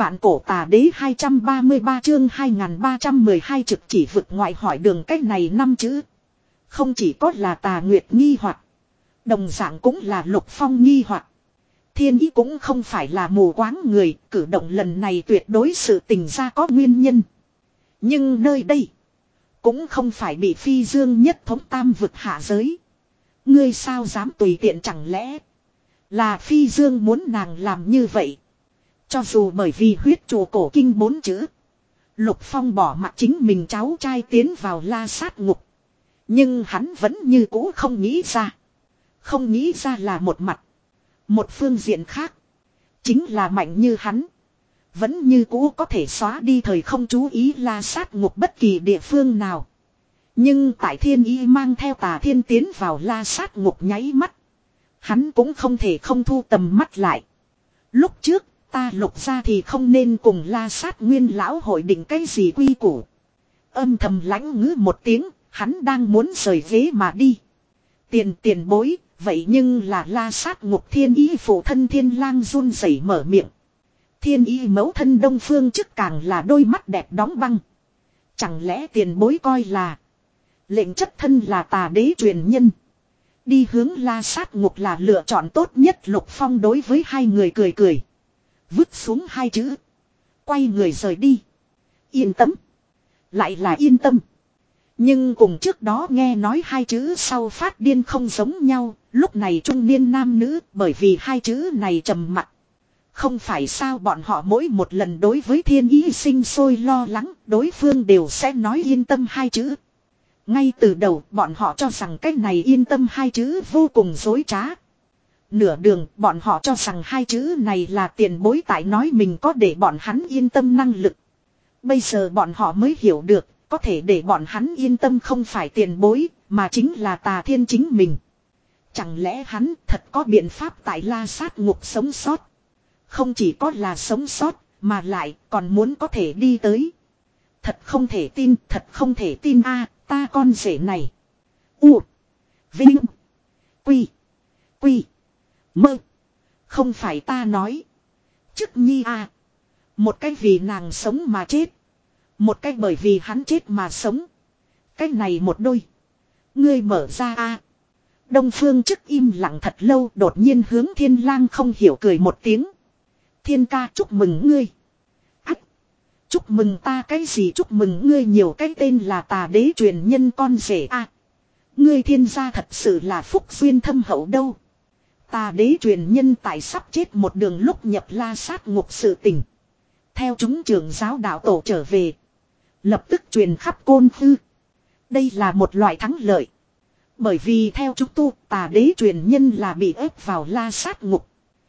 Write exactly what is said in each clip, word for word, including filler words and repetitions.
Vạn cổ tà đế hai trăm ba mươi ba chương hai nghìn ba trăm mười hai trực chỉ vực ngoại hỏi đường cách này năm chữ. Không chỉ có là Tà Nguyệt nghi hoặc, đồng dạng cũng là Lục Phong nghi hoặc. Thiên ý cũng không phải là mù quáng người, cử động lần này tuyệt đối sự tình ra có nguyên nhân. Nhưng nơi đây cũng không phải bị phi dương nhất thống tam vực hạ giới. Ngươi sao dám tùy tiện, chẳng lẽ là phi dương muốn nàng làm như vậy? Cho dù bởi vì huyết trụ cổ kinh bốn chữ, Lục Phong bỏ mặc chính mình cháu trai tiến vào La Sát ngục, nhưng hắn vẫn như cũ không nghĩ ra. Không nghĩ ra là một mặt. Một phương diện khác, chính là mạnh như hắn, vẫn như cũ có thể xóa đi thời không chú ý La Sát ngục bất kỳ địa phương nào. Nhưng tại thiên ý mang theo Tà Thiên tiến vào La Sát ngục nháy mắt, hắn cũng không thể không thu tầm mắt lại. Lúc trước ta Lục ra thì không nên cùng La Sát nguyên lão hội định cái gì quy củ. Âm thầm lãnh ngữ một tiếng, hắn đang muốn rời ghế mà đi. Tiền tiền bối, vậy nhưng là La Sát ngục thiên ý phụ thân Thiên Lang run rẩy mở miệng. Thiên ý mẫu thân Đông Phương chức càng là đôi mắt đẹp đóng băng. Chẳng lẽ tiền bối coi là lệnh chất thân là Tà đế truyền nhân, đi hướng La Sát ngục là lựa chọn tốt nhất? Lục Phong đối với hai người cười cười, vứt xuống hai chữ, quay người rời đi. Yên tâm. Lại là yên tâm. Nhưng cùng trước đó nghe nói hai chữ sau phát điên không giống nhau. Lúc này trung niên nam nữ bởi vì hai chữ này trầm mặc. Không phải sao bọn họ mỗi một lần đối với thiên ý sinh sôi lo lắng, đối phương đều sẽ nói yên tâm hai chữ. Ngay từ đầu bọn họ cho rằng cái này yên tâm hai chữ vô cùng dối trá. Nửa đường bọn họ cho rằng hai chữ này là tiền bối tại nói mình có để bọn hắn yên tâm năng lực. Bây giờ bọn họ mới hiểu được, có thể để bọn hắn yên tâm không phải tiền bối, mà chính là Tà Thiên chính mình. Chẳng lẽ hắn thật có biện pháp tại La Sát ngục sống sót? Không chỉ có là sống sót, mà lại còn muốn có thể đi tới. Thật không thể tin, thật không thể tin a, ta con rể này. U. Vinh. Quy. Quy. Mơ. Không phải ta nói. Chức nhi a. Một cái vì nàng sống mà chết. Một cái bởi vì hắn chết mà sống. Cái này một đôi. Ngươi mở ra a. Đông Phương Chức im lặng thật lâu, đột nhiên hướng Thiên Lang không hiểu cười một tiếng. Thiên ca, chúc mừng ngươi. Ách. Chúc mừng ta cái gì? Chúc mừng ngươi nhiều cái tên là Tà đế truyền nhân con rể a. Ngươi Thiên gia thật sự là phúc duyên thâm hậu đâu. Tà đế truyền nhân tại sắp chết một đường lúc nhập La Sát ngục sự tình, theo chúng trưởng giáo đạo tổ trở về, lập tức truyền khắp Côn Khư. Đây là một loại thắng lợi. Bởi vì theo chúng tu, Tà đế truyền nhân là bị ép vào La Sát ngục,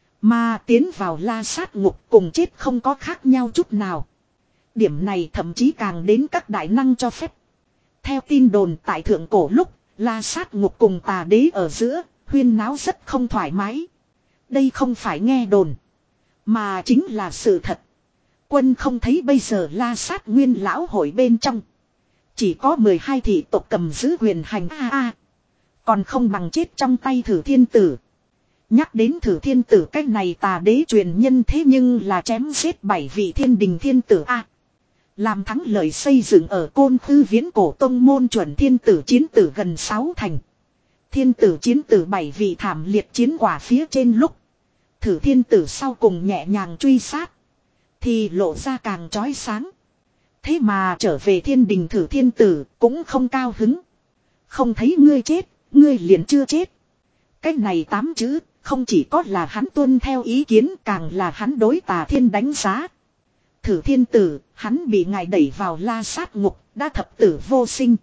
mà tiến vào La Sát ngục cùng chết không có khác nhau chút nào. Điểm này thậm chí càng đến các đại năng cho phép. Theo tin đồn tại thượng cổ lúc, La Sát ngục cùng Tà đế ở giữa huyên náo rất không thoải mái. Đây không phải nghe đồn, mà chính là sự thật. Quân không thấy bây giờ La Sát nguyên lão hội bên trong chỉ có mười hai thị tộc cầm giữ quyền hành a a, còn không bằng chết trong tay Thử Thiên Tử. Nhắc đến Thử Thiên Tử, cách này Tà đế truyền nhân thế nhưng là chém giết bảy vị thiên đình thiên tử a. Làm thắng lợi xây dựng ở Côn Khư viễn cổ tông môn chuẩn thiên tử chiến tử gần sáu thành. Thiên tử chiến tử bảy vị thảm liệt chiến quả phía trên lúc, Thử Thiên Tử sau cùng nhẹ nhàng truy sát, thì lộ ra càng chói sáng. Thế mà trở về thiên đình Thử Thiên Tử cũng không cao hứng. Không thấy ngươi chết, ngươi liền chưa chết. Cái này tám chữ, không chỉ có là hắn tuân theo ý kiến, càng là hắn đối Tà Thiên đánh giá. Thử Thiên Tử, hắn bị ngài đẩy vào La Sát ngục, đã thập tử vô sinh.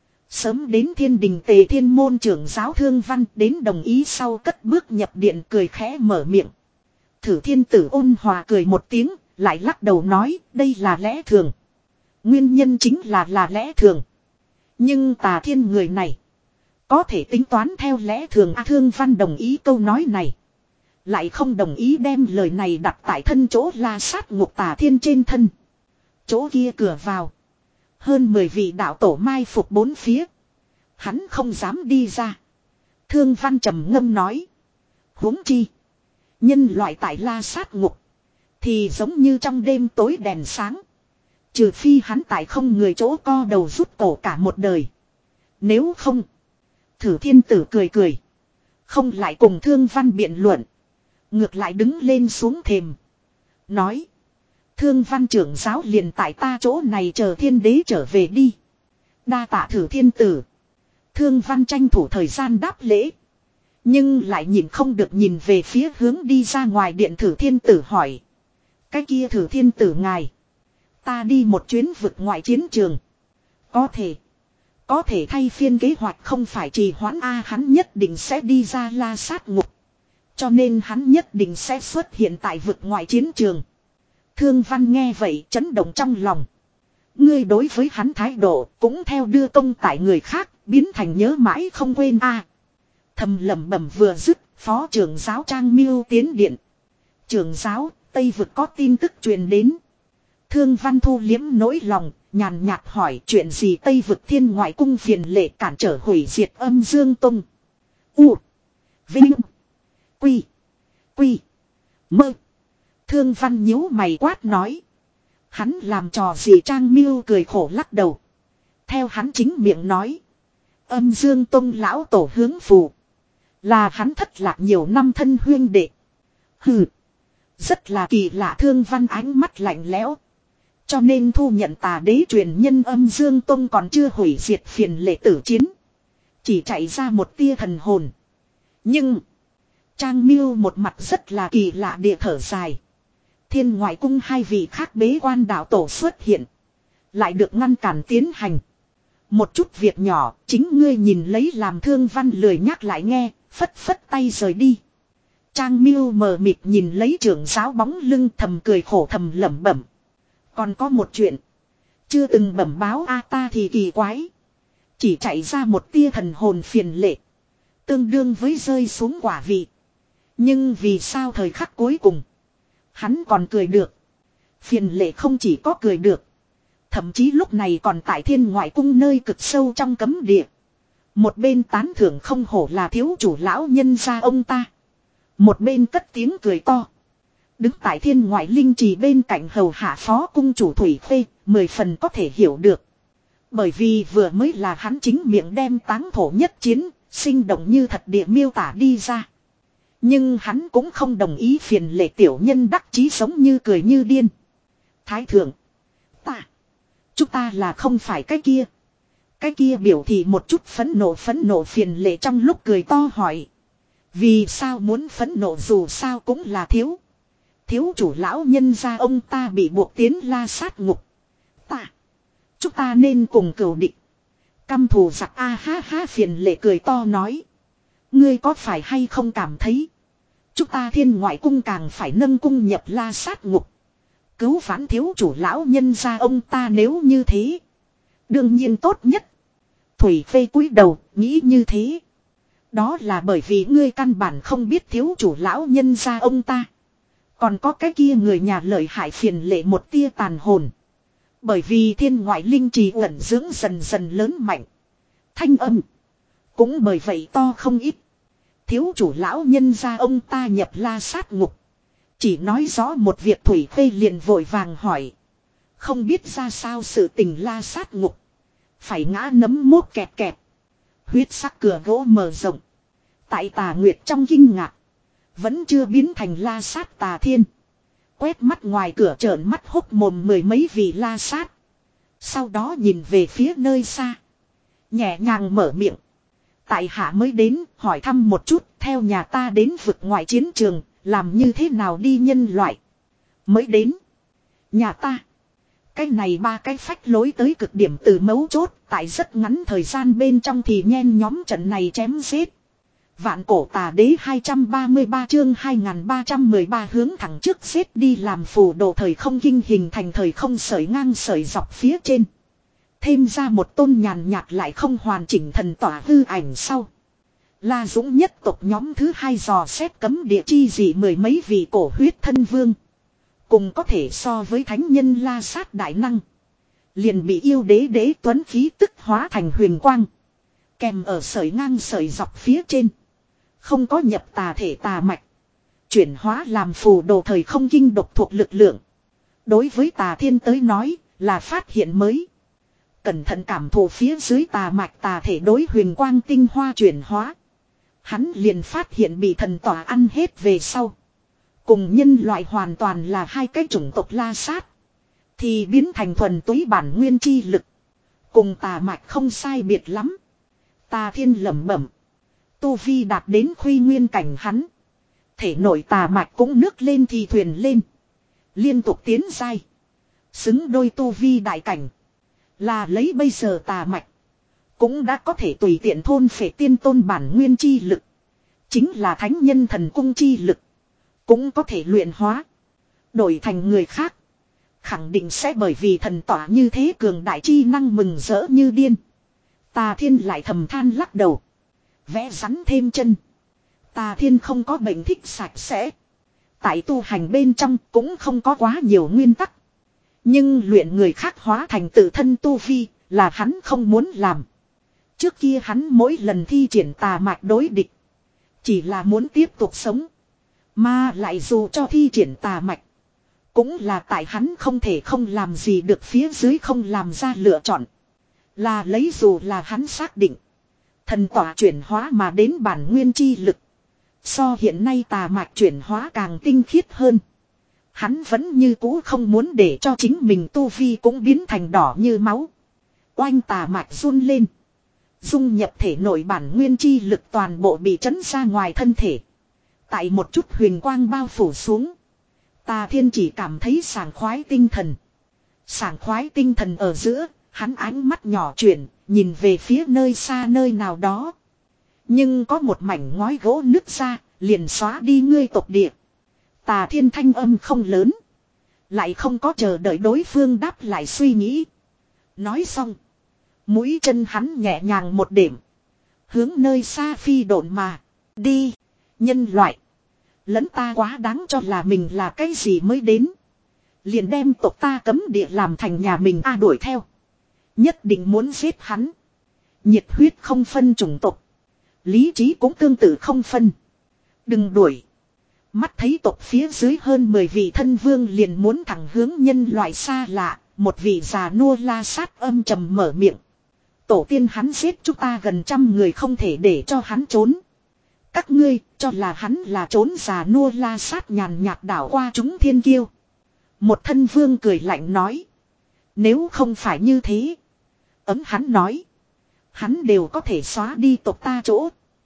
Sớm đến thiên đình Tề Thiên môn trưởng giáo Thương Văn đến đồng ý sau cất bước nhập điện, cười khẽ mở miệng. Thử Thiên Tử ôn hòa cười một tiếng, lại lắc đầu nói, đây là lẽ thường. Nguyên nhân chính là là lẽ thường. Nhưng Tà Thiên người này có thể tính toán theo lẽ thường à? Thương Văn đồng ý câu nói này, lại không đồng ý đem lời này đặt tại thân chỗ La Sát ngục Tà Thiên trên thân. Chỗ kia cửa vào, hơn mười vị đạo tổ mai phục bốn phía, hắn không dám đi ra. Thương Văn trầm ngâm nói, huống chi nhân loại tại La Sát ngục Thì giống như trong đêm tối đèn sáng. Trừ phi hắn tại không người chỗ co đầu rút cổ cả một đời. Nếu không. Thử thiên tử cười cười. Không lại cùng Thương Văn biện luận. Ngược lại đứng lên xuống thềm. Nói. Thương Văn trưởng giáo liền tại ta chỗ này chờ thiên đế trở về đi. Đa tạ thử thiên tử. Thương Văn tranh thủ thời gian đáp lễ. Nhưng lại nhìn không được nhìn về phía hướng đi ra ngoài điện thử thiên tử hỏi. Cái kia thử thiên tử ngài. Ta đi một chuyến vực ngoại chiến trường. Có thể. Có thể thay phiên kế hoạch không phải trì hoãn A hắn nhất định sẽ đi ra La Sát ngục. Cho nên hắn nhất định sẽ xuất hiện tại vực ngoại chiến trường. Thương Văn nghe vậy chấn động trong lòng. Ngươi đối với hắn thái độ cũng theo đưa công tại người khác biến thành nhớ mãi không quên A. Thầm lẩm bẩm vừa dứt, phó trưởng giáo Trang Miêu tiến điện. Trưởng giáo, Tây vực có tin tức truyền đến. Thương Văn thu liếm nỗi lòng, nhàn nhạt hỏi chuyện gì Tây vực thiên ngoại cung phiền lệ cản trở hủy diệt Âm Dương Tông. U. Vinh. Quy. Quy. Mơ. Thương Văn nhíu mày quát nói. Hắn làm trò gì Trang Miêu cười khổ lắc đầu. Theo hắn chính miệng nói. Âm Dương Tông lão tổ hướng phù. Là hắn thất lạc nhiều năm thân huyên đệ. Hừ. Rất là kỳ lạ Thương Văn ánh mắt lạnh lẽo. Cho nên thu nhận tà đế truyền nhân Âm Dương Tông còn chưa hủy diệt phiền lệ tử chiến. Chỉ chạy ra một tia thần hồn. Nhưng. Trang Miêu một mặt rất là kỳ lạ địa thở dài. Thiên ngoại cung hai vị khác bế quan đạo tổ xuất hiện. Lại được ngăn cản tiến hành. Một chút việc nhỏ chính ngươi nhìn lấy làm Thương Văn lười nhắc lại nghe. Phất phất tay rời đi. Trang Miêu mờ mịt nhìn lấy trưởng giáo bóng lưng thầm cười khổ thầm lẩm bẩm. Còn có một chuyện. Chưa từng bẩm báo a ta thì kỳ quái. Chỉ chạy ra một tia thần hồn phiền lệ. Tương đương với rơi xuống quả vị. Nhưng vì sao thời khắc cuối cùng. Hắn còn cười được. Phiền lệ không chỉ có cười được. Thậm chí lúc này còn tại thiên ngoại cung nơi cực sâu trong cấm địa. Một bên tán thưởng không hổ là thiếu chủ lão nhân gia ông ta. Một bên cất tiếng cười to. Đứng tại thiên ngoại linh trì bên cạnh hầu hạ phó cung chủ Thủy Khê, mười phần có thể hiểu được. Bởi vì vừa mới là hắn chính miệng đem táng thổ nhất chiến, sinh động như thật địa miêu tả đi ra. Nhưng hắn cũng không đồng ý phiền lệ tiểu nhân đắc chí sống như cười như điên. Thái thượng. Ta. Chúng ta là không phải cái kia. Cái kia biểu thị một chút phẫn nộ phẫn nộ phiền lệ trong lúc cười to hỏi. Vì sao muốn phẫn nộ dù sao cũng là thiếu. Thiếu chủ lão nhân gia ông ta bị buộc tiến La Sát ngục. Ta. Chúng ta nên cùng cừu địch. Căm thù giặc a ha ha phiền lệ cười to nói. Ngươi có phải hay không cảm thấy. Chúng ta thiên ngoại cung càng phải nâng cung nhập La Sát ngục. Cứu vãn thiếu chủ lão nhân gia ông ta nếu như thế. Đương nhiên tốt nhất. Thủy Phê cúi đầu nghĩ như thế. Đó là bởi vì ngươi căn bản không biết thiếu chủ lão nhân gia ông ta. Còn có cái kia người nhà lợi hại phiền lệ một tia tàn hồn. Bởi vì thiên ngoại linh trì ẩn dưỡng dần dần lớn mạnh. Thanh âm. Cũng bởi vậy to không ít. Thiếu chủ lão nhân gia ông ta nhập La Sát ngục. Chỉ nói rõ một việc Thủy Khê liền vội vàng hỏi. Không biết ra sao sự tình La Sát ngục. Phải ngã nấm mốt kẹt kẹt. Huyết sắc cửa gỗ mở rộng. Tại Tà Nguyệt trong kinh ngạc. Vẫn chưa biến thành La Sát Tà Thiên. Quét mắt ngoài cửa trợn mắt hốc mồm mười mấy vị La Sát. Sau đó nhìn về phía nơi xa. Nhẹ nhàng mở miệng. Tại hạ mới đến hỏi thăm một chút. Theo nhà ta đến vực ngoại chiến trường. Làm như thế nào đi nhân loại. Mới đến. Nhà ta. Cái này ba cái phách lối tới cực điểm từ mấu chốt. Tại rất ngắn thời gian bên trong thì nhen nhóm trận này chém giết. Vạn cổ tà đế hai trăm ba mươi ba chương hai nghìn ba trăm mười ba hướng thẳng trước xếp đi làm phù đồ thời không kinh hình thành thời không sởi ngang sởi dọc phía trên. Thêm ra một tôn nhàn nhạt lại không hoàn chỉnh thần tỏa hư ảnh sau. La Dũng nhất tộc nhóm thứ hai dò xét cấm địa chi dị mười mấy vị cổ huyết thân vương. Cùng có thể so với thánh nhân La Sát đại năng. Liền bị yêu đế đế tuấn khí tức hóa thành huyền quang. Kèm ở sởi ngang sởi dọc phía trên. Không có nhập tà thể tà mạch. Chuyển hóa làm phù đồ thời không kinh độc thuộc lực lượng. Đối với Tà Thiên tới nói là phát hiện mới. Cẩn thận cảm thụ phía dưới tà mạch tà thể đối huyền quang tinh hoa chuyển hóa. Hắn liền phát hiện bị thần tỏa ăn hết về sau. Cùng nhân loại hoàn toàn là hai cái chủng tộc la sát. Thì biến thành thuần túy bản nguyên chi lực. Cùng tà mạch không sai biệt lắm. Tà Thiên lẩm bẩm. Tu vi đạt đến khuy nguyên cảnh hắn. Thể nội tà mạch cũng nước lên thì thuyền lên. Liên tục tiến dai. Xứng đôi tu vi đại cảnh. Là lấy bây giờ tà mạch. Cũng đã có thể tùy tiện thôn phệ tiên tôn bản nguyên chi lực. Chính là thánh nhân thần cung chi lực. Cũng có thể luyện hóa. Đổi thành người khác. Khẳng định sẽ bởi vì thần tỏa như thế cường đại chi năng mừng rỡ như điên. Tà Thiên lại thầm than lắc đầu. Vẽ rắn thêm chân. Tà Thiên không có bệnh thích sạch sẽ. Tại tu hành bên trong cũng không có quá nhiều nguyên tắc. Nhưng luyện người khác hóa thành tự thân tu vi là hắn không muốn làm. Trước kia hắn mỗi lần thi triển tà mạch đối địch. Chỉ là muốn tiếp tục sống. Mà lại dù cho thi triển tà mạch. Cũng là tại hắn không thể không làm gì được phía dưới không làm ra lựa chọn. Là lấy dù là hắn xác định. Thần tỏa chuyển hóa mà đến bản nguyên chi lực. So hiện nay tà mạch chuyển hóa càng tinh khiết hơn. Hắn vẫn như cũ không muốn để cho chính mình tu vi cũng biến thành đỏ như máu. Oanh tà mạch run lên. Dung nhập thể nội bản nguyên chi lực toàn bộ bị trấn ra ngoài thân thể. Tại một chút huyền quang bao phủ xuống. Tà Thiên chỉ cảm thấy sảng khoái tinh thần. Sảng khoái tinh thần ở giữa, hắn ánh mắt nhỏ chuyển, nhìn về phía nơi xa nơi nào đó. Nhưng có một mảnh ngói gỗ nứt ra, liền xóa đi ngươi tộc địa. Tà Thiên thanh âm không lớn. Lại không có chờ đợi đối phương đáp lại suy nghĩ. Nói xong. Mũi chân hắn nhẹ nhàng một điểm. Hướng nơi xa phi độn mà. Đi. Nhân loại. Lẫn ta quá đáng cho là mình là cái gì mới đến. Liền đem tộc ta cấm địa làm thành nhà mình a đuổi theo. Nhất định muốn giết hắn. Nhiệt huyết không phân chủng tộc. Lý trí cũng tương tự không phân. Đừng đuổi. Mắt thấy tộc phía dưới hơn mười vị thân vương liền muốn thẳng hướng nhân loại xa lạ. Một vị già nua la sát âm trầm mở miệng. Tổ tiên hắn giết chúng ta gần trăm người không thể để cho hắn trốn. Các ngươi cho là hắn là trốn già nua la sát nhàn nhạt đảo qua chúng thiên kiêu. Một thân vương cười lạnh nói. Nếu không phải như thế. Ấm hắn nói. Hắn đều có thể xóa đi tộc ta chỗ.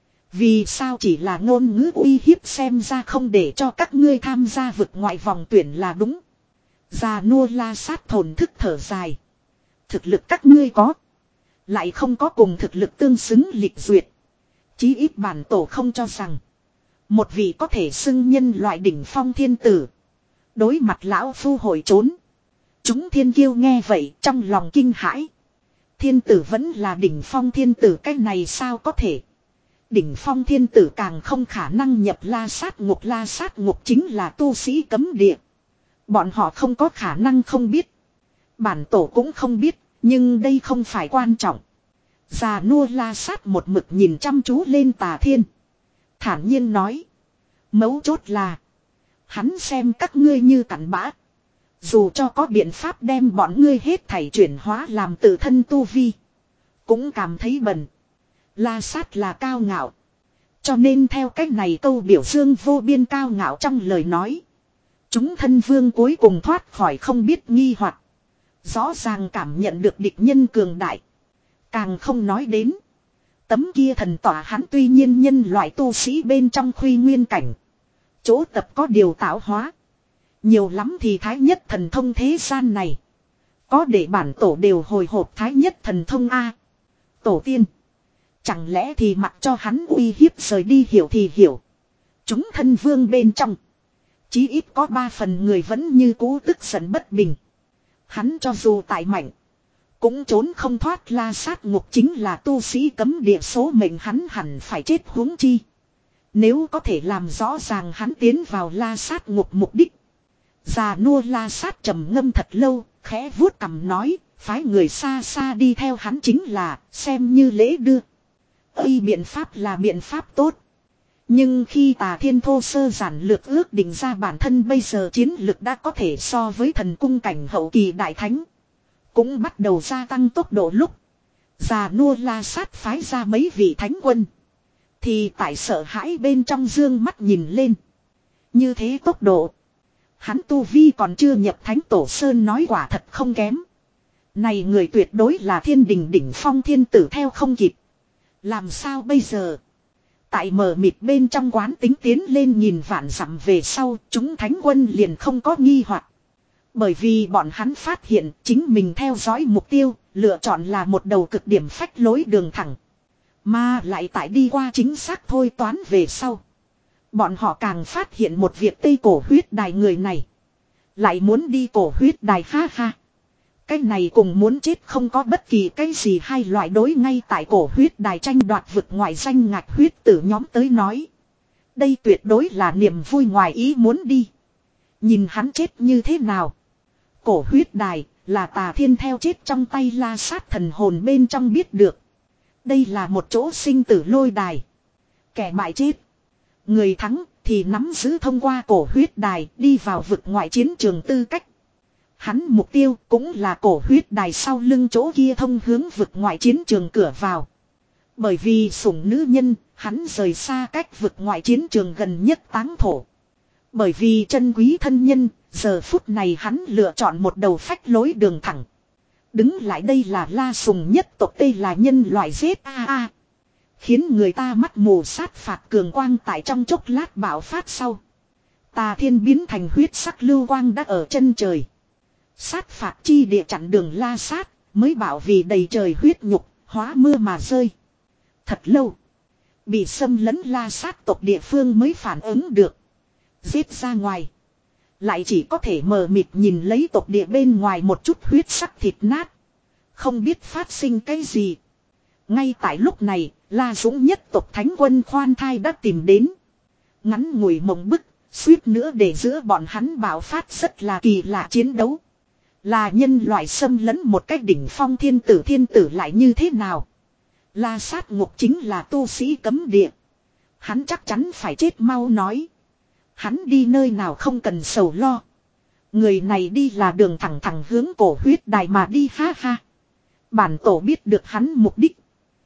Vì sao chỉ là ngôn ngữ uy hiếp xem ra không để cho các ngươi tham gia vực ngoại vòng tuyển là đúng. Già nua la sát thổn thức thở dài. Thực lực các ngươi có. Lại không có cùng thực lực tương xứng lịch duyệt. Chí ít bản tổ không cho rằng. Một vị có thể xưng nhân loại đỉnh phong thiên tử. Đối mặt lão phu hồi trốn. Chúng thiên kiêu nghe vậy trong lòng kinh hãi. Thiên tử vẫn là đỉnh phong thiên tử, cái này sao có thể. Đỉnh phong thiên tử càng không khả năng nhập la sát ngục. La sát ngục chính là tu sĩ cấm địa. Bọn họ không có khả năng không biết. Bản tổ cũng không biết. Nhưng đây không phải quan trọng. Già nua la sát một mực nhìn chăm chú lên Tà Thiên. Thản nhiên nói. Mấu chốt là. Hắn xem các ngươi như cặn bã. Dù cho có biện pháp đem bọn ngươi hết thảy chuyển hóa làm tự thân tu vi. Cũng cảm thấy bần. La sát là cao ngạo. Cho nên theo cách này câu biểu dương vô biên cao ngạo trong lời nói. Chúng thân vương cuối cùng thoát khỏi không biết nghi hoặc. Rõ ràng cảm nhận được địch nhân cường đại. Càng không nói đến. Tấm kia thần tỏa hắn tuy nhiên nhân loại tu sĩ bên trong khuy nguyên cảnh. Chỗ tập có điều tạo hóa. Nhiều lắm thì thái nhất thần thông thế gian này. Có để bản tổ đều hồi hộp thái nhất thần thông A. Tổ tiên. Chẳng lẽ thì mặc cho hắn uy hiếp rời đi hiểu thì hiểu. Chúng thân vương bên trong. Chí ít có ba phần người vẫn như cũ tức giận bất bình. Hắn cho dù tại mạnh. Cũng trốn không thoát la sát ngục, chính là tu sĩ cấm địa số mệnh, hắn hẳn phải chết huống chi. Nếu có thể làm rõ ràng hắn tiến vào la sát ngục mục đích. Già nua la sát trầm ngâm thật lâu, khẽ vuốt cằm nói, phái người xa xa đi theo hắn chính là, xem như lễ đưa. Ây biện pháp là biện pháp tốt. Nhưng khi Tà Thiên thô sơ giản lược ước định ra bản thân bây giờ chiến lực đã có thể so với thần cung cảnh hậu kỳ đại thánh. Cũng bắt đầu gia tăng tốc độ lúc. Già nua La Sát phái ra mấy vị thánh quân. Thì tại sợ hãi bên trong dương mắt nhìn lên. Như thế tốc độ. Hắn tu vi còn chưa nhập thánh tổ sơn nói quả thật không kém. Này người tuyệt đối là thiên đình đỉnh phong thiên tử theo không kịp. Làm sao bây giờ? Tại mờ mịt bên trong quán tính tiến lên nhìn vạn dặm về sau, chúng thánh quân liền không có nghi hoặc. Bởi vì bọn hắn phát hiện chính mình theo dõi mục tiêu, lựa chọn là một đầu cực điểm phách lối đường thẳng. Mà lại tại đi qua chính xác thôi toán về sau. Bọn họ càng phát hiện một việc Tây Cổ huyết đài người này. Lại muốn đi cổ huyết đài ha ha. Cái này cùng muốn chết không có bất kỳ cái gì hai loại đối ngay tại cổ huyết đài tranh đoạt vực ngoại danh ngạch huyết tử nhóm tới nói. Đây tuyệt đối là niềm vui ngoài ý muốn đi. Nhìn hắn chết như thế nào. Cổ huyết đài là Tà Thiên theo chết trong tay La Sát thần hồn bên trong biết được. Đây là một chỗ sinh tử lôi đài. Kẻ bại chết. Người thắng thì nắm giữ thông qua cổ huyết đài đi vào vực ngoại chiến trường tư cách. Hắn mục tiêu cũng là cổ huyết đài sau lưng chỗ kia thông hướng vực ngoại chiến trường cửa vào. Bởi vì sủng nữ nhân, hắn rời xa cách vực ngoại chiến trường gần nhất táng thổ. Bởi vì chân quý thân nhân, giờ phút này hắn lựa chọn một đầu phách lối đường thẳng. Đứng lại đây là La Sùng nhất tộc Tây là nhân loại giết a a. Khiến người ta mắt mù sát phạt cường quang tại trong chốc lát bạo phát sau. Tà Thiên biến thành huyết sắc lưu quang đã ở chân trời. Sát phạt chi địa chặn đường La Sát, mới bảo vì đầy trời huyết nhục, hóa mưa mà rơi. Thật lâu, bị xâm lấn La Sát tộc địa phương mới phản ứng được. Giết ra ngoài. Lại chỉ có thể mờ mịt nhìn lấy tộc địa bên ngoài một chút huyết sắc thịt nát. Không biết phát sinh cái gì. Ngay tại lúc này, La Dũng nhất tộc thánh quân khoan thai đã tìm đến. Ngắn ngủi mộng bức, suýt nữa để giữa bọn hắn bạo phát rất là kỳ lạ chiến đấu. Là nhân loại xâm lấn một cách đỉnh phong thiên tử thiên tử lại như thế nào? La Sát ngục chính là tu sĩ cấm địa. Hắn chắc chắn phải chết mau nói. Hắn đi nơi nào không cần sầu lo. Người này đi là đường thẳng thẳng hướng cổ huyết đài mà đi ha ha. Bản tổ biết được hắn mục đích.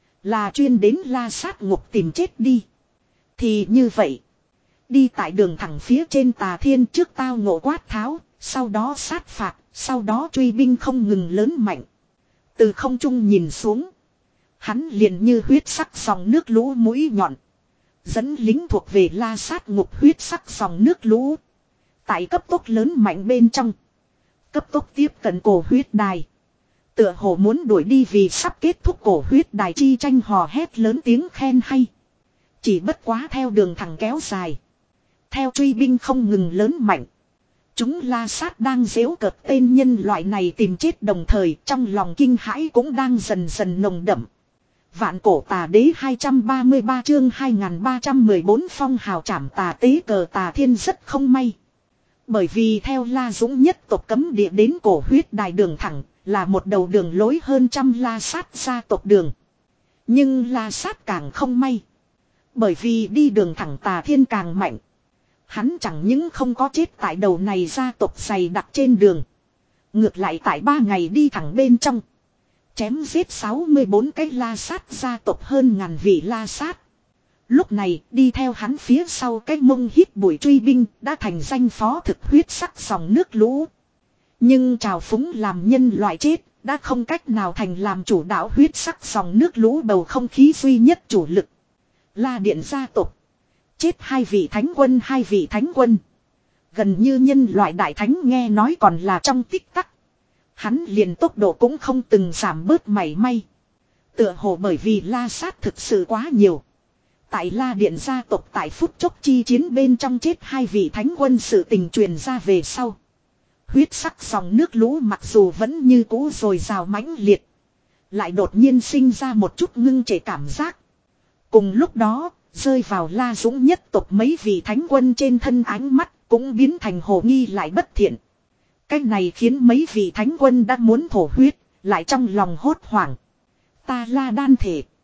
Là chuyên đến La Sát ngục tìm chết đi. Thì như vậy. Đi tại đường thẳng phía trên Tà Thiên trước tao ngộ quát tháo. Sau đó sát phạt. Sau đó truy binh không ngừng lớn mạnh. Từ không trung nhìn xuống. Hắn liền như huyết sắc dòng nước lũ mũi nhọn. Dẫn lính thuộc về La Sát ngục huyết sắc dòng nước lũ. Tại cấp tốc lớn mạnh bên trong. Cấp tốc tiếp cận cổ huyết đài. Tựa hồ muốn đuổi đi vì sắp kết thúc cổ huyết đài chi tranh hò hét lớn tiếng khen hay. Chỉ bất quá theo đường thẳng kéo dài. Theo truy binh không ngừng lớn mạnh. Chúng La Sát đang giễu cợt tên nhân loại này tìm chết đồng thời trong lòng kinh hãi cũng đang dần dần nồng đậm. Vạn cổ tà đế hai trăm ba mươi ba chương hai nghìn ba trăm mười bốn phong hào trảm tà tế cờ Tà Thiên rất không may. Bởi vì theo La Dũng nhất tộc cấm địa đến cổ huyết đài đường thẳng là một đầu đường lối hơn trăm La Sát gia tộc đường. Nhưng La Sát càng không may. Bởi vì đi đường thẳng Tà Thiên càng mạnh. Hắn chẳng những không có chết tại đầu này gia tộc dày đặc trên đường. Ngược lại tại ba ngày đi thẳng bên trong. Chém giết sáu mươi bốn cái La Sát gia tộc hơn ngàn vị La Sát. Lúc này đi theo hắn phía sau cái mông hít bụi truy binh đã thành danh phó thực huyết sắc dòng nước lũ. Nhưng trào phúng làm nhân loại chết đã không cách nào thành làm chủ đạo huyết sắc dòng nước lũ bầu không khí duy nhất chủ lực. La Điện gia tộc. Chết hai vị thánh quân hai vị thánh quân. Gần như nhân loại đại thánh nghe nói còn là trong tích tắc. Hắn liền tốc độ cũng không từng giảm bớt mảy may. Tựa hồ bởi vì La Sát thực sự quá nhiều. Tại La Điện gia tộc tại phút chốc chi chiến bên trong chết hai vị thánh quân sự tình truyền ra về sau. Huyết sắc dòng nước lũ mặc dù vẫn như cũ rồi rào mãnh liệt. Lại đột nhiên sinh ra một chút ngưng trệ cảm giác. Cùng lúc đó, rơi vào La Dũng nhất tộc mấy vị thánh quân trên thân ánh mắt cũng biến thành hồ nghi lại bất thiện. Cái này khiến mấy vị thánh quân đã muốn thổ huyết, lại trong lòng hốt hoảng. Ta La đan thể.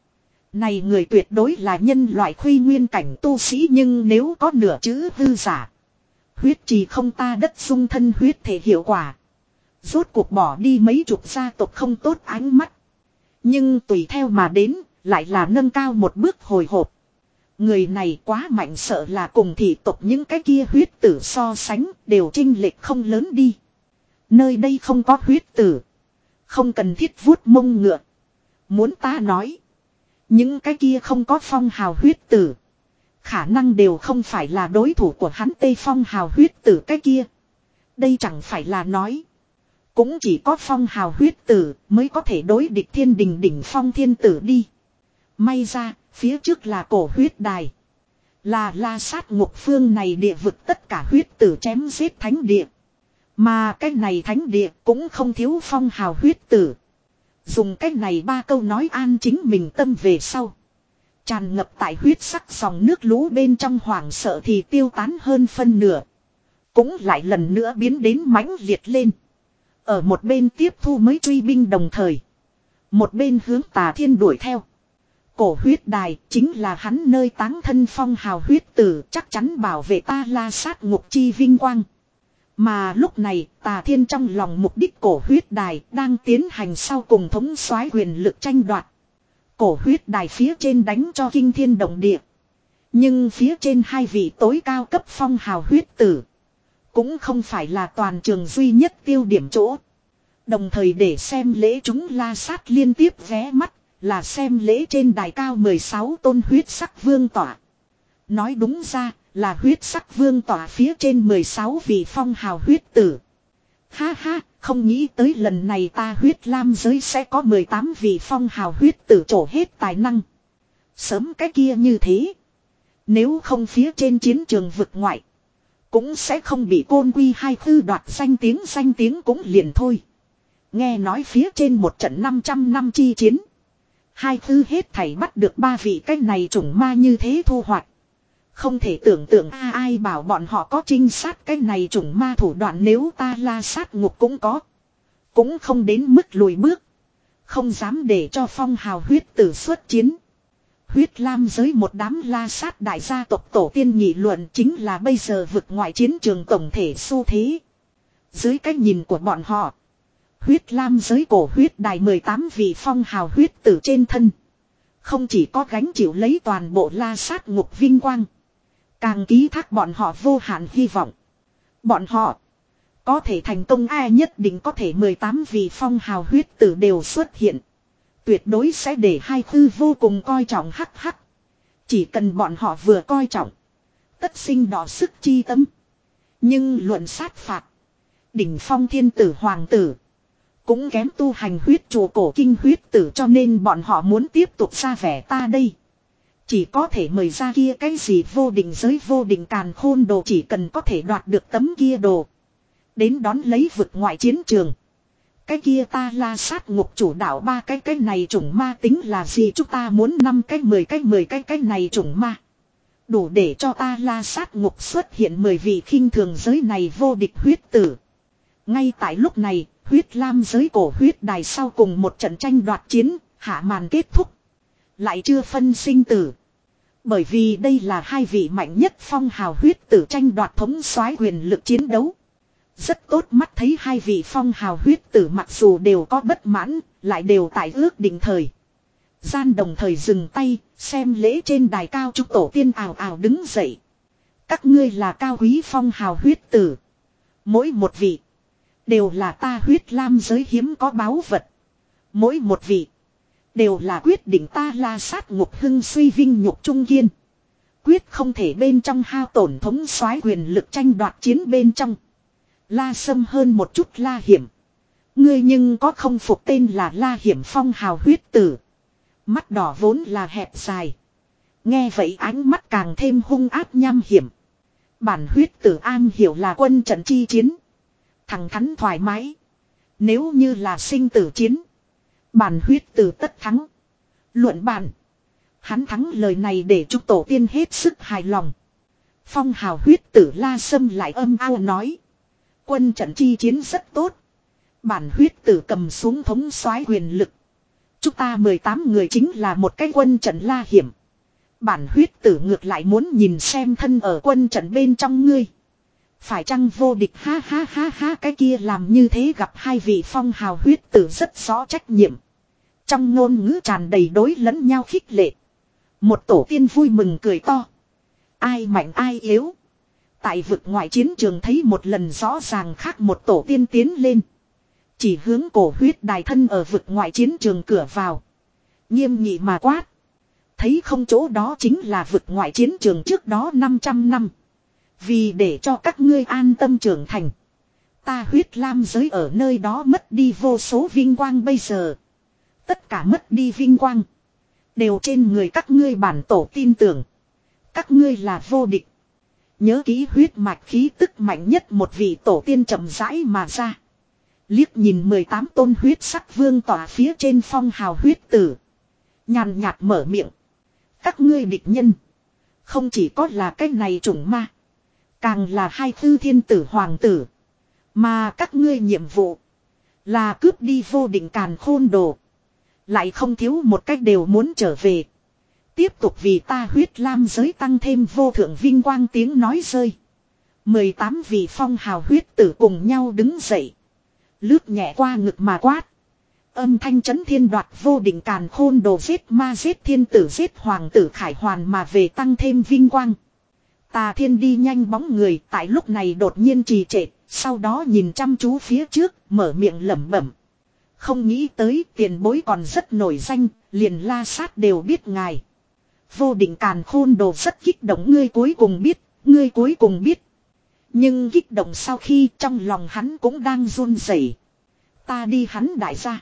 Này người tuyệt đối là nhân loại khuy nguyên cảnh tu sĩ, nhưng nếu có nửa chữ hư giả. Huyết trì không ta đất dung thân huyết thể hiệu quả. Rốt cuộc bỏ đi mấy chục gia tộc không tốt ánh mắt. Nhưng tùy theo mà đến, lại là nâng cao một bước hồi hộp. Người này quá mạnh, sợ là cùng thị tộc những cái kia huyết tử so sánh đều chênh lệch không lớn đi. Nơi đây không có huyết tử. Không cần thiết vuốt mông ngựa. Muốn ta nói. Những cái kia không có phong hào huyết tử. Khả năng đều không phải là đối thủ của hắn Tây Phong hào huyết tử cái kia. Đây chẳng phải là nói. Cũng chỉ có phong hào huyết tử mới có thể đối địch thiên đình đỉnh phong thiên tử đi. May ra, phía trước là cổ huyết đài. Là la sát ngục phương này địa vực tất cả huyết tử chém giết thánh địa. Mà cái này thánh địa cũng không thiếu phong hào huyết tử. Dùng cái này ba câu nói an chính mình tâm về sau. Tràn ngập tại huyết sắc dòng nước lũ bên trong hoảng sợ thì tiêu tán hơn phân nửa. Cũng lại lần nữa biến đến mãnh liệt lên. Ở một bên tiếp thu mới truy binh đồng thời. Một bên hướng Tà Thiên đuổi theo. Cổ huyết đài chính là hắn nơi táng thân phong hào huyết tử, chắc chắn bảo vệ ta la sát ngục chi vinh quang. Mà lúc này Tà Thiên trong lòng mục đích cổ huyết đài đang tiến hành sau cùng thống soái quyền lực tranh đoạt. Cổ huyết đài phía trên đánh cho kinh thiên động địa. Nhưng phía trên hai vị tối cao cấp phong hào huyết tử. Cũng không phải là toàn trường duy nhất tiêu điểm chỗ. Đồng thời để xem lễ chúng la sát liên tiếp ghé mắt. Là xem lễ trên đài cao mười sáu tôn huyết sắc vương tỏa. Nói đúng ra là huyết sắc vương tỏa phía trên mười sáu vị phong hào huyết tử. Ha ha, không nghĩ tới lần này ta huyết lam giới sẽ có mười tám vị phong hào huyết tử trổ hết tài năng. Sớm cái kia như thế. Nếu không phía trên chiến trường vực ngoại. Cũng sẽ không bị côn quy hai khư đoạt danh tiếng danh tiếng cũng liền thôi. Nghe nói phía trên một trận năm trăm năm chi chiến. Hai khư hết thảy bắt được ba vị cái này chủng ma như thế thu hoạch. Không thể tưởng tượng a ai bảo bọn họ có trinh sát cái này chủng ma thủ đoạn, nếu ta la sát ngục cũng có. Cũng không đến mức lùi bước. Không dám để cho phong hào huyết tử xuất chiến. Huyết lam giới một đám la sát đại gia tộc tổ tiên nghị luận chính là bây giờ vực ngoại chiến trường tổng thể xu thế. Dưới cái nhìn của bọn họ. Huyết lam giới cổ huyết đài mười tám vị phong hào huyết tử trên thân. Không chỉ có gánh chịu lấy toàn bộ la sát ngục vinh quang. Càng ký thác bọn họ vô hạn hy vọng. Bọn họ có thể thành công ai nhất định có thể mười tám vị phong hào huyết tử đều xuất hiện. Tuyệt đối sẽ để hai khư vô cùng coi trọng hắc hắc. Chỉ cần bọn họ vừa coi trọng. Tất sinh đỏ sức chi tâm. Nhưng luận sát phạt. Đỉnh phong thiên tử hoàng tử. Cũng kém tu hành huyết chùa cổ kinh huyết tử, cho nên bọn họ muốn tiếp tục ra vẻ ta đây. Chỉ có thể mời ra kia cái gì vô định giới vô định càn khôn đồ, chỉ cần có thể đoạt được tấm kia đồ. Đến đón lấy vực ngoại chiến trường. Cái kia ta la sát ngục chủ đạo ba cái cái này chủng ma tính là gì, chúng ta muốn năm cái mười cái mười cái cái này chủng ma. Đủ để cho ta la sát ngục xuất hiện mười vị khinh thường giới này vô địch huyết tử. Ngay tại lúc này, huyết lam giới cổ huyết đài sau cùng một trận tranh đoạt chiến, hạ màn kết thúc. Lại chưa phân sinh tử. Bởi vì đây là hai vị mạnh nhất phong hào huyết tử tranh đoạt thống soái quyền lực chiến đấu. Rất tốt mắt thấy hai vị phong hào huyết tử mặc dù đều có bất mãn, lại đều tại ước định thời gian đồng thời dừng tay, xem lễ trên đài cao chúc tổ tiên ào ào đứng dậy. Các ngươi là cao quý phong hào huyết tử. Mỗi một vị đều là ta huyết lam giới hiếm có báu vật. Mỗi một vị đều là quyết định ta la sát ngục hưng suy vinh nhục trung kiên. Quyết không thể bên trong hao tổn thống soái quyền lực tranh đoạt chiến bên trong. La sâm hơn một chút la hiểm. Ngươi nhưng có không phục tên là la hiểm phong hào huyết tử. Mắt đỏ vốn là hẹp dài. Nghe vậy ánh mắt càng thêm hung ác nham hiểm. Bản huyết tử an hiểu là quân trận chi chiến. Thẳng thắn thoải mái. Nếu như là sinh tử chiến. Bản huyết tử tất thắng. Luận bản. Hắn thắng lời này để chúc tổ tiên hết sức hài lòng. Phong hào huyết tử la sâm lại âm ao nói. Quân trận chi chiến rất tốt. Bản huyết tử cầm xuống thống soái quyền lực. chúng ta mười tám người chính là một cái quân trận la hiểm. Bản huyết tử ngược lại muốn nhìn xem thân ở quân trận bên trong ngươi. Phải chăng vô địch ha ha ha ha, cái kia làm như thế gặp hai vị phong hào huyết tử rất rõ trách nhiệm. Trong ngôn ngữ tràn đầy đối lẫn nhau khích lệ. Một tổ tiên vui mừng cười to. Ai mạnh ai yếu. Tại vực ngoại chiến trường thấy một lần rõ ràng khác, một tổ tiên tiến lên. Chỉ hướng cổ huyết đài thân ở vực ngoại chiến trường cửa vào. Nghiêm nghị mà quát. Thấy không, chỗ đó chính là vực ngoại chiến trường trước đó năm trăm năm. Vì để cho các ngươi an tâm trưởng thành. Ta huyết lam giới ở nơi đó mất đi vô số vinh quang, bây giờ. Tất cả mất đi vinh quang. Đều trên người các ngươi, bản tổ tin tưởng. Các ngươi là vô địch. Nhớ ký huyết mạch khí tức mạnh nhất một vị tổ tiên chậm rãi mà ra. Liếc nhìn mười tám tôn huyết sắc vương tỏa phía trên phong hào huyết tử. Nhàn nhạt mở miệng. Các ngươi địch nhân. Không chỉ có là cái này chủng ma. Càng là hai tư thiên tử hoàng tử. Mà các ngươi nhiệm vụ. Là cướp đi vô định càn khôn đồ. Lại không thiếu một cách đều muốn trở về. Tiếp tục vì ta huyết lam giới tăng thêm vô thượng vinh quang. Tiếng nói rơi. mười tám vị phong hào huyết tử cùng nhau đứng dậy. Lướt nhẹ qua ngực mà quát. Âm thanh chấn thiên, đoạt vô định càn khôn đồ, giết ma giết thiên tử, giết hoàng tử khải hoàn mà về, tăng thêm vinh quang. Tà Thiên đi nhanh bóng người tại lúc này đột nhiên trì trệ. Sau đó nhìn chăm chú phía trước, mở miệng lẩm bẩm. Không nghĩ tới tiền bối còn rất nổi danh, liền La Sát đều biết ngài. Vô định càn khôn đồ rất kích động, ngươi cuối cùng biết, ngươi cuối cùng biết. Nhưng kích động sau khi trong lòng hắn cũng đang run rẩy. Ta đi hắn đại gia.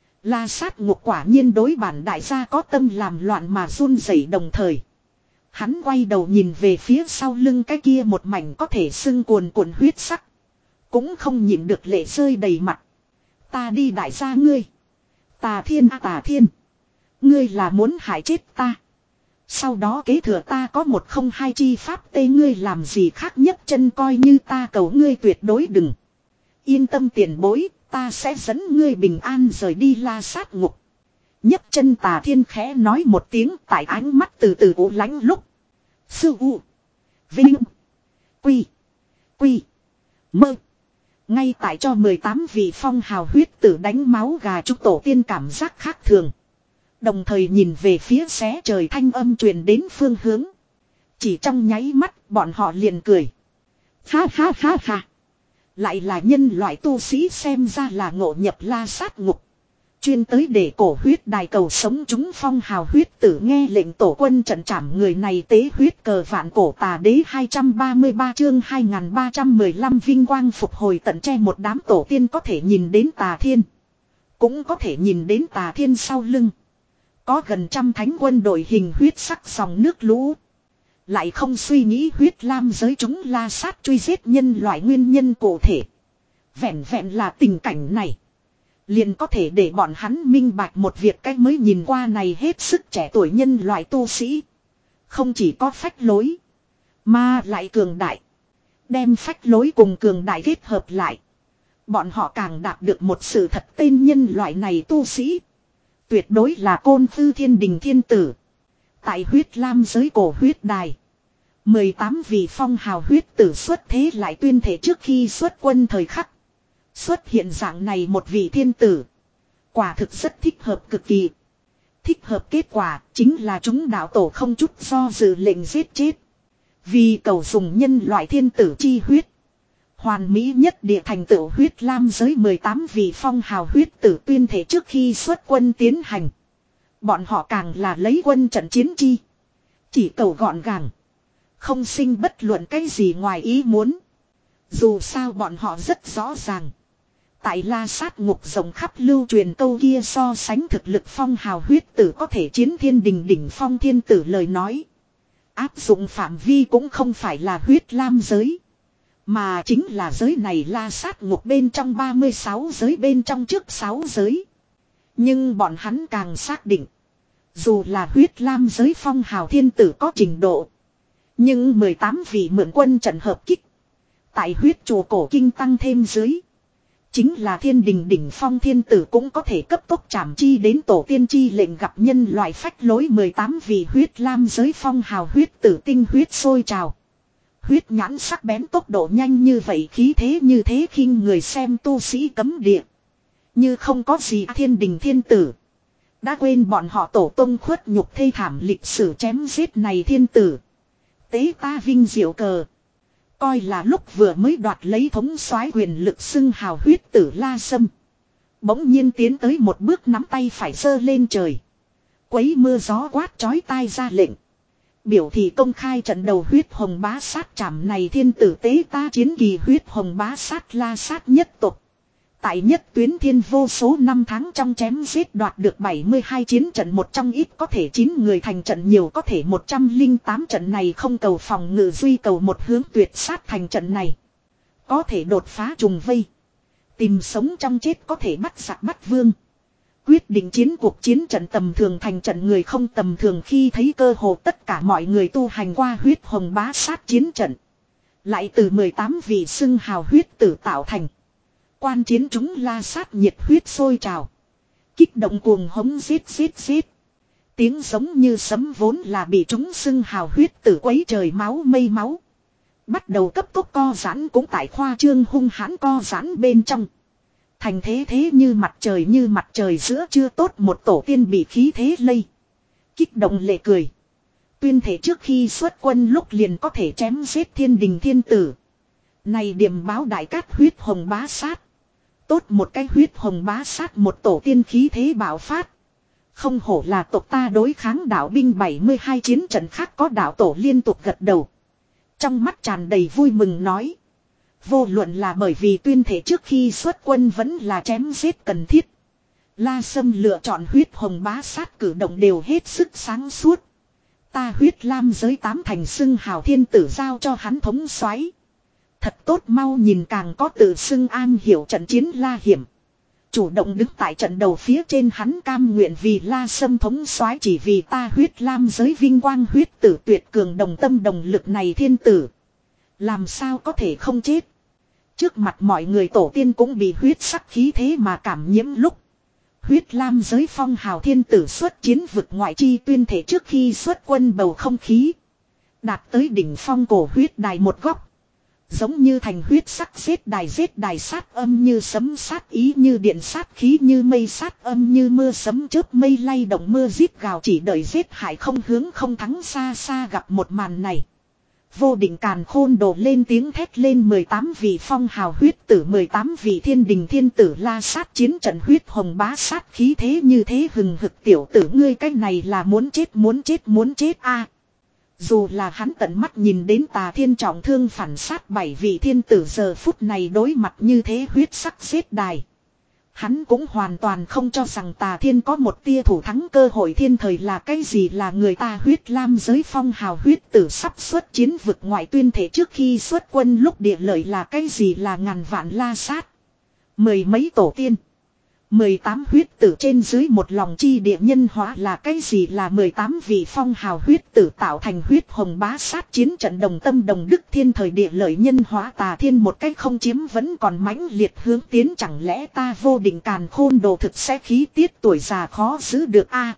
La Sát ngục quả nhiên đối bản đại gia có tâm làm loạn mà run rẩy, đồng thời. Hắn quay đầu nhìn về phía sau lưng cái kia một mảnh có thể sưng cuồn cuộn huyết sắc. Cũng không nhịn được lệ rơi đầy mặt. Ta đi đại gia ngươi. Tà Thiên à, Tà Thiên. Ngươi là muốn hại chết ta. Sau đó kế thừa ta có một không hai chi pháp tê, ngươi làm gì khác nhất chân, coi như ta cầu ngươi tuyệt đối đừng. Yên tâm tiền bối, ta sẽ dẫn ngươi bình an rời đi La Sát ngục. Nhấc chân Tà Thiên khẽ nói một tiếng, tại ánh mắt từ từ u lánh lúc. Sư U. Vinh. Quy. Quy. Mơ. Ngay tại cho mười tám vị phong hào huyết tử đánh máu gà chúc tổ tiên cảm giác khác thường. Đồng thời nhìn về phía xé trời thanh âm truyền đến phương hướng. Chỉ trong nháy mắt bọn họ liền cười. Ha ha ha ha. Lại là nhân loại tu sĩ, xem ra là ngộ nhập La Sát ngục. Chuyên tới để cổ huyết đài cầu sống chúng phong hào huyết tử, nghe lệnh tổ quân trận trảm người này tế huyết cờ vạn cổ tà đế. Hai trăm ba mươi ba chương hai nghìn ba trăm mười lăm vinh quang phục hồi tận che. Một đám tổ tiên có thể nhìn đến Tà Thiên. Cũng có thể nhìn đến Tà Thiên sau lưng. Có gần trăm thánh quân đội hình huyết sắc dòng nước lũ. Lại không suy nghĩ huyết lam giới chúng La Sát truy giết nhân loại nguyên nhân cụ thể. Vẹn vẹn là tình cảnh này. Liền có thể để bọn hắn minh bạch một việc, cách mới nhìn qua này hết sức trẻ tuổi nhân loại tu sĩ. Không chỉ có phách lối. Mà lại cường đại. Đem phách lối cùng cường đại kết hợp lại. Bọn họ càng đạt được một sự thật, tên nhân loại này tu sĩ. Tuyệt đối là Côn Tư Thiên Đình thiên tử. Tại huyết lam giới cổ huyết đài. mười tám vị phong hào huyết tử xuất thế lại tuyên thể trước khi xuất quân thời khắc. Xuất hiện dạng này một vị thiên tử. Quả thực rất thích hợp cực kỳ. Thích hợp kết quả chính là chúng đạo tổ không chút do dự lệnh giết chết. Vì cầu dùng nhân loại thiên tử chi huyết. Hoàn mỹ nhất địa thành tựu huyết lam giới mười tám vị phong hào huyết tử tuyên thể trước khi xuất quân tiến hành. Bọn họ càng là lấy quân trận chiến chi. Chỉ cầu gọn gàng. Không sinh bất luận cái gì ngoài ý muốn. Dù sao bọn họ rất rõ ràng. Tại La Sát ngục rộng khắp lưu truyền câu kia, so sánh thực lực phong hào huyết tử có thể chiến thiên đình đỉnh phong thiên tử lời nói. Áp dụng phạm vi cũng không phải là huyết lam giới. Mà chính là giới này La Sát ngục bên trong ba mươi sáu giới bên trong trước sáu giới. Nhưng bọn hắn càng xác định. Dù là huyết lam giới phong hào thiên tử có trình độ. Nhưng mười tám vị mượn quân trận hợp kích. Tại huyết chùa cổ kinh tăng thêm dưới. Chính là thiên đình đỉnh phong thiên tử cũng có thể cấp tốc trảm chi đến tổ tiên chi lệnh gặp nhân loại phách lối mười tám vị huyết lam giới phong hào huyết tử tinh huyết sôi trào. Huyết nhãn sắc bén tốc độ nhanh như vậy khí thế như thế khinh người xem tu sĩ cấm địa. Như không có gì thiên đình thiên tử. Đã quên bọn họ tổ tông khuất nhục thê thảm lịch sử chém giết này thiên tử. Tế ta vinh diệu cờ. Coi là lúc vừa mới đoạt lấy thống soái quyền lực xưng hào huyết tử La Sâm. Bỗng nhiên tiến tới một bước nắm tay phải giơ lên trời. Quấy mưa gió quát chói tai ra lệnh. Biểu thị công khai trận đầu huyết hồng bá sát trảm này thiên tử tế ta chiến kỳ huyết hồng bá sát La sát nhất tục. Tại nhất tuyến thiên vô số năm tháng trong chém giết đoạt được bảy mươi hai chiến trận một trong ít có thể chín người thành trận nhiều có thể một trăm lẻ tám trận này không cầu phòng ngự duy cầu một hướng tuyệt sát thành trận này. Có thể đột phá trùng vây. Tìm sống trong chết có thể bắt giặc bắt vương. Quyết định chiến cuộc chiến trận tầm thường thành trận người không tầm thường khi thấy cơ hồ tất cả mọi người tu hành qua huyết hồng bá sát chiến trận. Lại từ mười tám vị xưng hào huyết tử tạo thành. Quan chiến chúng la sát nhiệt huyết sôi trào. Kích động cuồng hống giết giết giết. Tiếng giống như sấm vốn là bị chúng xưng hào huyết tử quấy trời máu mây máu. Bắt đầu cấp tốc co giãn cũng tại khoa trương hung hãn co giãn bên trong. Thành thế thế như mặt trời như mặt trời giữa chưa tốt một tổ tiên bị khí thế lây. Kích động lệ cười. Tuyên thể trước khi xuất quân lúc liền có thể chém giết thiên đình thiên tử. Này điểm báo đại cát huyết hồng bá sát. Tốt một cái huyết hồng bá sát một tổ tiên khí thế bạo phát. Không hổ là tộc ta đối kháng đạo binh bảy mươi hai chiến trận khác có đạo tổ liên tục gật đầu. Trong mắt tràn đầy vui mừng nói. Vô luận là bởi vì tuyên thể trước khi xuất quân vẫn là chém giết cần thiết. La Sâm lựa chọn huyết hồng bá sát cử động đều hết sức sáng suốt. Ta huyết lam giới tám thành xưng hào thiên tử giao cho hắn thống soái. Thật tốt mau nhìn càng có tự xưng an hiểu trận chiến La Hiểm. Chủ động đứng tại trận đầu phía trên hắn cam nguyện vì La Sâm thống soái chỉ vì ta huyết lam giới vinh quang huyết tử tuyệt cường đồng tâm đồng lực này thiên tử. Làm sao có thể không chết. Trước mặt mọi người tổ tiên cũng bị huyết sắc khí thế mà cảm nhiễm lúc. Huyết lam giới phong hào thiên tử xuất chiến vực ngoại chi tuyên thể trước khi xuất quân bầu không khí. Đạt tới đỉnh phong cổ huyết đài một góc. Giống như thành huyết sắc giết đài giết đài sát âm như sấm sát ý như điện sát khí như mây sát âm như mưa sấm chớp mây lay động mưa giết gào chỉ đợi giết hại không hướng không thắng xa xa gặp một màn này. Vô định càn khôn đổ lên tiếng thét lên mười tám vị phong hào huyết tử mười tám vị thiên đình thiên tử la sát chiến trận huyết hồng bá sát khí thế như thế hừng hực tiểu tử ngươi cách này là muốn chết muốn chết muốn chết a. Dù là hắn tận mắt nhìn đến tà thiên trọng thương phản sát bảy vị thiên tử giờ phút này đối mặt như thế huyết sắc giết đài. Hắn cũng hoàn toàn không cho rằng tà thiên có một tia thủ thắng cơ hội thiên thời là cái gì là người ta huyết lam giới phong hào huyết tử sắp xuất chiến vực ngoại tuyên thể trước khi xuất quân lúc địa lợi là cái gì là ngàn vạn la sát. Mười mấy tổ tiên. Mười tám huyết tử trên dưới một lòng chi địa nhân hóa là cái gì là mười tám vị phong hào huyết tử tạo thành huyết hồng bá sát chiến trận đồng tâm đồng đức thiên thời địa lợi nhân hóa tà thiên một cách không chiếm vẫn còn mãnh liệt hướng tiến chẳng lẽ ta vô định càn khôn đồ thực sẽ khí tiết tuổi già khó giữ được a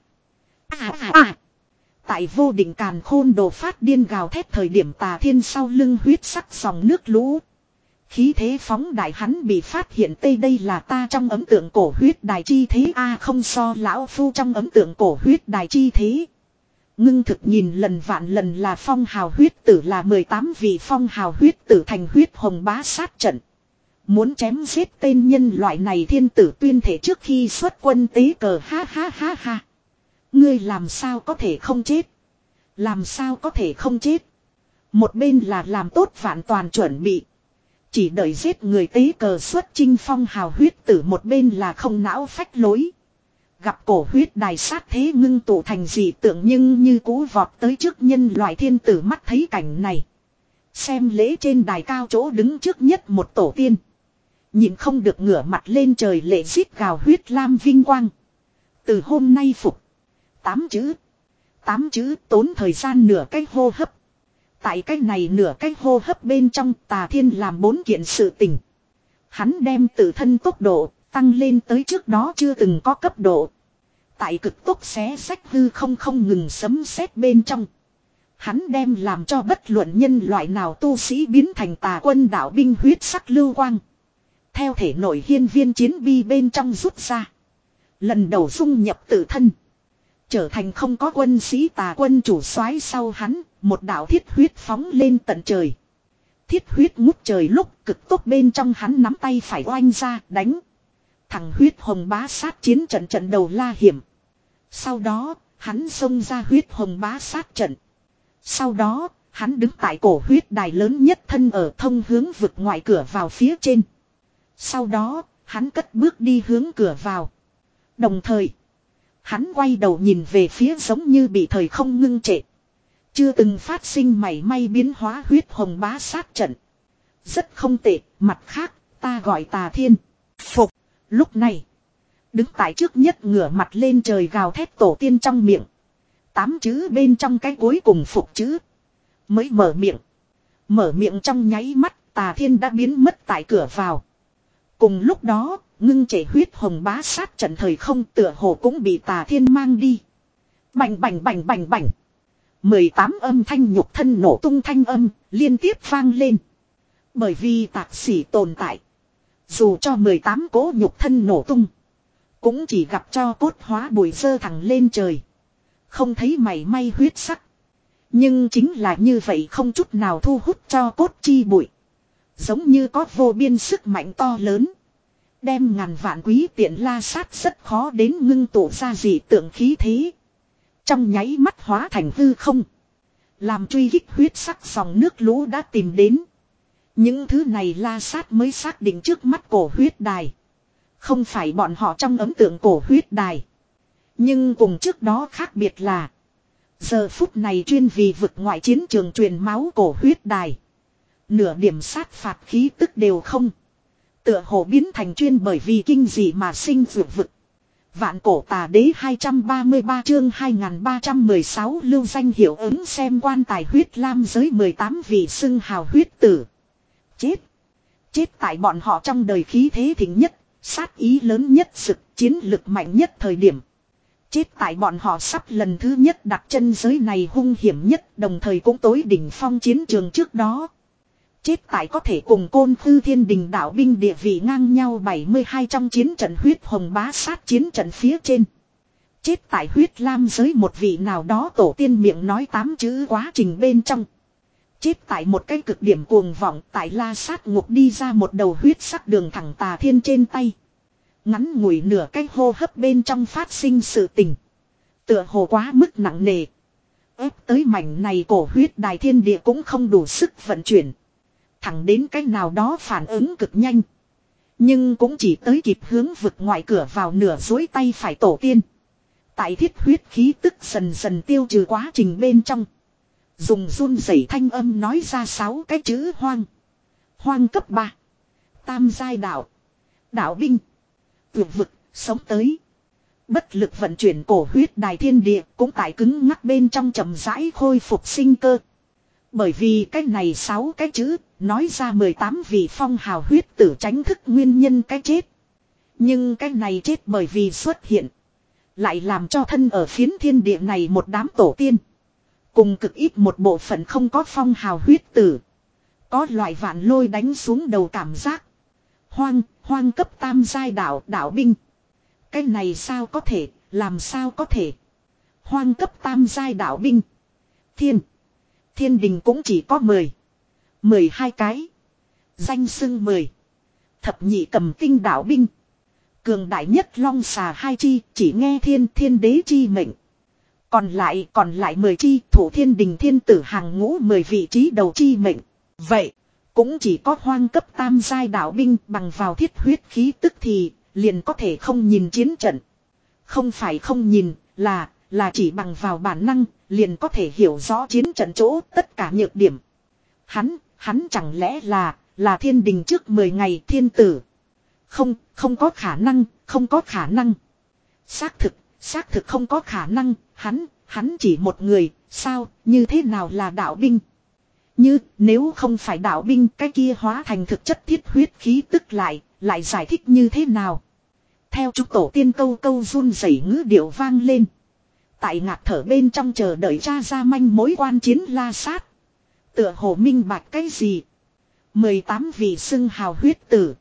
à, à, à. Tại vô định càn khôn đồ phát điên gào thét thời điểm tà thiên sau lưng huyết sắc dòng nước lũ. Khí thế phóng đại hắn bị phát hiện tây đây là ta trong ấn tượng cổ huyết đài chi thế a không so lão phu trong ấn tượng cổ huyết đài chi thế. Ngưng thực nhìn lần vạn lần là phong hào huyết tử là mười tám vị phong hào huyết tử thành huyết hồng bá sát trận. Muốn chém giết tên nhân loại này thiên tử tuyên thể trước khi xuất quân tế cờ ha ha ha ha. Ngươi làm sao có thể không chết. Làm sao có thể không chết. Một bên là làm tốt vạn toàn chuẩn bị. Chỉ đợi giết người tế cờ xuất chinh phong hào huyết tử một bên là không não phách lối. Gặp cổ huyết đài sát thế ngưng tụ thành dị tượng nhưng như cú vọt tới trước nhân loại thiên tử mắt thấy cảnh này. Xem lễ trên đài cao chỗ đứng trước nhất một tổ tiên. Nhìn không được ngửa mặt lên trời lệ giết gào huyết lam vinh quang. Từ hôm nay phục. Tám chữ. Tám chữ tốn thời gian nửa cái hô hấp. Tại cái này nửa cái hô hấp bên trong tà thiên làm bốn kiện sự tình. Hắn đem tự thân tốc độ tăng lên tới trước đó chưa từng có cấp độ. Tại cực tốc xé sách hư không không ngừng sấm sét bên trong. Hắn đem làm cho bất luận nhân loại nào tu sĩ biến thành tà quân đạo binh huyết sắc lưu quang. Theo thể nội hiên viên chiến bi bên trong rút ra. Lần đầu dung nhập tự thân. Trở thành không có quân sĩ tà quân chủ soái sau hắn, một đạo thiết huyết phóng lên tận trời. Thiết huyết ngút trời lúc cực tốc bên trong hắn nắm tay phải oanh ra đánh. Thằng huyết hồng bá sát chiến trận trận đầu la hiểm. Sau đó, hắn xông ra huyết hồng bá sát trận. Sau đó, hắn đứng tại cổ huyết đài lớn nhất thân ở thông hướng vực ngoại cửa vào phía trên. Sau đó, hắn cất bước đi hướng cửa vào. Đồng thời, hắn quay đầu nhìn về phía giống như bị thời không ngưng trệ. Chưa từng phát sinh mảy may biến hóa huyết hồng bá sát trận. Rất không tệ, mặt khác, ta gọi Tà Thiên. Phục, lúc này, đứng tại trước nhất ngửa mặt lên trời gào thét tổ tiên trong miệng. Tám chữ bên trong cái cuối cùng phục chữ. Mới mở miệng. Mở miệng trong nháy mắt, Tà Thiên đã biến mất tại cửa vào. Cùng lúc đó, ngưng trệ huyết hồng bá sát trận thời không tựa hồ cũng bị Tà Thiên mang đi. Bành bành bành bành bành. mười tám âm thanh nhục thân nổ tung thanh âm, liên tiếp vang lên. Bởi vì tạc sĩ tồn tại. Dù cho mười tám cỗ nhục thân nổ tung. Cũng chỉ gặp cho cốt hóa bụi sơ thẳng lên trời. Không thấy mảy may huyết sắc. Nhưng chính là như vậy không chút nào thu hút cho cốt chi bụi. Giống như có vô biên sức mạnh to lớn. Đem ngàn vạn quý tiện la sát rất khó đến ngưng tụ ra dị tượng khí thế. Trong nháy mắt hóa thành hư không. Làm truy kích huyết sắc dòng nước lũ đã tìm đến. Những thứ này la sát mới xác định trước mắt cổ huyết đài. Không phải bọn họ trong ấn tượng cổ huyết đài. Nhưng cùng trước đó khác biệt là. Giờ phút này chuyên vì vực ngoại chiến trường truyền máu cổ huyết đài. Nửa điểm sát phạt khí tức đều không. Tựa hồ biến thành chuyên bởi vì kinh dị mà sinh vượt vực. Vạn cổ tà đế hai trăm ba mươi ba chương hai nghìn ba trăm mười sáu lưu danh hiệu ứng xem quan tài huyết lam giới mười tám vị xưng hào huyết tử. Chết. Chết tại bọn họ trong đời khí thế thịnh nhất, sát ý lớn nhất sực, chiến lực mạnh nhất thời điểm. Chết tại bọn họ sắp lần thứ nhất đặt chân giới này hung hiểm nhất, đồng thời cũng tối đỉnh phong chiến trường trước đó. Chết tại có thể cùng Côn Khư Thiên Đình đạo binh địa vị ngang nhau bảy mươi hai trong chiến trận huyết hồng bá sát chiến trận phía trên. Chết tại huyết lam giới một vị nào đó tổ tiên miệng nói tám chữ quá trình bên trong. Chết tại một cái cực điểm cuồng vọng tại la sát ngục đi ra một đầu huyết sắc đường thẳng Tà Thiên trên tay. Ngắn ngủi nửa cái hô hấp bên trong phát sinh sự tình. Tựa hồ quá mức nặng nề. Ép tới mảnh này cổ huyết đài thiên địa cũng không đủ sức vận chuyển. Thẳng đến cái nào đó phản ứng cực nhanh. Nhưng cũng chỉ tới kịp hướng vực ngoài cửa vào nửa dối tay phải tổ tiên. Tại thiết huyết khí tức dần dần tiêu trừ quá trình bên trong. Dùng run rẩy thanh âm nói ra sáu cái chữ hoang. Hoang cấp ba. Tam giai đạo. Đạo binh. Vượt vực, sống tới. Bất lực vận chuyển cổ huyết đài thiên địa cũng tại cứng ngắc bên trong chậm rãi khôi phục sinh cơ. Bởi vì cái này sáu cái chữ, nói ra mười tám vị phong hào huyết tử tránh thức nguyên nhân cái chết. Nhưng cái này chết bởi vì xuất hiện. Lại làm cho thân ở phiến thiên địa này một đám tổ tiên. Cùng cực ít một bộ phận không có phong hào huyết tử. Có loại vạn lôi đánh xuống đầu cảm giác. Hoang, hoang cấp tam giai đạo, đạo binh. Cái này sao có thể, làm sao có thể. Hoang cấp tam giai đạo binh. Thiên. Thiên đình cũng chỉ có mười. Mười hai cái. Danh xưng mười. Thập nhị cầm tinh đạo binh. Cường đại nhất long xà hai chi, chỉ nghe thiên thiên đế chi mệnh. Còn lại, còn lại mười chi, thủ thiên đình thiên tử hàng ngũ mười vị trí đầu chi mệnh. Vậy, cũng chỉ có hoang cấp tam giai đạo binh bằng vào thiết huyết khí tức thì, liền có thể không nhìn chiến trận. Không phải không nhìn, là, là chỉ bằng vào bản năng, liền có thể hiểu rõ chiến trận chỗ tất cả nhược điểm. Hắn, hắn chẳng lẽ là, là thiên đình trước mười ngày thiên tử. Không, không có khả năng, không có khả năng. Xác thực, xác thực không có khả năng, hắn, hắn chỉ một người, sao, như thế nào là đạo binh. Như nếu không phải đạo binh cái kia hóa thành thực chất thiết huyết khí tức lại, lại giải thích như thế nào. Theo chúng tổ tiên câu câu run rẩy ngữ điệu vang lên. Tại ngạt thở bên trong chờ đợi cha ra manh mối quan chiến La Sát. Tựa hồ minh bạch cái gì. mười tám vị xưng hào huyết tử.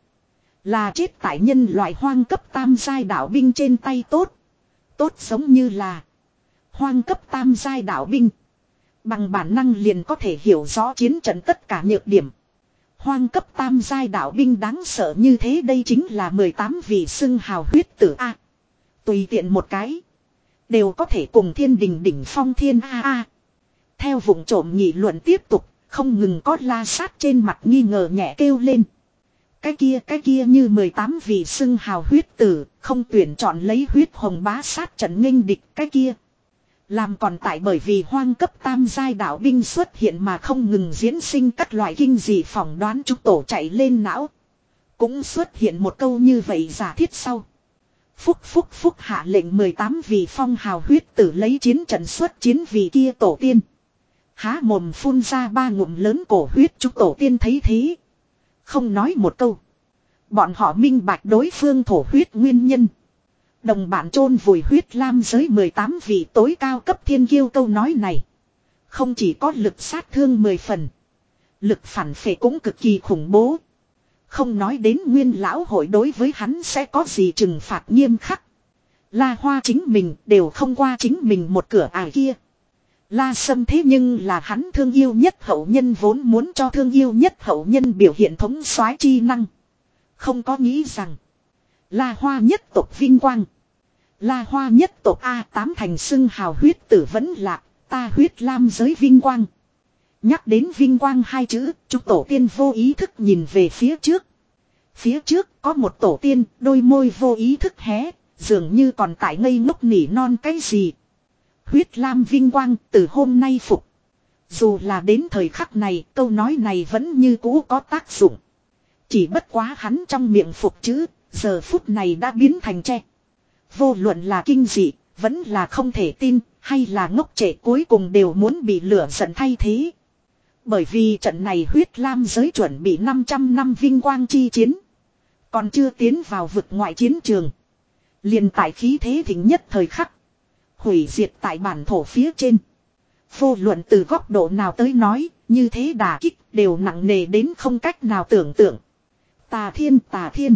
Là chết tại nhân loại hoang cấp tam giai đạo binh trên tay tốt. Tốt giống như là hoang cấp tam giai đạo binh. Bằng bản năng liền có thể hiểu rõ chiến trận tất cả nhược điểm. Hoang cấp tam giai đạo binh đáng sợ như thế đây chính là mười tám vị xưng hào huyết tử A. Tùy tiện một cái. Đều có thể cùng thiên đình đỉnh phong thiên A A. Theo vùng trộm nghị luận tiếp tục. Không ngừng có La Sát trên mặt nghi ngờ nhẹ kêu lên. Cái kia cái kia như mười tám vị xưng hào huyết tử. Không tuyển chọn lấy huyết hồng bá sát trận nghênh địch cái kia. Làm còn tại bởi vì hoang cấp tam giai đạo binh xuất hiện mà không ngừng diễn sinh các loại kinh dị phỏng đoán chúng tổ chạy lên não. Cũng xuất hiện một câu như vậy giả thiết sau. Phúc phúc phúc hạ lệnh mười tám vị phong hào huyết tử lấy chiến trận xuất chiến vì kia tổ tiên. Há mồm phun ra ba ngụm lớn cổ huyết chúng tổ tiên thấy thế. Không nói một câu. Bọn họ minh bạch đối phương thổ huyết nguyên nhân. Đồng bạn chôn vùi huyết lam giới mười tám vị tối cao cấp thiên kiêu câu nói này. Không chỉ có lực sát thương mười phần. Lực phản phệ cũng cực kỳ khủng bố. Không nói đến nguyên lão hội đối với hắn sẽ có gì trừng phạt nghiêm khắc. La Hoa chính mình đều không qua chính mình một cửa ải kia. La Sâm thế nhưng là hắn thương yêu nhất hậu nhân vốn muốn cho thương yêu nhất hậu nhân biểu hiện thống soái chi năng. Không có nghĩ rằng. La Hoa nhất tộc vinh quang. La Hoa nhất tộc A tám thành xưng hào huyết tử vẫn lạc. Ta huyết lam giới vinh quang. Nhắc đến vinh quang hai chữ. Chúng tổ tiên vô ý thức nhìn về phía trước. Phía trước có một tổ tiên. Đôi môi vô ý thức hé. Dường như còn tại ngây ngốc nỉ non cái gì. Huyết lam vinh quang từ hôm nay phục. Dù là đến thời khắc này câu nói này vẫn như cũ có tác dụng. Chỉ bất quá hắn trong miệng phục chữ. Giờ phút này đã biến thành tre. Vô luận là kinh dị, vẫn là không thể tin, hay là ngốc trẻ cuối cùng đều muốn bị lửa giận thay thế. Bởi vì trận này huyết lam giới chuẩn bị năm trăm năm vinh quang chi chiến. Còn chưa tiến vào vực ngoại chiến trường. Liền tại khí thế thịnh nhất thời khắc. Hủy diệt tại bản thổ phía trên. Vô luận từ góc độ nào tới nói, như thế đả kích đều nặng nề đến không cách nào tưởng tượng. Tà thiên tà thiên.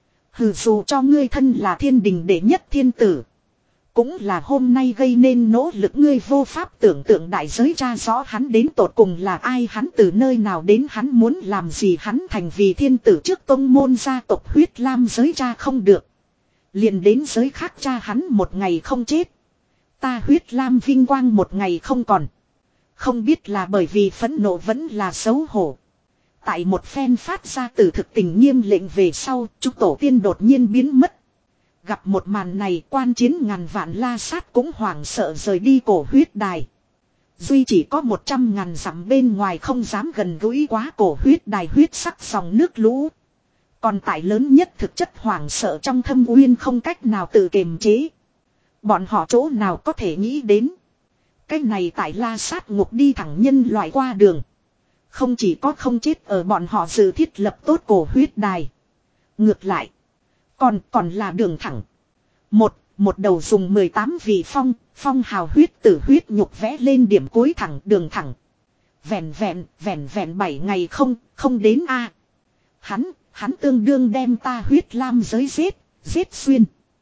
Hừ dù cho ngươi thân là thiên đình đệ nhất thiên tử. Cũng là hôm nay gây nên nỗ lực ngươi vô pháp tưởng tượng đại giới tra rõ hắn đến tột cùng là ai hắn từ nơi nào đến hắn muốn làm gì hắn thành vì thiên tử trước tông môn gia tộc huyết lam giới tra không được. Liền đến giới khác cha hắn một ngày không chết. Ta huyết lam vinh quang một ngày không còn. Không biết là bởi vì phẫn nộ vẫn là xấu hổ. Tại một phen phát ra từ thực tình nghiêm lệnh về sau, chúng tổ tiên đột nhiên biến mất. Gặp một màn này quan chiến ngàn vạn La Sát cũng hoảng sợ rời đi cổ huyết đài. Duy chỉ có một trăm ngàn dặm bên ngoài không dám gần gũi quá cổ huyết đài huyết sắc dòng nước lũ. Còn tại lớn nhất thực chất hoảng sợ trong thâm uyên không cách nào tự kiềm chế. Bọn họ chỗ nào có thể nghĩ đến. Cái này tại La Sát ngục đi thẳng nhân loại qua đường. Không chỉ có không chết ở bọn họ dự thiết lập tốt cổ huyết đài. Ngược lại. Còn còn là đường thẳng. Một, một đầu dùng mười tám vị phong, phong hào huyết tử huyết nhục vẽ lên điểm cuối thẳng đường thẳng. Vẹn vẹn, vẹn vẹn bảy ngày không, không đến a. Hắn, hắn tương đương đem ta huyết lam giới giết, giết xuyên.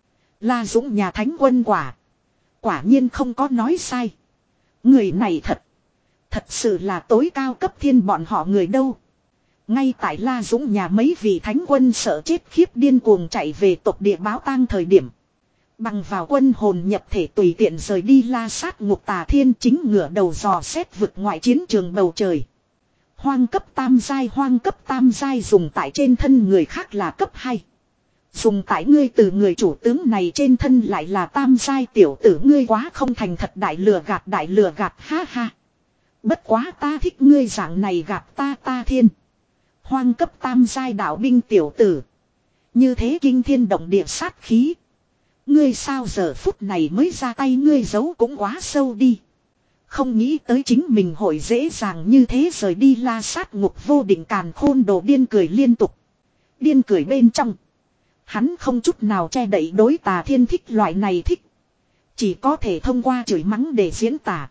La Dũng nhà thánh quân quả. Quả nhiên không có nói sai. Người này thật. Thật sự là tối cao cấp thiên bọn họ người đâu. Ngay tại La Dũng nhà mấy vị thánh quân sợ chết khiếp điên cuồng chạy về tộc địa báo tang thời điểm. Bằng vào quân hồn nhập thể tùy tiện rời đi La Sát ngục Tà Thiên chính ngửa đầu dò xét vực ngoại chiến trường bầu trời. Hoang cấp tam giai hoang cấp tam giai dùng tại trên thân người khác là cấp hai. Dùng tại ngươi từ người chủ tướng này trên thân lại là tam giai tiểu tử ngươi quá không thành thật đại lừa gạt đại lừa gạt ha ha. Bất quá ta thích ngươi dạng này gạt ta ta thiên. Hoang cấp tam giai đạo binh tiểu tử. Như thế kinh thiên động địa sát khí. Ngươi sao giờ phút này mới ra tay ngươi giấu cũng quá sâu đi. Không nghĩ tới chính mình hội dễ dàng như thế rời đi La Sát Ngục Vô Định Càn Khôn Đồ điên cười liên tục. Điên cười bên trong. Hắn không chút nào che đậy đối Tà Thiên thích loại này thích. Chỉ có thể thông qua chửi mắng để diễn tả.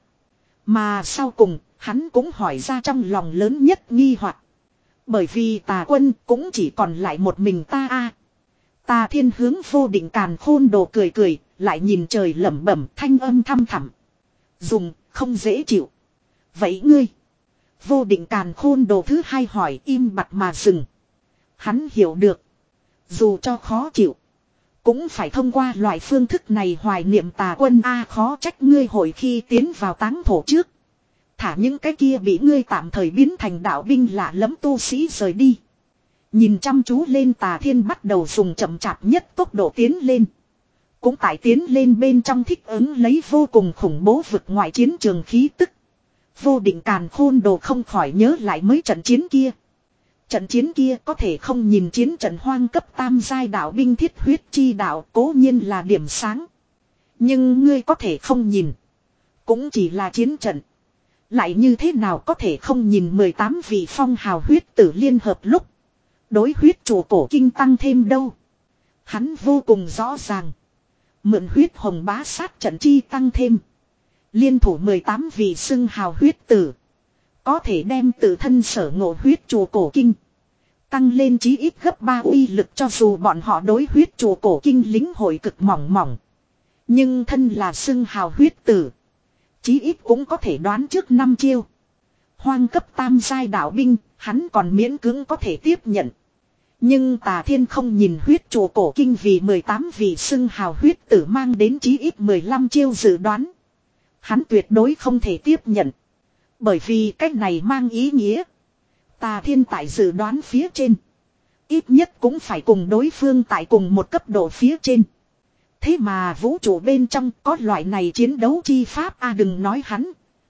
Mà sau cùng, hắn cũng hỏi ra trong lòng lớn nhất nghi hoặc. Bởi vì Tà Quân cũng chỉ còn lại một mình ta a. Tà Thiên hướng Vô Định Càn Khôn Đồ cười cười, lại nhìn trời lẩm bẩm thanh âm thăm thẳm. Dùng, không dễ chịu. Vậy ngươi? Vô Định Càn Khôn Đồ thứ hai hỏi im bặt mà dừng. Hắn hiểu được. Dù cho khó chịu. Cũng phải thông qua loại phương thức này hoài niệm Tà Quân a. Khó trách ngươi hồi khi tiến vào táng thổ trước. Thả những cái kia bị ngươi tạm thời biến thành đạo binh lạ lẫm tu sĩ rời đi. Nhìn chăm chú lên Tà Thiên bắt đầu dùng chậm chạp nhất tốc độ tiến lên. Cũng tại tiến lên bên trong thích ứng lấy vô cùng khủng bố vực ngoại chiến trường khí tức. Vô Định Càn Khôn Đồ không khỏi nhớ lại mấy trận chiến kia. Trận chiến kia có thể không nhìn chiến trận hoang cấp tam giai đạo binh thiết huyết chi đạo cố nhiên là điểm sáng. Nhưng ngươi có thể không nhìn. Cũng chỉ là chiến trận. Lại như thế nào có thể không nhìn mười tám vị phong hào huyết tử liên hợp lúc. Đối huyết chủ cổ kinh tăng thêm đâu. Hắn vô cùng rõ ràng. Mượn huyết hồng bá sát trận chi tăng thêm. Liên thủ mười tám vị xưng hào huyết tử. Có thể đem tự thân sở ngộ huyết chùa cổ kinh. Tăng lên chí ít gấp ba uy lực cho dù bọn họ đối huyết chùa cổ kinh lính hội cực mỏng mỏng. Nhưng thân là xưng hào huyết tử. Chí ít cũng có thể đoán trước năm chiêu. Hoang cấp tam giai đạo binh, hắn còn miễn cưỡng có thể tiếp nhận. Nhưng Tà Thiên không nhìn huyết chùa cổ kinh vì mười tám vị xưng hào huyết tử mang đến chí ít mười lăm chiêu dự đoán. Hắn tuyệt đối không thể tiếp nhận. Bởi vì cách này mang ý nghĩa. Tà Thiên tại dự đoán phía trên. Ít nhất cũng phải cùng đối phương tại cùng một cấp độ phía trên. Thế mà vũ trụ bên trong có loại này chiến đấu chi pháp a à, đừng nói hắn.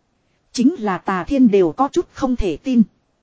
Chính là Tà Thiên đều có chút không thể tin.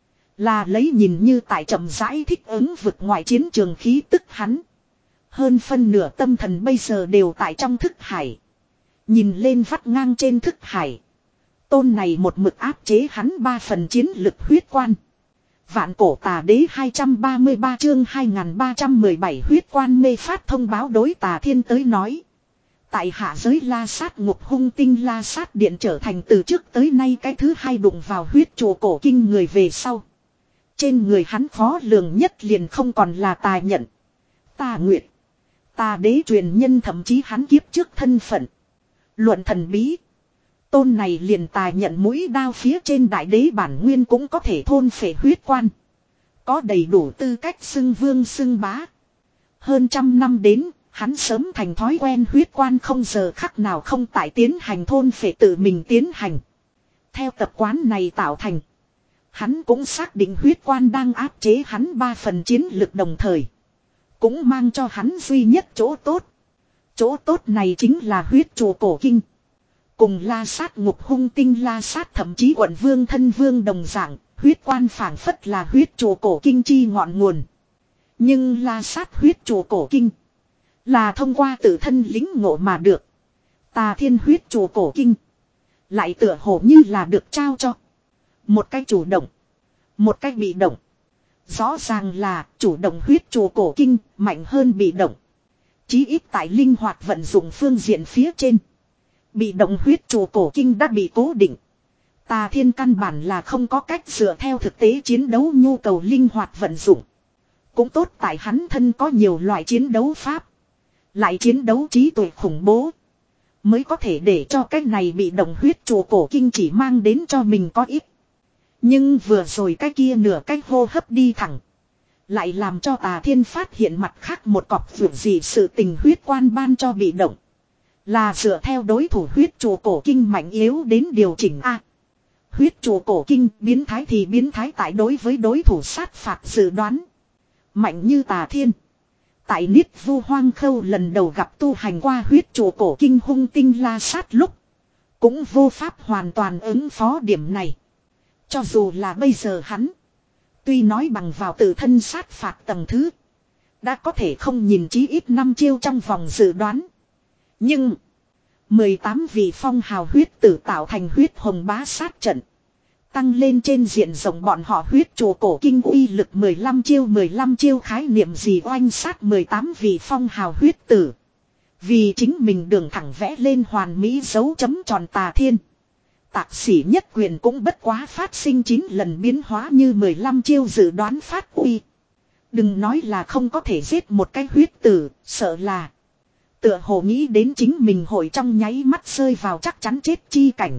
Là lấy nhìn như tại chậm rãi thích ứng vực ngoại chiến trường khí tức hắn. Hơn phân nửa tâm thần bây giờ đều tại trong thức hải. Nhìn lên vắt ngang trên thức hải. Tôn này một mực áp chế hắn ba phần chiến lực huyết quan. Vạn cổ tà đế hai trăm ba mươi ba chương hai nghìn ba trăm mười bảy huyết quan mê phát thông báo đối Tà Thiên tới nói. Tại hạ giới La Sát Ngục hung tinh La Sát Điện trở thành từ trước tới nay cái thứ hai đụng vào huyết chùa cổ kinh người về sau. Trên người hắn khó lường nhất liền không còn là Tà Nhận, Tà Nguyệt, Tà Đế truyền nhân thậm chí hắn kiếp trước thân phận. Luận thần bí. Tôn này liền Tà Nhận mũi đao phía trên đại đế bản nguyên cũng có thể thôn phệ huyết quan. Có đầy đủ tư cách xưng vương xưng bá. Hơn trăm năm đến, hắn sớm thành thói quen huyết quan không giờ khắc nào không tại tiến hành thôn phệ tự mình tiến hành. Theo tập quán này tạo thành. Hắn cũng xác định huyết quan đang áp chế hắn ba phần chiến lực đồng thời. Cũng mang cho hắn duy nhất chỗ tốt. Chỗ tốt này chính là huyết chùa cổ kinh. Cùng La Sát Ngục hung tinh La Sát thậm chí quận vương thân vương đồng dạng, huyết quan phảng phất là huyết chùa cổ kinh chi ngọn nguồn. Nhưng La Sát huyết chùa cổ kinh là thông qua tự thân lính ngộ mà được. Tà Thiên huyết chùa cổ kinh lại tựa hồ như là được trao cho. Một cách chủ động, một cách bị động. Rõ ràng là chủ động huyết chùa cổ kinh mạnh hơn bị động. Chí ít tại linh hoạt vận dụng phương diện phía trên. Bị động huyết chùa cổ kinh đã bị cố định. Tà Thiên căn bản là không có cách dựa theo thực tế chiến đấu nhu cầu linh hoạt vận dụng. Cũng tốt tại hắn thân có nhiều loại chiến đấu pháp. Lại chiến đấu trí tuệ khủng bố. Mới có thể để cho cái này bị động huyết chùa cổ kinh chỉ mang đến cho mình có ít. Nhưng vừa rồi cái kia nửa cái hô hấp đi thẳng. Lại làm cho Tà Thiên phát hiện mặt khác một cọc vượt gì sự tình huyết quan ban cho bị động. Là dựa theo đối thủ huyết chùa cổ kinh mạnh yếu đến điều chỉnh A. Huyết chùa cổ kinh biến thái thì biến thái tại đối với đối thủ sát phạt dự đoán. Mạnh như Tà Thiên. Tại Niết Vu Hoang Khâu lần đầu gặp tu hành qua huyết chùa cổ kinh hung tinh La Sát lúc. Cũng vô pháp hoàn toàn ứng phó điểm này. Cho dù là bây giờ hắn. Tuy nói bằng vào tự thân sát phạt tầng thứ. Đã có thể không nhìn chí ít năm chiêu trong vòng dự đoán. Nhưng. mười tám vị phong hào huyết tử tạo thành huyết hồng bá sát trận. Tăng lên trên diện rộng bọn họ huyết trụ cổ kinh uy lực mười lăm chiêu mười lăm chiêu khái niệm gì oanh sát mười tám vị phong hào huyết tử. Vì chính mình đường thẳng vẽ lên hoàn mỹ dấu chấm tròn tà thiên. Tạc sĩ nhất quyền cũng bất quá phát sinh chín lần biến hóa như mười lăm chiêu dự đoán phát uy. Đừng nói là không có thể giết một cái huyết tử, sợ là. Tựa hồ nghĩ đến chính mình hội trong nháy mắt rơi vào chắc chắn chết chi cảnh.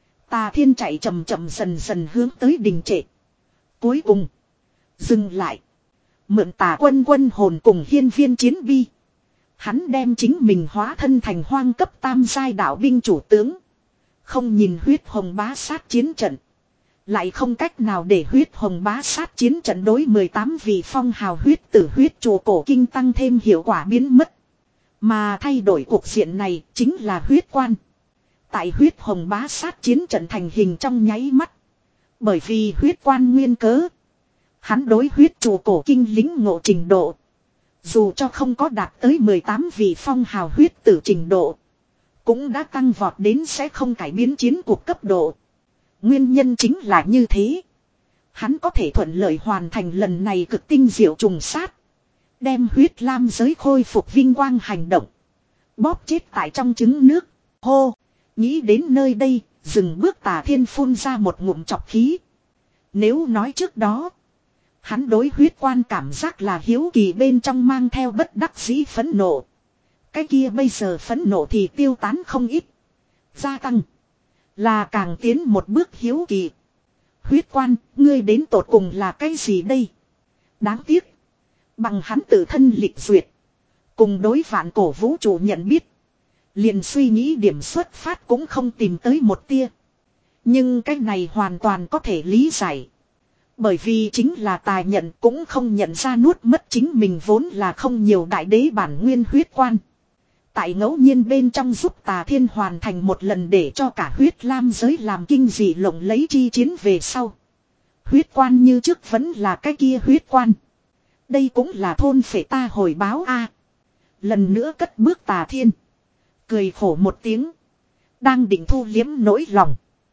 Tà thiên chạy chậm chậm dần dần hướng tới đình trệ. Cuối cùng. Dừng lại. Mượn tà quân quân hồn cùng hiên viên chiến bi. Hắn đem chính mình hóa thân thành hoang cấp tam giai đạo binh chủ tướng. Không nhìn huyết hồng bá sát chiến trận. Lại không cách nào để huyết hồng bá sát chiến trận đối mười tám vị phong hào huyết tử huyết chùa cổ kinh tăng thêm hiệu quả biến mất. Mà thay đổi cuộc diện này chính là huyết quan. Tại huyết hồng bá sát chiến trận thành hình trong nháy mắt. Bởi vì huyết quan nguyên cớ. Hắn đối huyết chùa cổ kinh lính ngộ trình độ. Dù cho không có đạt tới mười tám vị phong hào huyết tử trình độ. Cũng đã tăng vọt đến sẽ không cải biến chiến cuộc cấp độ. Nguyên nhân chính là như thế. Hắn có thể thuận lợi hoàn thành lần này cực tinh diệu trùng sát. Đem huyết lam giới khôi phục vinh quang hành động. Bóp chết tại trong trứng nước. Hô. Nghĩ đến nơi đây. Dừng bước Tà Thiên phun ra một ngụm chọc khí. Nếu nói trước đó. Hắn đối huyết quan cảm giác là hiếu kỳ bên trong mang theo bất đắc dĩ phẫn nộ. Cái kia bây giờ phẫn nộ thì tiêu tán không ít. Gia tăng. Là càng tiến một bước hiếu kỳ. Huyết quan, ngươi đến tột cùng là cái gì đây? Đáng tiếc. Bằng hắn tự thân lịch duyệt. Cùng đối vạn cổ vũ trụ nhận biết. Liền suy nghĩ điểm xuất phát cũng không tìm tới một tia. Nhưng cái này hoàn toàn có thể lý giải. Bởi vì chính là tài nhận cũng không nhận ra nuốt mất chính mình vốn là không nhiều đại đế bản nguyên huyết quan. Tại ngẫu nhiên bên trong giúp Tà Thiên hoàn thành một lần để cho cả huyết lam giới làm kinh dị lộng lấy chi chiến về sau. Huyết quan như trước vẫn là cái kia huyết quan. Đây cũng là thôn phệ ta hồi báo a. Lần nữa cất bước Tà Thiên. Cười khổ một tiếng. Đang định thu liếm nỗi lòng.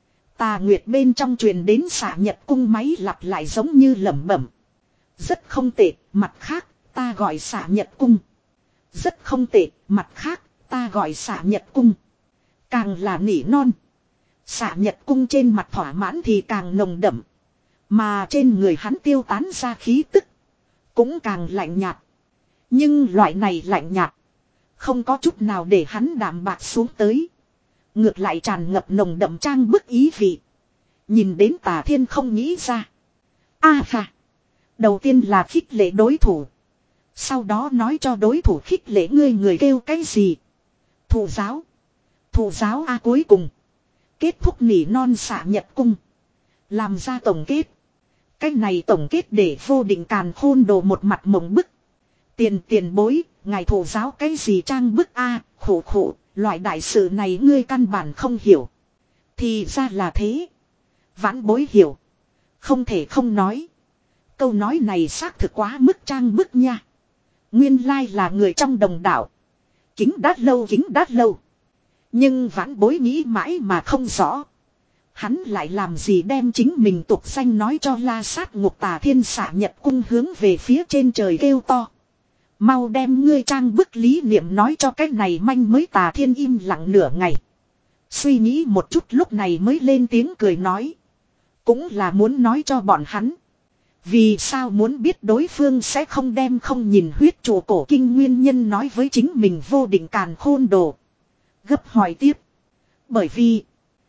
Tà Nguyệt bên trong truyền đến xạ nhật cung máy lặp lại giống như lẩm bẩm. Rất không tệ, mặt khác, ta gọi xạ nhật cung. Rất không tệ, mặt khác, ta gọi xạ nhật cung. Càng là nỉ non. Xạ nhật cung trên mặt thỏa mãn thì càng nồng đậm. Mà trên người hắn tiêu tán ra khí tức. Cũng càng lạnh nhạt. Nhưng loại này lạnh nhạt. Không có chút nào để hắn đạm bạc xuống tới. Ngược lại tràn ngập nồng đậm trang bức ý vị. Nhìn đến Tà Thiên không nghĩ ra. A à phà. Đầu tiên là khích lệ đối thủ. Sau đó nói cho đối thủ khích lệ ngươi người kêu cái gì. Thụ giáo. Thụ giáo A cuối cùng. Kết thúc nỉ non xạ nhật cung. Làm ra tổng kết. Cái này tổng kết để vô định càn khôn đồ một mặt mộng bức. Tiền tiền bối. Ngài thụ giáo cái gì trang bức A. Khổ khổ. Loại đại sự này ngươi căn bản không hiểu. Thì ra là thế. Vãn bối hiểu. Không thể không nói. Câu nói này xác thực quá mức trang bức nha. Nguyên lai là người trong đồng đảo. Kính đát lâu kính đát lâu. Nhưng vãn bối nghĩ mãi mà không rõ. Hắn lại làm gì đem chính mình tục danh nói cho La Sát Ngục Tà Thiên xạ nhật cung hướng về phía trên trời kêu to. Mau đem ngươi trang bức lý niệm nói cho cái này manh mới. Tà Thiên im lặng nửa ngày. Suy nghĩ một chút lúc này mới lên tiếng cười nói. Cũng là muốn nói cho bọn hắn. Vì sao muốn biết đối phương sẽ không đem không nhìn huyết trụ cổ kinh nguyên nhân nói với chính mình vô định càn khôn đồ. Gấp hỏi tiếp. Bởi vì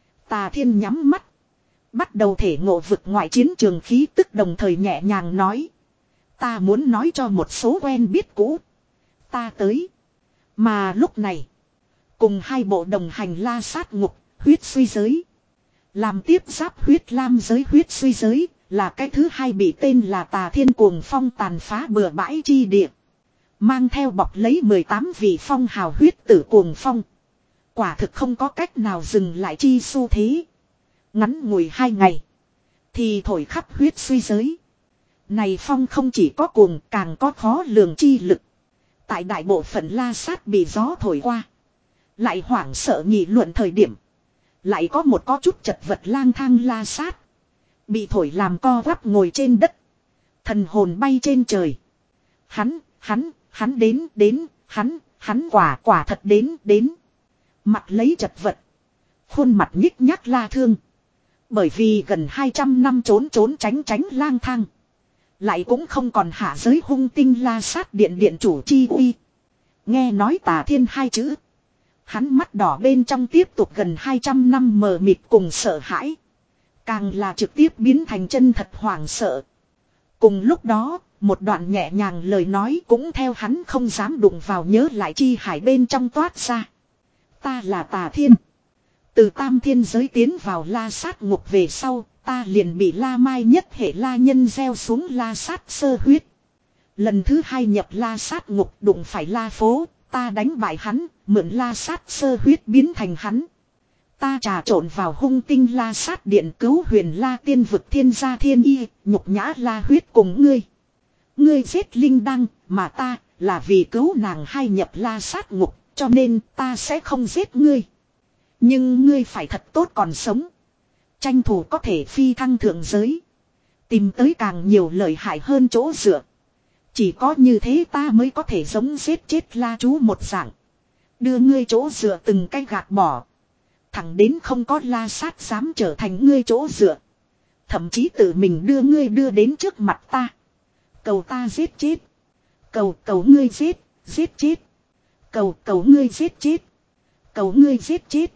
Tà Thiên nhắm mắt. Bắt đầu thể ngộ vực ngoại chiến trường khí tức đồng thời nhẹ nhàng nói. Ta muốn nói cho một số quen biết cũ. Ta tới. Mà lúc này. Cùng hai bộ đồng hành La Sát Ngục, huyết suy giới. Làm tiếp giáp huyết lam giới huyết suy giới. Là cái thứ hai bị tên là Tà Thiên cuồng phong tàn phá bừa bãi chi địa. Mang theo bọc lấy mười tám vị phong hào huyết tử cuồng phong. Quả thực không có cách nào dừng lại chi xu thế. Ngắn ngủi hai ngày. Thì thổi khắp huyết suy giới. Này phong không chỉ có cuồng càng có khó lường chi lực. Tại đại bộ phận La Sát bị gió thổi qua. Lại hoảng sợ nghị luận thời điểm. Lại có một có chút chật vật lang thang la sát. Bị thổi làm co quắp ngồi trên đất. Thần hồn bay trên trời. Hắn, hắn, hắn đến, đến, hắn, hắn quả quả thật đến, đến. Mặt lấy chật vật. Khuôn mặt nhích nhác la thương. Bởi vì gần hai trăm năm trốn trốn tránh tránh lang thang. Lại cũng không còn hạ giới hung tinh la sát điện điện chủ chi uy. Nghe nói Tà Thiên hai chữ. Hắn mắt đỏ bên trong tiếp tục gần hai trăm năm mờ mịt cùng sợ hãi. Càng là trực tiếp biến thành chân thật hoảng sợ. Cùng lúc đó, một đoạn nhẹ nhàng lời nói cũng theo hắn không dám đụng vào nhớ lại chi hải bên trong toát ra. Ta là Tà Thiên. Từ tam thiên giới tiến vào la sát ngục về sau, ta liền bị la mai nhất hệ la nhân gieo xuống la sát sơ huyết. Lần thứ hai nhập la sát ngục đụng phải la phố, ta đánh bại hắn, mượn la sát sơ huyết biến thành hắn. Ta trà trộn vào hung tinh la sát điện cứu huyền la tiên vực thiên gia thiên y, nhục nhã la huyết cùng ngươi. Ngươi giết linh đăng, mà ta là vì cứu nàng hai nhập la sát ngục, cho nên ta sẽ không giết ngươi. Nhưng ngươi phải thật tốt còn sống. Tranh thủ có thể phi thăng thượng giới. Tìm tới càng nhiều lợi hại hơn chỗ dựa. Chỉ có như thế ta mới có thể giống giết chết la chú một dạng. Đưa ngươi chỗ dựa từng cái gạt bỏ. Thẳng đến không có la sát dám trở thành ngươi chỗ dựa. Thậm chí tự mình đưa ngươi đưa đến trước mặt ta. Cầu ta giết chết. Cầu cầu ngươi giết, giết chết. Cầu cầu ngươi giết chết. Cầu ngươi giết chết.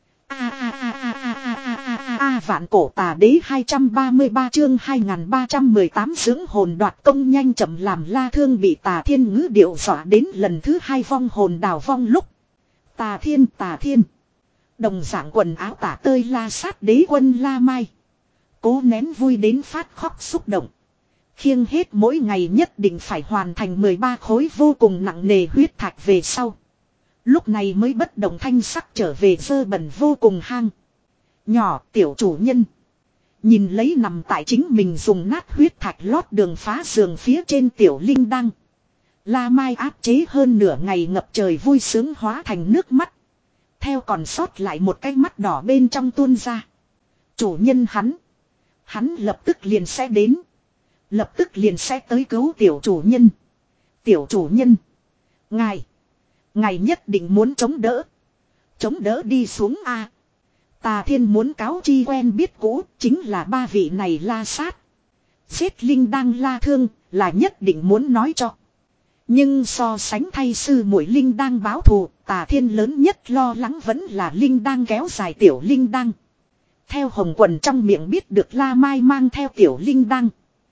A a a a a a a a a vạn cổ tà đế hai trăm ba mươi ba chương hai nghìn ba trăm mười tám dưỡng hồn đoạt công nhanh chậm làm la thương bị Tà Thiên ngữ điệu dọa đến lần thứ hai vong hồn đào vong lúc. Tà Thiên Tà Thiên. Đồng dạng quần áo tả tơi la sát đế quân la mai. Cố nén vui đến phát khóc xúc động. Khiêng hết mỗi ngày nhất định phải hoàn thành mười ba khối vô cùng nặng nề huyết thạch về sau. Lúc này mới bất động thanh sắc trở về dơ bẩn vô cùng hang. Nhỏ tiểu chủ nhân. Nhìn lấy nằm tại chính mình dùng nát huyết thạch lót đường phá giường phía trên tiểu linh đăng. La Mai áp chế hơn nửa ngày ngập trời vui sướng hóa thành nước mắt. Theo còn sót lại một cái mắt đỏ bên trong tuôn ra. Chủ nhân hắn. Hắn lập tức liền sẽ đến. Lập tức liền sẽ tới cứu tiểu chủ nhân. Tiểu chủ nhân. Ngài. Ngài nhất định muốn chống đỡ. Chống đỡ đi xuống a. Tà Thiên muốn cáo chi quen biết cũ chính là ba vị này la sát. Giết linh đang la thương là nhất định muốn nói cho. Nhưng so sánh thay sư muội linh đang báo thù, Tà Thiên lớn nhất lo lắng vẫn là linh đang kéo dài tiểu linh đang. Theo Hồng Quần trong miệng biết được La Mai mang theo tiểu linh đang.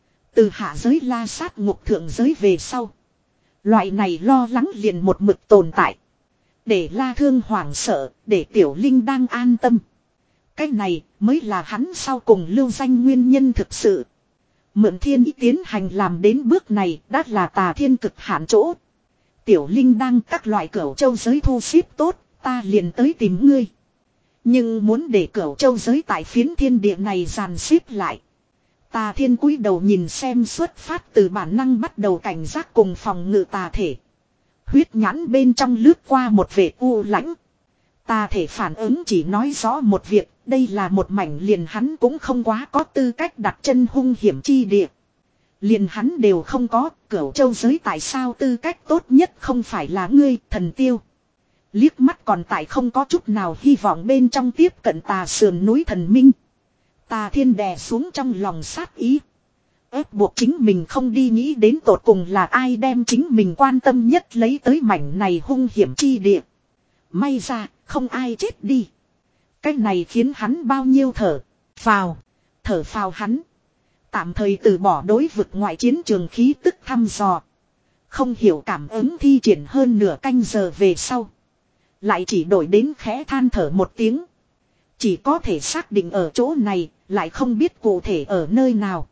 Từ hạ giới la sát ngục thượng giới về sau. Loại này lo lắng liền một mực tồn tại. Để la thương hoảng sợ, để tiểu linh đang an tâm. Cái này mới là hắn sau cùng lưu danh nguyên nhân thực sự. Mượn thiên ý tiến hành làm đến bước này đã là Tà Thiên cực hạn chỗ. Tiểu linh đang các loại cửu châu giới thu xếp tốt, ta liền tới tìm ngươi. Nhưng muốn để cửu châu giới tại phiến thiên địa này dàn xếp lại. Tà Thiên cúi đầu nhìn xem xuất phát từ bản năng bắt đầu cảnh giác cùng phòng ngự tà thể. Huyết nhãn bên trong lướt qua một vệt u lãnh. Tà thể phản ứng chỉ nói rõ một việc, đây là một mảnh liền hắn cũng không quá có tư cách đặt chân hung hiểm chi địa. Liền hắn đều không có, cửu châu giới tại sao tư cách tốt nhất không phải là ngươi, thần tiêu. Liếc mắt còn tại không có chút nào hy vọng bên trong tiếp cận tà sườn núi thần minh. Tà Thiên đè xuống trong lòng sát ý. Ép buộc chính mình không đi nghĩ đến tột cùng là ai đem chính mình quan tâm nhất lấy tới mảnh này hung hiểm chi địa. May ra, không ai chết đi. Cái này khiến hắn bao nhiêu thở. Phào. Thở phào hắn. Tạm thời từ bỏ đối vực ngoại chiến trường khí tức thăm dò. Không hiểu cảm ứng thi triển hơn nửa canh giờ về sau. Lại chỉ đổi đến khẽ than thở một tiếng. Chỉ có thể xác định ở chỗ này, lại không biết cụ thể ở nơi nào.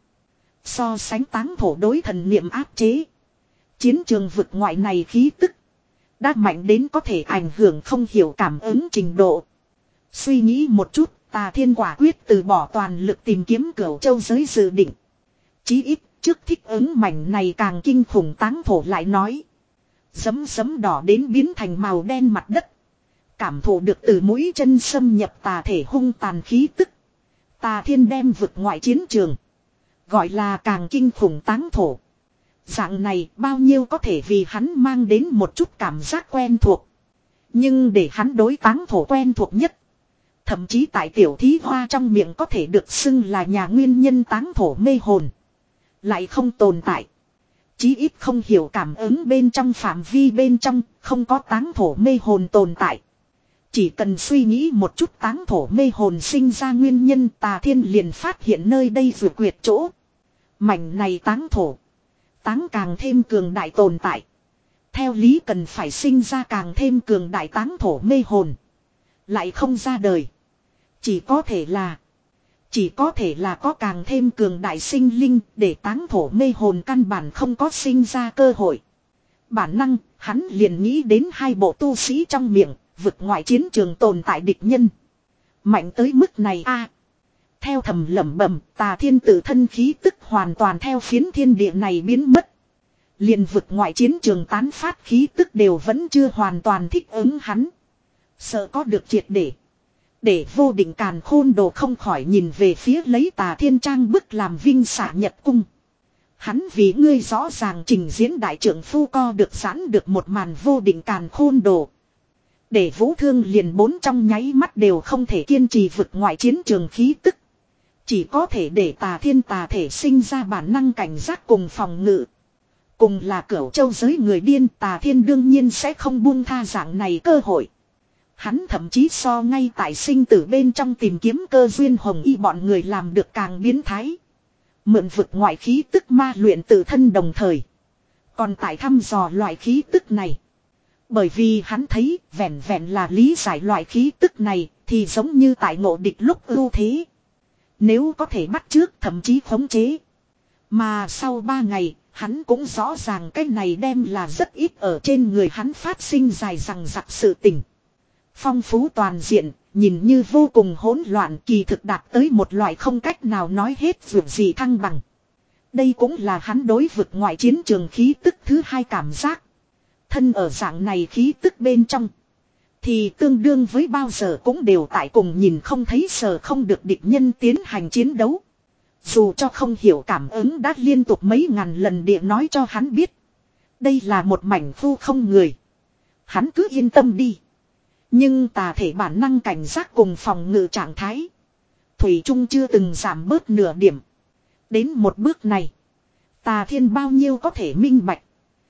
So sánh táng thổ đối thần niệm áp chế. Chiến trường vực ngoại này khí tức. Đã mạnh đến có thể ảnh hưởng không hiểu cảm ứng trình độ. Suy nghĩ một chút, Tà Thiên quả quyết từ bỏ toàn lực tìm kiếm cửu châu giới dự định. Chí ít, trước thích ứng mảnh này càng kinh khủng táng thổ lại nói. Sấm sấm đỏ đến biến thành màu đen mặt đất. Cảm thụ được từ mũi chân xâm nhập tà thể hung tàn khí tức. Tà Thiên đem vực ngoại chiến trường. Gọi là càng kinh khủng táng thổ. Dạng này bao nhiêu có thể vì hắn mang đến một chút cảm giác quen thuộc. Nhưng để hắn đối táng thổ quen thuộc nhất. Thậm chí tại tiểu thí hoa trong miệng có thể được xưng là nhà nguyên nhân táng thổ mê hồn. Lại không tồn tại. Chí ít không hiểu cảm ứng bên trong phạm vi bên trong không có táng thổ mê hồn tồn tại. Chỉ cần suy nghĩ một chút táng thổ mê hồn sinh ra nguyên nhân Tà Thiên liền phát hiện nơi đây vượt quyệt chỗ. Mảnh này táng thổ. Táng càng thêm cường đại tồn tại. Theo lý cần phải sinh ra càng thêm cường đại táng thổ mê hồn. Lại không ra đời. Chỉ có thể là. Chỉ có thể là có càng thêm cường đại sinh linh để táng thổ mê hồn căn bản không có sinh ra cơ hội. Bản năng, hắn liền nghĩ đến hai bộ tu sĩ trong miệng, vực ngoại chiến trường tồn tại địch nhân. Mạnh tới mức này a. Theo thầm lẩm bẩm, Tà Thiên tự thân khí tức hoàn toàn theo phiến thiên địa này biến mất. Liền vực ngoại chiến trường tán phát khí tức đều vẫn chưa hoàn toàn thích ứng hắn. Sợ có được triệt để. Để vô định càn khôn đồ không khỏi nhìn về phía lấy Tà Thiên trang bức làm vinh xả nhật cung. Hắn vì ngươi rõ ràng trình diễn đại trưởng phu co được giãn được một màn vô định càn khôn đồ. Để Vũ Thương liền bốn trong nháy mắt đều không thể kiên trì vực ngoại chiến trường khí tức. Chỉ có thể để Tà Thiên tà thể sinh ra bản năng cảnh giác cùng phòng ngự. Cùng là Cửu Châu giới người điên Tà Thiên đương nhiên sẽ không buông tha dạng này cơ hội. Hắn thậm chí so ngay tại sinh tử bên trong tìm kiếm cơ duyên hồng y bọn người làm được càng biến thái. Mượn vực ngoại khí tức ma luyện tự thân đồng thời. Còn tại thăm dò loại khí tức này. Bởi vì hắn thấy vẹn vẹn là lý giải loại khí tức này thì giống như tại ngộ địch lúc ưu thế. Nếu có thể bắt trước thậm chí khống chế. Mà sau ba ngày hắn cũng rõ ràng cái này đem là rất ít ở trên người hắn phát sinh dài dằng dặc sự tình. Phong phú toàn diện, nhìn như vô cùng hỗn loạn kỳ thực đạt tới một loại không cách nào nói hết vượt gì thăng bằng. Đây cũng là hắn đối vực ngoại chiến trường khí tức thứ hai cảm giác. Thân ở dạng này khí tức bên trong. Thì tương đương với bao giờ cũng đều tại cùng nhìn không thấy sờ không được địch nhân tiến hành chiến đấu. Dù cho không hiểu cảm ứng đã liên tục mấy ngàn lần địa nói cho hắn biết. Đây là một mảnh phu không người. Hắn cứ yên tâm đi. Nhưng tà thể bản năng cảnh giác cùng phòng ngự trạng thái. Thủy Trung chưa từng giảm bớt nửa điểm. Đến một bước này. Tà Thiên bao nhiêu có thể minh bạch.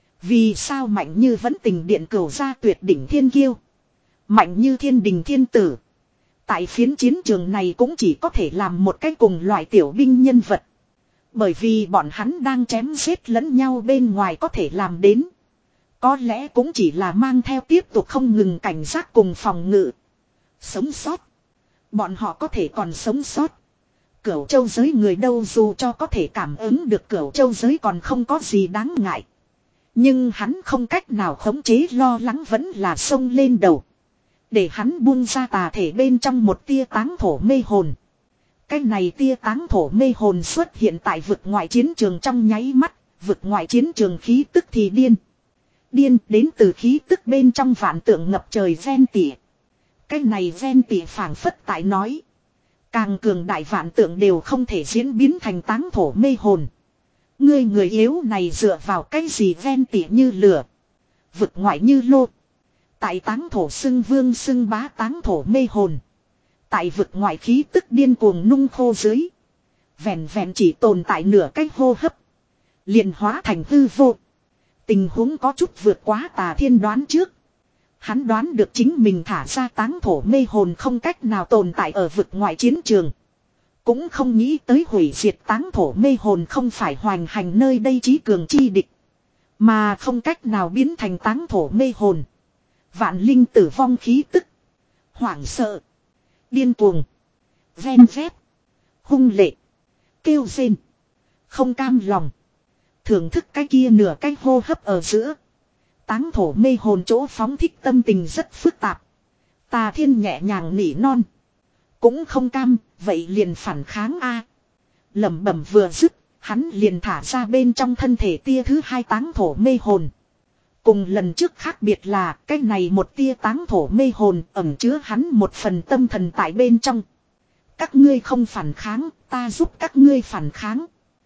Vì sao mạnh như vẫn tình điện cửu ra tuyệt đỉnh thiên kiêu. Mạnh như thiên đình thiên tử. Tại phiến chiến trường này cũng chỉ có thể làm một cái cùng loại tiểu binh nhân vật. Bởi vì bọn hắn đang chém giết lẫn nhau bên ngoài có thể làm đến. Có lẽ cũng chỉ là mang theo tiếp tục không ngừng cảnh giác cùng phòng ngự. Sống sót. Bọn họ có thể còn sống sót. Cửu Châu giới người đâu dù cho có thể cảm ứng được Cửu Châu giới còn không có gì đáng ngại. Nhưng hắn không cách nào khống chế lo lắng vẫn là sông lên đầu. Để hắn buông ra tà thể bên trong một tia táng thổ mê hồn. Cái này tia táng thổ mê hồn xuất hiện tại vực ngoại chiến trường trong nháy mắt. Vực ngoại chiến trường khí tức thì điên. Điên đến từ khí tức bên trong vạn tượng ngập trời ven tỉa. Cái này ven tỉa phảng phất tại nói. Càng cường đại vạn tượng đều không thể diễn biến thành táng thổ mê hồn. Ngươi người yếu này dựa vào cái gì ven tỉa như lửa. Vực ngoại như lô. Tại táng thổ xưng vương xưng bá táng thổ mê hồn. Tại vực ngoại khí tức điên cuồng nung khô dưới. Vẹn vẹn chỉ tồn tại nửa cái hô hấp. Liền hóa thành hư vô. Tình huống có chút vượt quá Tà Thiên đoán trước. Hắn đoán được chính mình thả ra táng thổ mê hồn không cách nào tồn tại ở vực ngoại chiến trường. Cũng không nghĩ tới hủy diệt táng thổ mê hồn không phải hoành hành nơi đây trí cường chi địch. Mà không cách nào biến thành táng thổ mê hồn. Vạn linh tử vong khí tức. Hoảng sợ. Điên cuồng. Ven vét. Hung lệ. Kêu rên. Không cam lòng. Thưởng thức cái kia nửa cái hô hấp ở giữa. Táng thổ mê hồn chỗ phóng thích tâm tình rất phức tạp. Tà Thiên nhẹ nhàng nỉ non. Cũng không cam, vậy liền phản kháng a. Lẩm bẩm vừa dứt, hắn liền thả ra bên trong thân thể tia thứ hai táng thổ mê hồn. Cùng lần trước khác biệt là cái này một tia táng thổ mê hồn ẩn chứa hắn một phần tâm thần tại bên trong. Các ngươi không phản kháng, ta giúp các ngươi phản kháng.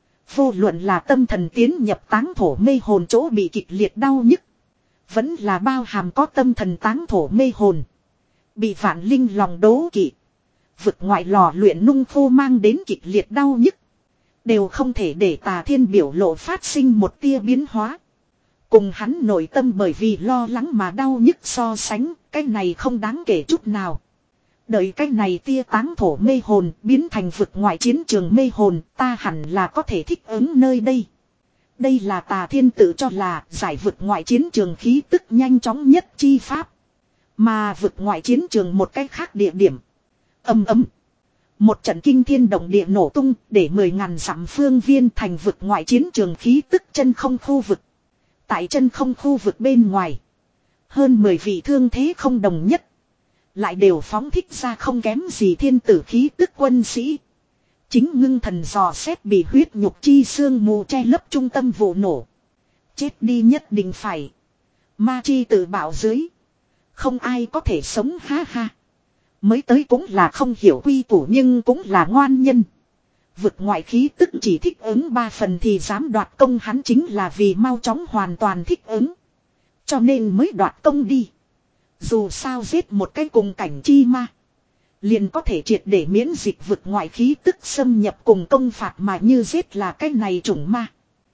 Vô luận là tâm thần tiến nhập táng thổ mê hồn chỗ bị kịch liệt đau nhức. Vẫn là bao hàm có tâm thần táng thổ mê hồn. Bị vạn linh lòng đố kỵ. Vực ngoại lò luyện nung khô mang đến kịch liệt đau nhức. Đều không thể để Tà Thiên biểu lộ phát sinh một tia biến hóa. Cùng hắn nội tâm bởi vì lo lắng mà đau nhức so sánh, cái này không đáng kể chút nào. Đợi cái này tia táng thổ mê hồn biến thành vực ngoại chiến trường mê hồn, ta hẳn là có thể thích ứng nơi đây. Đây là Tà Thiên tự cho là giải vực ngoại chiến trường khí tức nhanh chóng nhất chi pháp. Mà vực ngoại chiến trường một cách khác địa điểm. Âm ấm. Một trận kinh thiên động địa nổ tung để mười ngàn dặm phương viên thành vực ngoại chiến trường khí tức chân không khu vực. Tại chân không khu vực bên ngoài. Hơn mười vị thương thế không đồng nhất. Lại đều phóng thích ra không kém gì thiên tử khí tức quân sĩ. Chính ngưng thần dò xét bị huyết nhục chi xương mù che lấp trung tâm vụ nổ. Chết đi nhất định phải. Ma chi tự bảo dưới. Không ai có thể sống ha ha. Mới tới cũng là không hiểu quy củ nhưng cũng là ngoan nhân. Vực ngoại khí tức chỉ thích ứng ba phần thì dám đoạt công hắn chính là vì mau chóng hoàn toàn thích ứng. Cho nên mới đoạt công đi. Dù sao giết một cái cùng cảnh chi ma. Liền có thể triệt để miễn dịch vực ngoại khí tức xâm nhập cùng công phạt mà như giết là cái này chủng ma.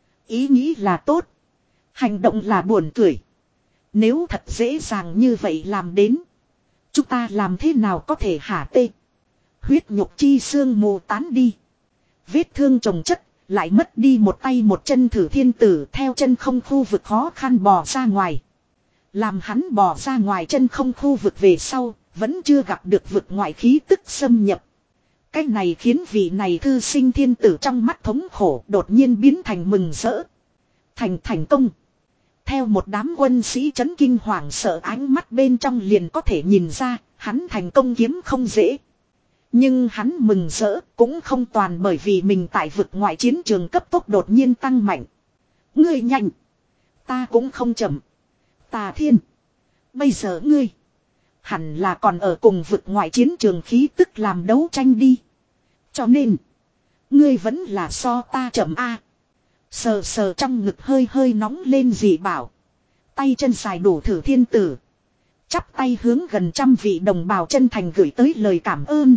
Ý nghĩ là tốt. Hành động là buồn cười. Nếu thật dễ dàng như vậy làm đến. Chúng ta làm thế nào có thể hả tê. Huyết nhục chi xương mù tán đi. Vết thương chồng chất. Lại mất đi một tay một chân thử thiên tử theo chân không khu vực khó khăn bò ra ngoài. Làm hắn bò ra ngoài chân không khu vực về sau. Vẫn chưa gặp được vực ngoại khí tức xâm nhập. Cái này khiến vị này thư sinh thiên tử trong mắt thống khổ đột nhiên biến thành mừng rỡ. Thành thành công. Theo một đám quân sĩ chấn kinh hoàng sợ ánh mắt bên trong liền có thể nhìn ra, hắn thành công kiếm không dễ. Nhưng hắn mừng rỡ cũng không toàn bởi vì mình tại vực ngoại chiến trường cấp tốc đột nhiên tăng mạnh. Ngươi nhanh. Ta cũng không chậm. Tà Thiên. Bây giờ ngươi. Hẳn là còn ở cùng vực ngoại chiến trường khí tức làm đấu tranh đi. Cho nên. Ngươi vẫn là so ta chậm a. Sờ sờ trong ngực hơi hơi nóng lên dị bảo. Tay chân dài đủ thử thiên tử. Chắp tay hướng gần trăm vị đồng bào chân thành gửi tới lời cảm ơn.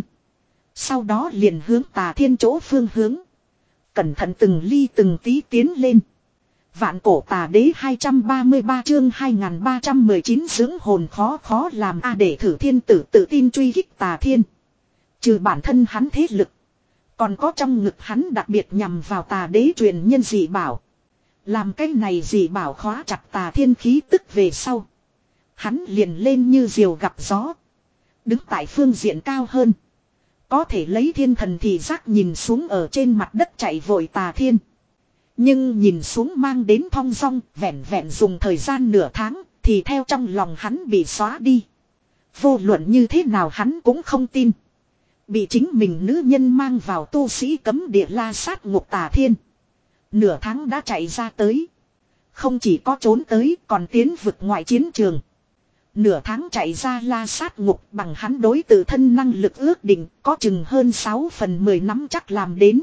Sau đó liền hướng Tà Thiên chỗ phương hướng. Cẩn thận từng ly từng tí tiến lên. Vạn cổ tà đế hai trăm ba mươi ba chương hai nghìn ba trăm mười chín dưỡng hồn khó khó làm a để thử thiên tử tự tin truy kích Tà Thiên. Trừ bản thân hắn thế lực. Còn có trong ngực hắn đặc biệt nhằm vào tà đế truyền nhân dị bảo. Làm cái này dị bảo khóa chặt Tà Thiên khí tức về sau. Hắn liền lên như diều gặp gió. Đứng tại phương diện cao hơn. Có thể lấy thiên thần thì giác nhìn xuống ở trên mặt đất chạy vội Tà Thiên. Nhưng nhìn xuống mang đến thong dong, vẹn vẹn dùng thời gian nửa tháng, thì theo trong lòng hắn bị xóa đi. Vô luận như thế nào hắn cũng không tin. Bị chính mình nữ nhân mang vào tu sĩ cấm địa la sát ngục Tà Thiên. Nửa tháng đã chạy ra tới. Không chỉ có trốn tới còn tiến vực ngoại chiến trường. Nửa tháng chạy ra la sát ngục bằng hắn đối tự thân năng lực ước định có chừng hơn sáu phần mười nắm chắc làm đến.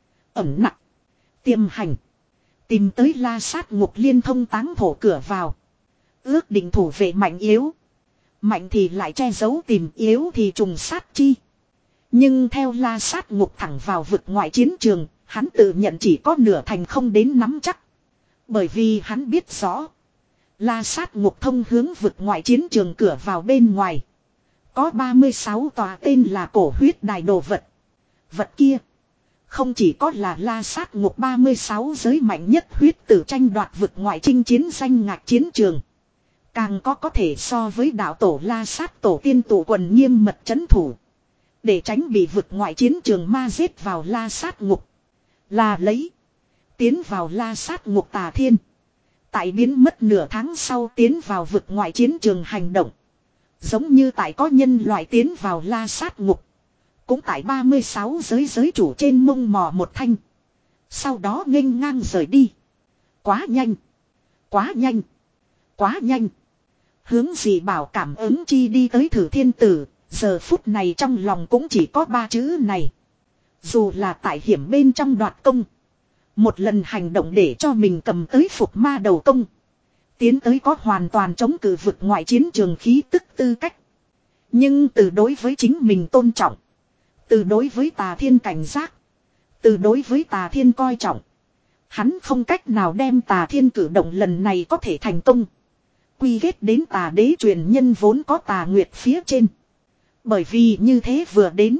Ẩn nặng. Tiềm hành. Tìm tới la sát ngục liên thông táng thổ cửa vào. Ước định thủ vệ mạnh yếu. Mạnh thì lại che giấu tìm yếu thì trùng sát chi. Nhưng theo la sát ngục thẳng vào vực ngoại chiến trường, hắn tự nhận chỉ có nửa thành không đến nắm chắc. Bởi vì hắn biết rõ. La sát ngục thông hướng vực ngoại chiến trường cửa vào bên ngoài. Có ba mươi sáu tòa tên là cổ huyết đài đồ vật. Vật kia. Không chỉ có là la sát ngục ba mươi sáu giới mạnh nhất huyết tử tranh đoạt vực ngoại chinh chiến danh ngạc chiến trường. Càng có có thể so với đạo tổ la sát tổ tiên tụ quần nghiêm mật chấn thủ. Để tránh bị vực ngoại chiến trường ma giết vào la sát ngục. Là lấy. Tiến vào la sát ngục Tà Thiên. Tại biến mất nửa tháng sau tiến vào vực ngoại chiến trường hành động. Giống như tại có nhân loại tiến vào la sát ngục. Cũng tại ba mươi sáu giới giới chủ trên mông mò một thanh. Sau đó nghênh ngang rời đi. Quá nhanh. Quá nhanh. quá nhanh. Hướng dị bảo cảm ứng chi đi tới Thử Thiên Tử, giờ phút này trong lòng cũng chỉ có ba chữ này. Dù là tại hiểm bên trong đoạt công. Một lần hành động để cho mình cầm tới phục ma đầu công. Tiến tới có hoàn toàn chống cự vực ngoại chiến trường khí tức tư cách. Nhưng từ đối với chính mình tôn trọng. Từ đối với Tà Thiên cảnh giác. Từ đối với Tà Thiên coi trọng. Hắn không cách nào đem Tà Thiên cử động lần này có thể thành công. Quy kết đến Tà Đế truyền nhân vốn có Tà Nguyệt phía trên. Bởi vì như thế vừa đến.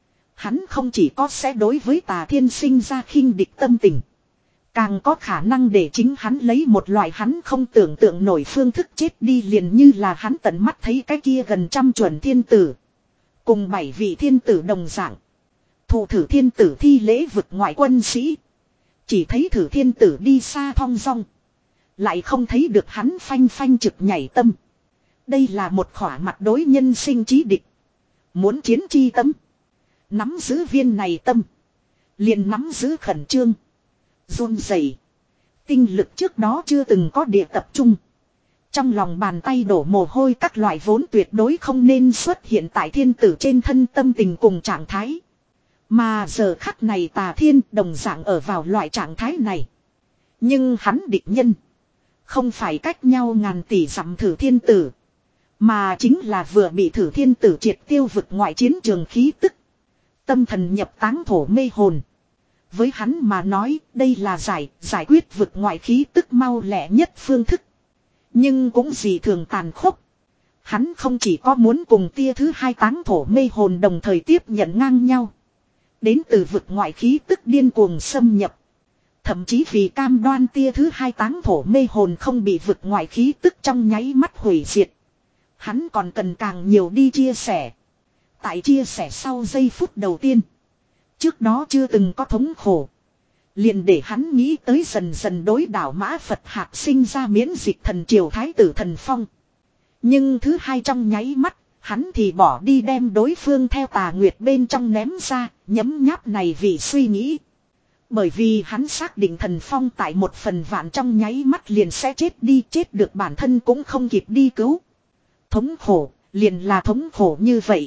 Hắn không chỉ có sẽ đối với Tà Thiên sinh ra khinh địch tâm tình. Càng có khả năng để chính hắn lấy một loại hắn không tưởng tượng nổi phương thức chết đi, liền như là hắn tận mắt thấy cái kia gần trăm chuẩn thiên tử. Cùng bảy vị thiên tử đồng dạng. Thụ Thử Thiên Tử thi lễ vực ngoại quân sĩ. Chỉ thấy Thử Thiên Tử đi xa thong dong. Lại không thấy được hắn phanh phanh trực nhảy tâm. Đây là một khỏa mặt đối nhân sinh trí địch. Muốn chiến chi tâm. Nắm giữ viên này tâm. Liền nắm giữ khẩn trương. Run rẩy. Tinh lực trước đó chưa từng có địa tập trung. Trong lòng bàn tay đổ mồ hôi các loại vốn tuyệt đối không nên xuất hiện tại thiên tử trên thân tâm tình cùng trạng thái. Mà giờ khắc này Tà Thiên đồng dạng ở vào loại trạng thái này. Nhưng hắn địch nhân. Không phải cách nhau ngàn tỷ dặm Thử Thiên Tử. Mà chính là vừa bị Thử Thiên Tử triệt tiêu vực ngoại chiến trường khí tức. Tâm thần nhập táng thổ mê hồn. Với hắn mà nói đây là giải, giải quyết vực ngoại khí tức mau lẹ nhất phương thức. Nhưng cũng gì thường tàn khốc. Hắn không chỉ có muốn cùng tia thứ hai táng thổ mê hồn đồng thời tiếp nhận ngang nhau. Đến từ vực ngoại khí tức điên cuồng xâm nhập. Thậm chí vì cam đoan tia thứ hai táng thổ mê hồn không bị vực ngoại khí tức trong nháy mắt hủy diệt. Hắn còn cần càng nhiều đi chia sẻ. Tại chia sẻ sau giây phút đầu tiên. Trước đó chưa từng có thống khổ. Liền để hắn nghĩ tới dần dần đối đảo Mã Phật Hạc sinh ra miễn dịch thần triều thái tử Thần Phong. Nhưng thứ hai trong nháy mắt, hắn thì bỏ đi đem đối phương theo Tà Nguyệt bên trong ném ra, nhấm nháp này vì suy nghĩ. Bởi vì hắn xác định Thần Phong tại một phần vạn trong nháy mắt liền sẽ chết đi, chết được bản thân cũng không kịp đi cứu. Thống khổ, liền là thống khổ như vậy.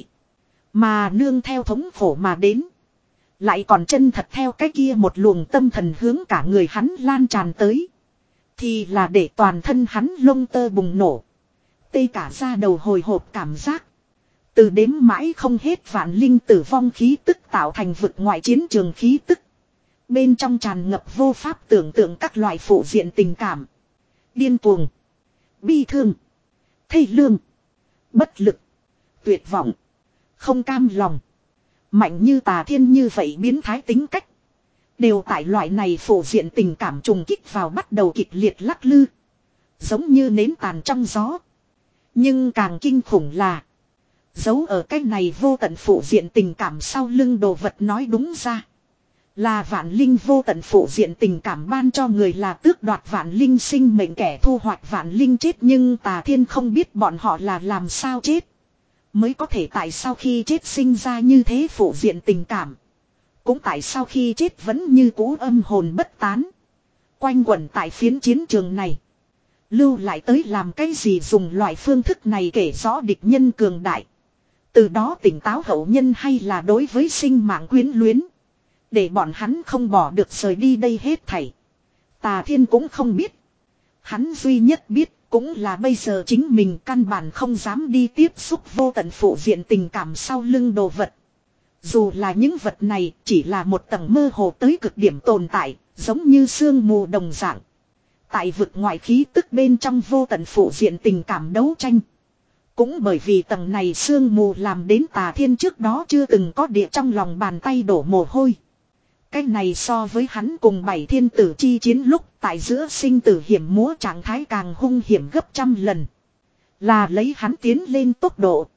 Mà nương theo thống khổ mà đến. Lại còn chân thật theo cái kia một luồng tâm thần hướng cả người hắn lan tràn tới. Thì là để toàn thân hắn lông tơ bùng nổ. Tê cả da đầu hồi hộp cảm giác. Từ đếm mãi không hết vạn linh tử vong khí tức tạo thành vực ngoại chiến trường khí tức. Bên trong tràn ngập vô pháp tưởng tượng các loại phụ diện tình cảm. Điên cuồng. Bi thương. Thê lương. Bất lực. Tuyệt vọng. Không cam lòng. Mạnh như Tà Thiên như vậy biến thái tính cách. Đều tại loại này phổ diện tình cảm trùng kích vào bắt đầu kịch liệt lắc lư. Giống như nến tàn trong gió. Nhưng càng kinh khủng là. Giấu ở cái này vô tận phổ diện tình cảm sau lưng đồ vật nói đúng ra. Là vạn linh vô tận phổ diện tình cảm ban cho người là tước đoạt vạn linh sinh mệnh kẻ thu hoạch vạn linh chết. Nhưng Tà Thiên không biết bọn họ là làm sao chết. Mới có thể tại sao khi chết sinh ra như thế phổ diện tình cảm. Cũng tại sao khi chết vẫn như cũ âm hồn bất tán. Quanh quẩn tại phiến chiến trường này. Lưu lại tới làm cái gì dùng loại phương thức này kể rõ địch nhân cường đại. Từ đó tỉnh táo hậu nhân hay là đối với sinh mạng quyến luyến. Để bọn hắn không bỏ được rời đi đây hết thảy. Tà Thiên cũng không biết. Hắn duy nhất biết. Cũng là bây giờ chính mình căn bản không dám đi tiếp xúc vô tận phụ diện tình cảm sau lưng đồ vật. Dù là những vật này chỉ là một tầng mơ hồ tới cực điểm tồn tại, giống như sương mù đồng dạng. Tại vực ngoại khí tức bên trong vô tận phụ diện tình cảm đấu tranh. Cũng bởi vì tầng này sương mù làm đến Tà Thiên trước đó chưa từng có địa trong lòng bàn tay đổ mồ hôi. Cái này so với hắn cùng bảy thiên tử chi chiến lúc tại giữa sinh tử hiểm múa trạng thái càng hung hiểm gấp trăm lần. Là lấy hắn tiến lên tốc độ.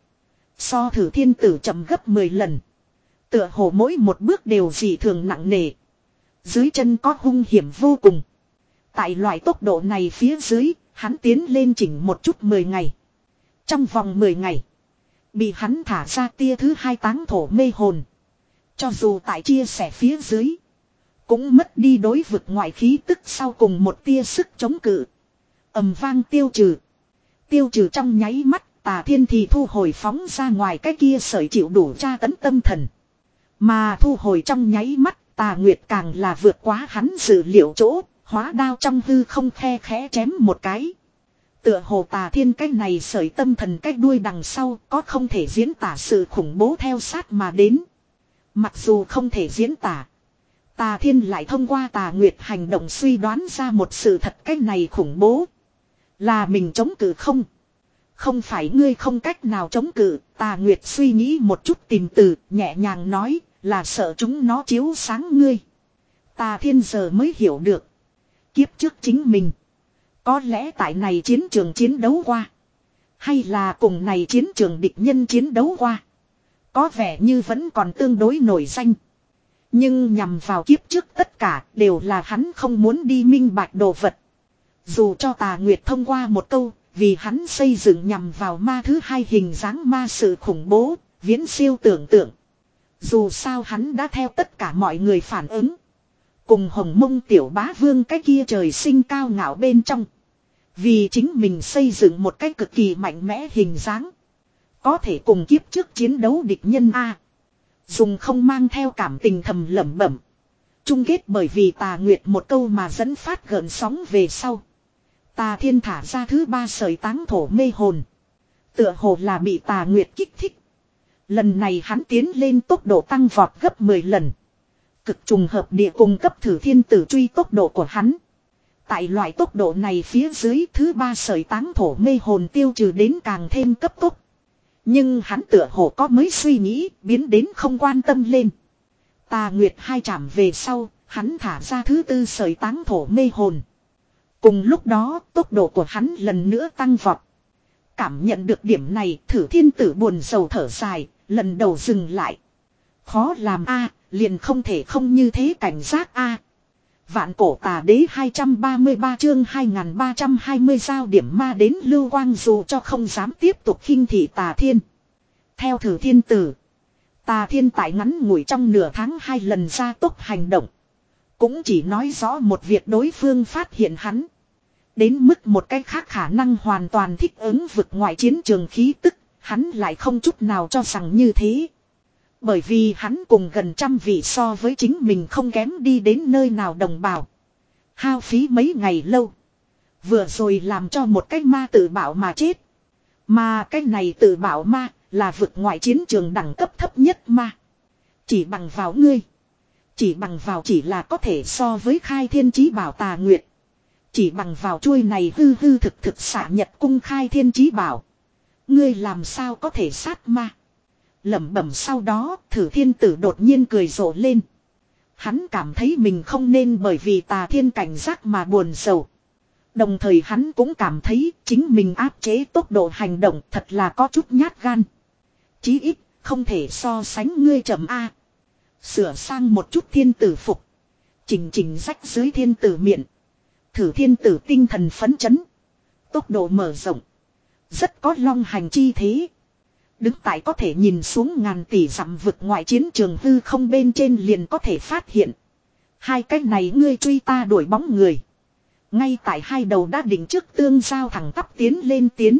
So Thử Thiên Tử chậm gấp mười lần. Tựa hồ mỗi một bước đều dị thường nặng nề. Dưới chân có hung hiểm vô cùng. Tại loại tốc độ này phía dưới, hắn tiến lên chỉnh một chút mười ngày. Trong vòng mười ngày, bị hắn thả ra tia thứ hai táng thổ mê hồn. Cho dù tại chia sẻ phía dưới, cũng mất đi đối vực ngoại khí tức sau cùng một tia sức chống cự. Ầm vang tiêu trừ. Tiêu trừ trong nháy mắt, Tà Thiên thì thu hồi phóng ra ngoài cái kia sợi chịu đủ tra tấn tâm thần. Mà thu hồi trong nháy mắt, Tà Nguyệt càng là vượt quá hắn dự liệu chỗ, hóa đao trong hư không khe khẽ chém một cái. Tựa hồ Tà Thiên cái này sợi tâm thần cái đuôi đằng sau có không thể diễn tả sự khủng bố theo sát mà đến. Mặc dù không thể diễn tả, Tà Thiên lại thông qua Tà Nguyệt hành động suy đoán ra một sự thật cái này khủng bố. Là mình chống cự không? Không phải ngươi không cách nào chống cự, Tà Nguyệt suy nghĩ một chút tìm từ, nhẹ nhàng nói, là sợ chúng nó chiếu sáng ngươi. Tà Thiên giờ mới hiểu được. Kiếp trước chính mình, có lẽ tại này chiến trường chiến đấu qua, hay là cùng này chiến trường địch nhân chiến đấu qua, có vẻ như vẫn còn tương đối nổi danh. Nhưng nhằm vào kiếp trước tất cả đều là hắn không muốn đi minh bạch đồ vật. Dù cho Tà Nguyệt thông qua một câu, vì hắn xây dựng nhằm vào ma thứ hai hình dáng ma sự khủng bố, viễn siêu tưởng tượng. Dù sao hắn đã theo tất cả mọi người phản ứng. Cùng Hồng Mông Tiểu Bá Vương cái kia trời sinh cao ngạo bên trong. Vì chính mình xây dựng một cái cực kỳ mạnh mẽ hình dáng. Có thể cùng kiếp trước chiến đấu địch nhân A. Dùng không mang theo cảm tình thầm lẩm bẩm. Chung kết bởi vì Tà Nguyệt một câu mà dẫn phát gợn sóng về sau. Tà Thiên thả ra thứ ba sợi táng thổ mê hồn. Tựa hồ là bị Tà Nguyệt kích thích. Lần này hắn tiến lên tốc độ tăng vọt gấp mười lần. Cực trùng hợp địa cung cấp thử thiên tử truy tốc độ của hắn. Tại loại tốc độ này phía dưới thứ ba sợi táng thổ mê hồn tiêu trừ đến càng thêm cấp tốc. Nhưng hắn tựa hồ có mới suy nghĩ, biến đến không quan tâm lên. Tà Nguyệt hai chạm về sau, hắn thả ra thứ tư sợi táng thổ mê hồn. Cùng lúc đó, tốc độ của hắn lần nữa tăng vọt. Cảm nhận được điểm này, thử thiên tử buồn rầu thở dài, lần đầu dừng lại. Khó làm a, liền không thể không như thế cảnh giác a. Vạn cổ tà đế hai trăm ba mươi ba chương hai nghìn ba trăm hai mươi giao điểm ma đến Lưu Quang dù cho không dám tiếp tục khinh thị Tà Thiên. Theo thử thiên tử, Tà Thiên tại ngắn ngủi trong nửa tháng hai lần ra tốc hành động. Cũng chỉ nói rõ một việc đối phương phát hiện hắn. Đến mức một cách khác khả năng hoàn toàn thích ứng vực ngoại chiến trường khí tức, hắn lại không chút nào cho rằng như thế. Bởi vì hắn cùng gần trăm vị so với chính mình không kém đi đến nơi nào đồng bào. Hao phí mấy ngày lâu. Vừa rồi làm cho một cái ma tự bảo mà chết. Mà cái này tự bảo ma là vực ngoại chiến trường đẳng cấp thấp nhất ma. Chỉ bằng vào ngươi. Chỉ bằng vào chỉ là có thể so với khai thiên chí bảo Tà Nguyệt. Chỉ bằng vào chuôi này hư hư thực thực xả nhật cung khai thiên chí bảo. Ngươi làm sao có thể sát ma. Lẩm bẩm sau đó thử thiên tử đột nhiên cười rộ lên. Hắn cảm thấy mình không nên bởi vì Tà Thiên cảnh giác mà buồn rầu. Đồng thời hắn cũng cảm thấy chính mình áp chế tốc độ hành động thật là có chút nhát gan. Chí ít không thể so sánh ngươi chậm A. Sửa sang một chút thiên tử phục. Chỉnh chỉnh rách dưới thiên tử miệng. Thử thiên tử tinh thần phấn chấn. Tốc độ mở rộng. Rất có long hành chi thế. Đứng tại có thể nhìn xuống ngàn tỷ dặm vực ngoại chiến trường hư không bên trên liền có thể phát hiện. Hai cái này ngươi truy ta đuổi bóng người. Ngay tại hai đầu đã định trước tương giao thẳng tắp tiến lên tiến.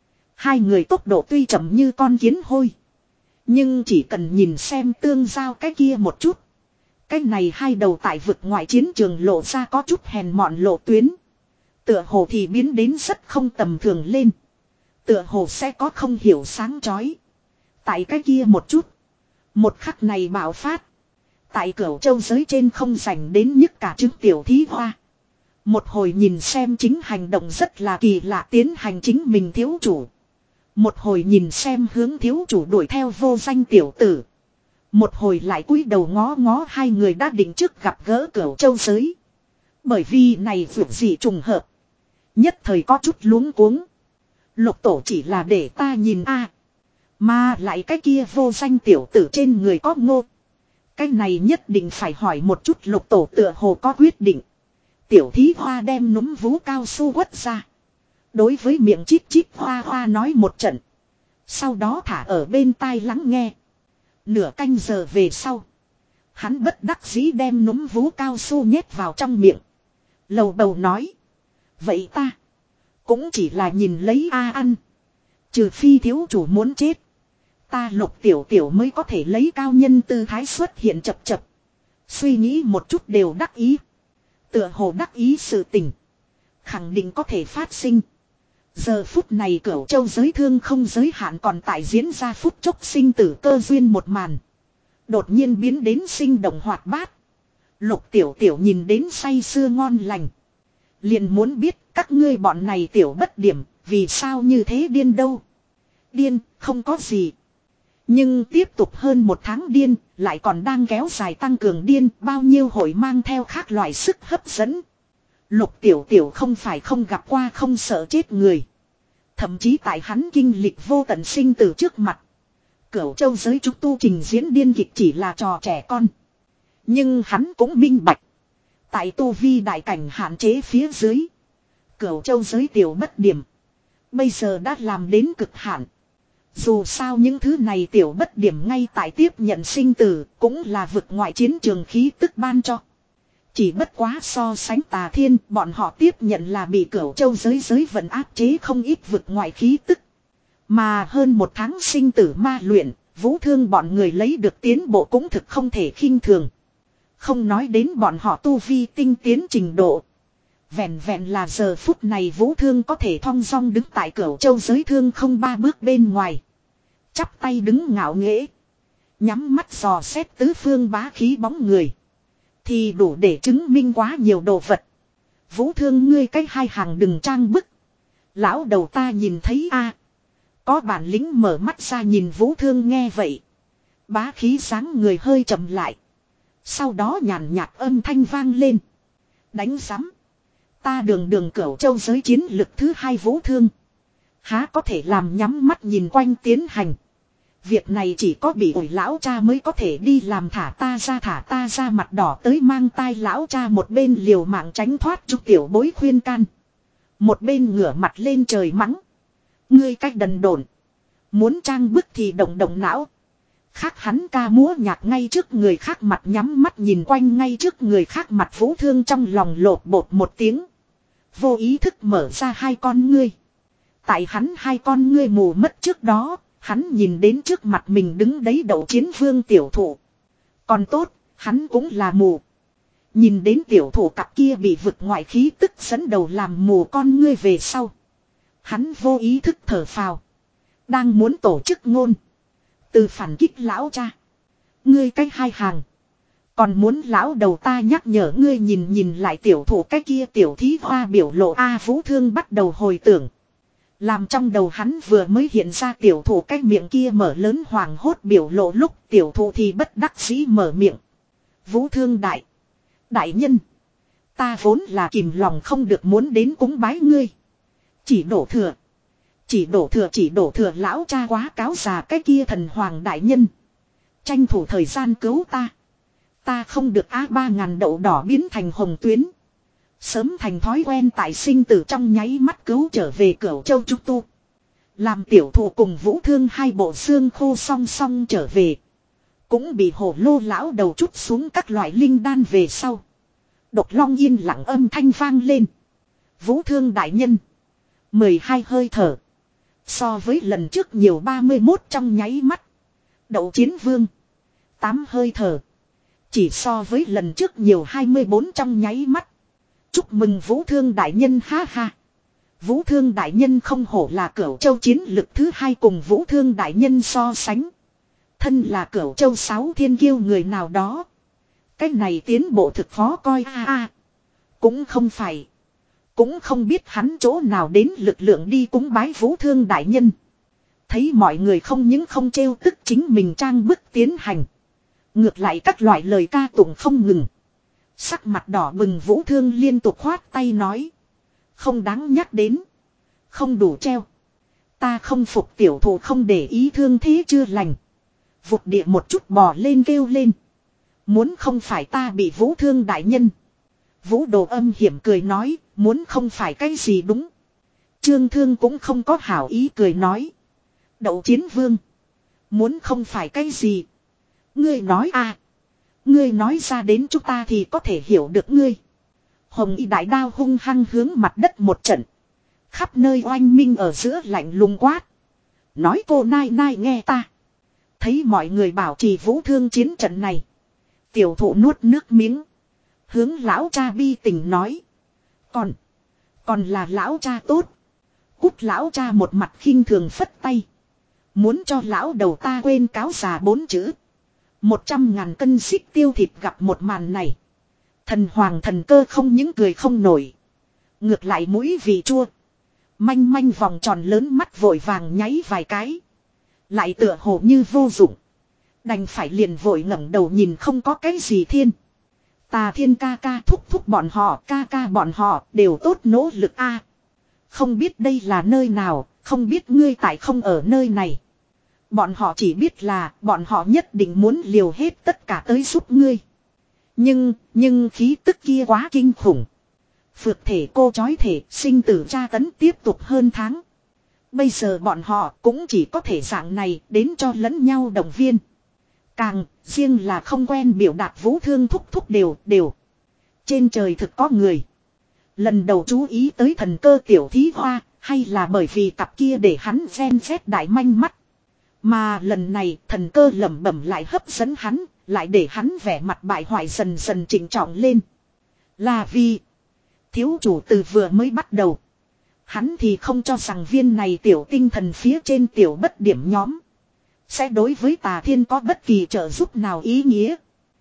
Hai người tốc độ tuy chậm như con kiến hôi. Nhưng chỉ cần nhìn xem tương giao cái kia một chút. Cái này hai đầu tại vực ngoại chiến trường lộ ra có chút hèn mọn lộ tuyến. Tựa hồ thì biến đến rất không tầm thường lên. Tựa hồ sẽ có không hiểu sáng chói. Tại cái kia một chút. Một khắc này bạo phát. Tại Cửu Châu giới trên không dành đến nhức cả trứng tiểu thí hoa. Một hồi nhìn xem chính hành động rất là kỳ lạ tiến hành chính mình thiếu chủ. Một hồi nhìn xem hướng thiếu chủ đuổi theo vô danh tiểu tử. Một hồi lại cúi đầu ngó ngó hai người đã định trước gặp gỡ Cửu Châu giới. Bởi vì này vượt gì trùng hợp. Nhất thời có chút luống cuống. Lục tổ chỉ là để ta nhìn a, mà lại cái kia vô danh tiểu tử trên người có ngô. Cái này nhất định phải hỏi một chút lục tổ tựa hồ có quyết định. Tiểu thí hoa đem núm vú cao su quất ra. Đối với miệng chít chít hoa hoa nói một trận. Sau đó thả ở bên tai lắng nghe. Nửa canh giờ về sau. Hắn bất đắc dĩ đem núm vú cao su nhét vào trong miệng. Lầu bầu nói. Vậy ta. Cũng chỉ là nhìn lấy A ăn. Trừ phi thiếu chủ muốn chết. Ta Lục Tiểu Tiểu mới có thể lấy cao nhân tư thái xuất hiện chập chập. Suy nghĩ một chút đều đắc ý. Tựa hồ đắc ý sự tình. Khẳng định có thể phát sinh. Giờ phút này Cửu Châu giới thương không giới hạn còn tại diễn ra phút chốc sinh tử cơ duyên một màn. Đột nhiên biến đến sinh động hoạt bát. Lục Tiểu Tiểu nhìn đến say sưa ngon lành. Liền muốn biết các ngươi bọn này tiểu bất điểm, vì sao như thế điên đâu. Điên, không có gì. Nhưng tiếp tục hơn một tháng điên, lại còn đang kéo dài tăng cường điên, bao nhiêu hội mang theo khác loại sức hấp dẫn. Lục Tiểu Tiểu không phải không gặp qua không sợ chết người. Thậm chí tại hắn kinh lịch vô tận sinh tử trước mặt. Cửu Châu giới trúc tu trình diễn điên kịch chỉ là trò trẻ con. Nhưng hắn cũng minh bạch. Tại tu vi đại cảnh hạn chế phía dưới. Cửu Châu giới tiểu bất điểm. Bây giờ đã làm đến cực hạn. Dù sao những thứ này tiểu bất điểm ngay tại tiếp nhận sinh tử cũng là vực ngoại chiến trường khí tức ban cho. Chỉ bất quá so sánh Tà Thiên, bọn họ tiếp nhận là bị Cửu Châu giới giới vận áp chế không ít vực ngoại khí tức. Mà hơn một tháng sinh tử ma luyện, Vũ Thương bọn người lấy được tiến bộ cũng thực không thể khinh thường. Không nói đến bọn họ tu vi tinh tiến trình độ. Vẹn vẹn là giờ phút này Vũ Thương có thể thong dong đứng tại Cửu Châu giới thương không ba bước bên ngoài. Chắp tay đứng ngạo nghễ. Nhắm mắt dò xét tứ phương bá khí bóng người. Thì đủ để chứng minh quá nhiều đồ vật. Vũ Thương ngươi cách hai hàng đừng trang bức. Lão đầu ta nhìn thấy a Có bản lĩnh mở mắt ra nhìn Vũ Thương nghe vậy. Bá khí sáng người hơi chậm lại. Sau đó nhàn nhạt âm thanh vang lên. Đánh giám. Ta đường đường Cửu Châu giới chiến lực thứ hai Vũ Thương. Há có thể làm nhắm mắt nhìn quanh tiến hành. Việc này chỉ có bị ủi lão cha mới có thể đi làm thả ta ra thả ta ra mặt đỏ tới mang tai lão cha một bên liều mạng tránh thoát chút tiểu bối khuyên can. Một bên ngửa mặt lên trời mắng. Ngươi cách đần độn. Muốn trang bức thì động động não. Khác hắn ca múa nhạc ngay trước người khác mặt nhắm mắt nhìn quanh ngay trước người khác mặt Vũ Thương trong lòng lột bột một tiếng. Vô ý thức mở ra hai con ngươi. Tại hắn hai con ngươi mù mất trước đó, hắn nhìn đến trước mặt mình đứng đấy đậu chiến vương tiểu thủ. Còn tốt, hắn cũng là mù. Nhìn đến tiểu thủ cặp kia bị vực ngoại khí tức dẫn đầu làm mù con ngươi về sau. Hắn vô ý thức thở phào. Đang muốn tổ chức ngôn. Từ phản kích lão cha. Ngươi cách hai hàng. Còn muốn lão đầu ta nhắc nhở ngươi nhìn nhìn lại tiểu thủ cái kia tiểu thí hoa biểu lộ A Vũ Thương bắt đầu hồi tưởng. Làm trong đầu hắn vừa mới hiện ra tiểu thủ cái miệng kia mở lớn hoàng hốt biểu lộ lúc tiểu thủ thì bất đắc dĩ mở miệng. Vũ Thương đại. Đại nhân. Ta vốn là kìm lòng không được muốn đến cúng bái ngươi. Chỉ đổ thừa. Chỉ đổ thừa chỉ đổ thừa lão cha quá cáo già cái kia thần hoàng đại nhân. Tranh thủ thời gian cứu ta. Ta không được á ba ngàn đậu đỏ biến thành hồng tuyến. Sớm thành thói quen tại sinh tử trong nháy mắt cứu trở về Cửu Châu Trúc Tu. Làm tiểu thủ cùng Vũ Thương hai bộ xương khô song song trở về. Cũng bị hổ lô lão đầu chút xuống các loại linh đan về sau. Độc long yên lặng âm thanh vang lên. Vũ Thương đại nhân. mười hai hơi thở. So với lần trước nhiều ba mươi mốt trong nháy mắt. Đậu chiến vương. tám hơi thở. Chỉ so với lần trước nhiều hai mươi bốn trong nháy mắt. Chúc mừng Vũ Thương đại nhân ha ha. Vũ Thương đại nhân không hổ là Cửu Châu chiến lực thứ hai cùng Vũ Thương đại nhân so sánh. Thân là Cửu Châu sáu thiên kiêu người nào đó. Cái này tiến bộ thực khó coi a a. Cũng không phải. Cũng không biết hắn chỗ nào đến lực lượng đi cúng bái Vũ Thương đại nhân. Thấy mọi người không những không trêu tức chính mình trang bức tiến hành. Ngược lại các loại lời ca tụng không ngừng. Sắc mặt đỏ bừng Vũ Thương liên tục khoát tay nói. Không đáng nhắc đến. Không đủ treo. Ta không phục tiểu thủ không để ý thương thế chưa lành. Vụt địa một chút bò lên kêu lên. Muốn không phải ta bị Vũ Thương đại nhân. Vũ Đồ âm hiểm cười nói. Muốn không phải cái gì đúng. Trương Thương cũng không có hảo ý cười nói. Đậu chiến vương. Muốn không phải cái gì. Ngươi nói à. Ngươi nói ra đến chúng ta thì có thể hiểu được ngươi. Hồng y đại đao hung hăng hướng mặt đất một trận. Khắp nơi oanh minh ở giữa lạnh lùng quát. Nói cô nai nai nghe ta. Thấy mọi người bảo trì vũ thương chiến trận này. Tiểu thụ nuốt nước miếng. Hướng lão cha bi tình nói. Còn. Còn là lão cha tốt. Cút lão cha một mặt khinh thường phất tay. Muốn cho lão đầu ta quên cáo già bốn chữ. Một trăm ngàn cân xích tiêu thịt gặp một màn này. Thần hoàng thần cơ không những cười không nổi. Ngược lại mũi vị chua. Manh manh vòng tròn lớn mắt vội vàng nháy vài cái. Lại tựa hồ như vô dụng. Đành phải liền vội ngẩng đầu nhìn không có cái gì thiên. Tà thiên ca ca thúc thúc bọn họ, ca ca bọn họ đều tốt nỗ lực a. Không biết đây là nơi nào, không biết ngươi tại không ở nơi này. Bọn họ chỉ biết là bọn họ nhất định muốn liều hết tất cả tới giúp ngươi. Nhưng, nhưng khí tức kia quá kinh khủng. Phược thể cô chói thể, sinh tử tra tấn tiếp tục hơn tháng. Bây giờ bọn họ cũng chỉ có thể dạng này đến cho lẫn nhau động viên. Càng, riêng là không quen biểu đạt vũ thương thúc thúc đều, đều. Trên trời thực có người. Lần đầu chú ý tới thần cơ tiểu thí hoa, hay là bởi vì cặp kia để hắn ven vét đại manh mắt. Mà lần này thần cơ lẩm bẩm lại hấp dẫn hắn, lại để hắn vẻ mặt bại hoại dần dần chỉnh trọng lên. Là vì thiếu chủ từ vừa mới bắt đầu. Hắn thì không cho rằng viên này tiểu tinh thần phía trên tiểu bất điểm nhóm. Sẽ đối với tà thiên có bất kỳ trợ giúp nào ý nghĩa.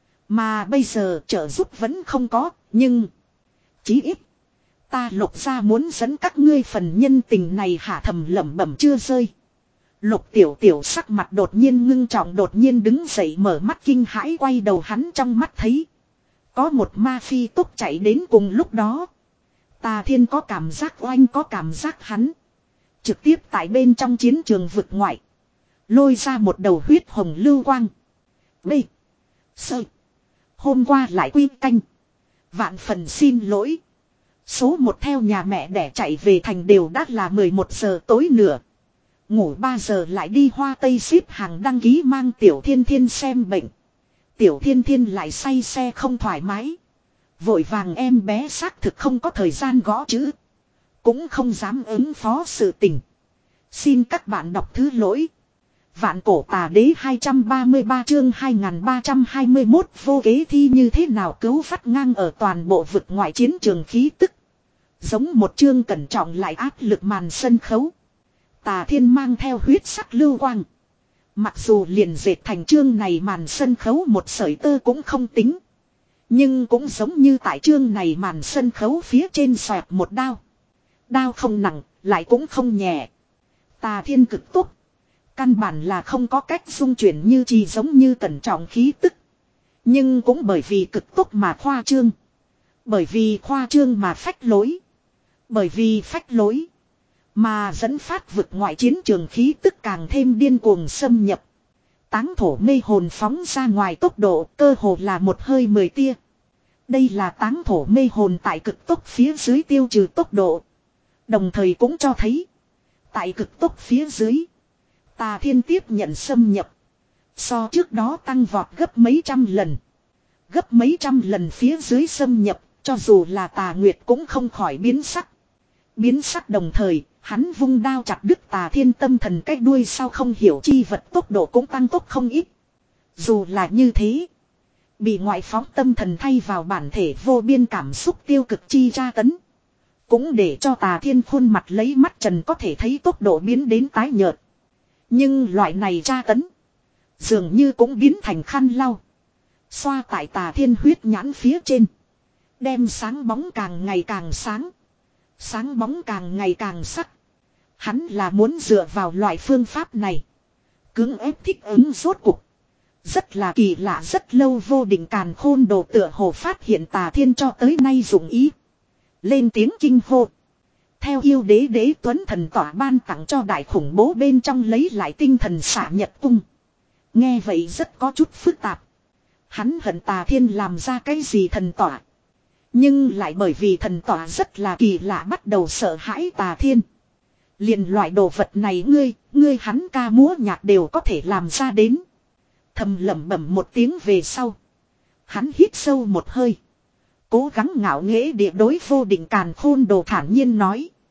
Mà bây giờ trợ giúp vẫn không có, nhưng chí ít ta Lục gia muốn dẫn các ngươi phần nhân tình này hạ thầm lẩm bẩm chưa rơi. Lục tiểu tiểu sắc mặt đột nhiên ngưng trọng đột nhiên đứng dậy mở mắt kinh hãi quay đầu hắn trong mắt thấy. Có một ma phi tốc chạy đến cùng lúc đó. Tà thiên có cảm giác oanh có cảm giác hắn. Trực tiếp tại bên trong chiến trường vực ngoại. Lôi ra một đầu huyết hồng lưu quang. B. Sơ. Hôm qua lại quy canh. Vạn phần xin lỗi. Số một theo nhà mẹ đẻ chạy về thành đều đã là mười một giờ tối nửa. Ngủ ba giờ lại đi Hoa Tây xếp hàng đăng ký mang Tiểu Thiên Thiên xem bệnh. Tiểu Thiên Thiên lại say xe không thoải mái. Vội vàng em bé xác thực không có thời gian gõ chữ. Cũng không dám ứng phó sự tình. Xin các bạn đọc thứ lỗi. Vạn cổ tà đế hai trăm ba mươi ba chương hai nghìn ba trăm hai mươi mốt vô kế thi như thế nào cứu phát ngang ở toàn bộ vực ngoại chiến trường khí tức. Giống một chương cẩn trọng lại áp lực màn sân khấu. Tà thiên mang theo huyết sắc lưu quang. Mặc dù liền dệt thành chương này màn sân khấu một sợi tơ cũng không tính. Nhưng cũng giống như tại chương này màn sân khấu phía trên xoẹt một đao. Đao không nặng, lại cũng không nhẹ. Tà thiên cực tốt. Căn bản là không có cách dung chuyển như chỉ giống như cẩn trọng khí tức. Nhưng cũng bởi vì cực tốt mà khoa trương. Bởi vì khoa trương mà phách lối. Bởi vì phách lối. Mà dẫn phát vực ngoại chiến trường khí tức càng thêm điên cuồng xâm nhập. Táng thổ mê hồn phóng ra ngoài tốc độ cơ hồ là một hơi mười tia. Đây là táng thổ mê hồn tại cực tốc phía dưới tiêu trừ tốc độ. Đồng thời cũng cho thấy. Tại cực tốc phía dưới. Tà thiên tiếp nhận xâm nhập. So trước đó tăng vọt gấp mấy trăm lần. Gấp mấy trăm lần phía dưới xâm nhập. Cho dù là tà nguyệt cũng không khỏi biến sắc. Biến sắc đồng thời. Hắn vung đao chặt đứt tà thiên tâm thần cái đuôi sau không hiểu chi vật tốc độ cũng tăng tốc không ít. Dù là như thế. Bị ngoại phóng tâm thần thay vào bản thể vô biên cảm xúc tiêu cực chi tra tấn. Cũng để cho tà thiên khuôn mặt lấy mắt trần có thể thấy tốc độ biến đến tái nhợt. Nhưng loại này tra tấn. Dường như cũng biến thành khăn lau. Xoa tại tà thiên huyết nhãn phía trên. Đem sáng bóng càng ngày càng sáng. Sáng bóng càng ngày càng sắc. Hắn là muốn dựa vào loại phương pháp này. Cưỡng ép thích ứng rốt cuộc. Rất là kỳ lạ rất lâu vô định càn khôn đồ tựa hồ phát hiện tà thiên cho tới nay dụng ý. Lên tiếng kinh hô. Theo yêu đế đế tuấn thần tỏa ban tặng cho đại khủng bố bên trong lấy lại tinh thần xả nhật cung. Nghe vậy rất có chút phức tạp. Hắn hận tà thiên làm ra cái gì thần tỏa. Nhưng lại bởi vì thần tỏa rất là kỳ lạ bắt đầu sợ hãi tà thiên. Liền loại đồ vật này ngươi, ngươi hắn ca múa nhạc đều có thể làm ra đến. Thầm lẩm bẩm một tiếng về sau. Hắn hít sâu một hơi. Cố gắng ngạo nghễ địa đối vô định càn khôn đồ thản nhiên nói.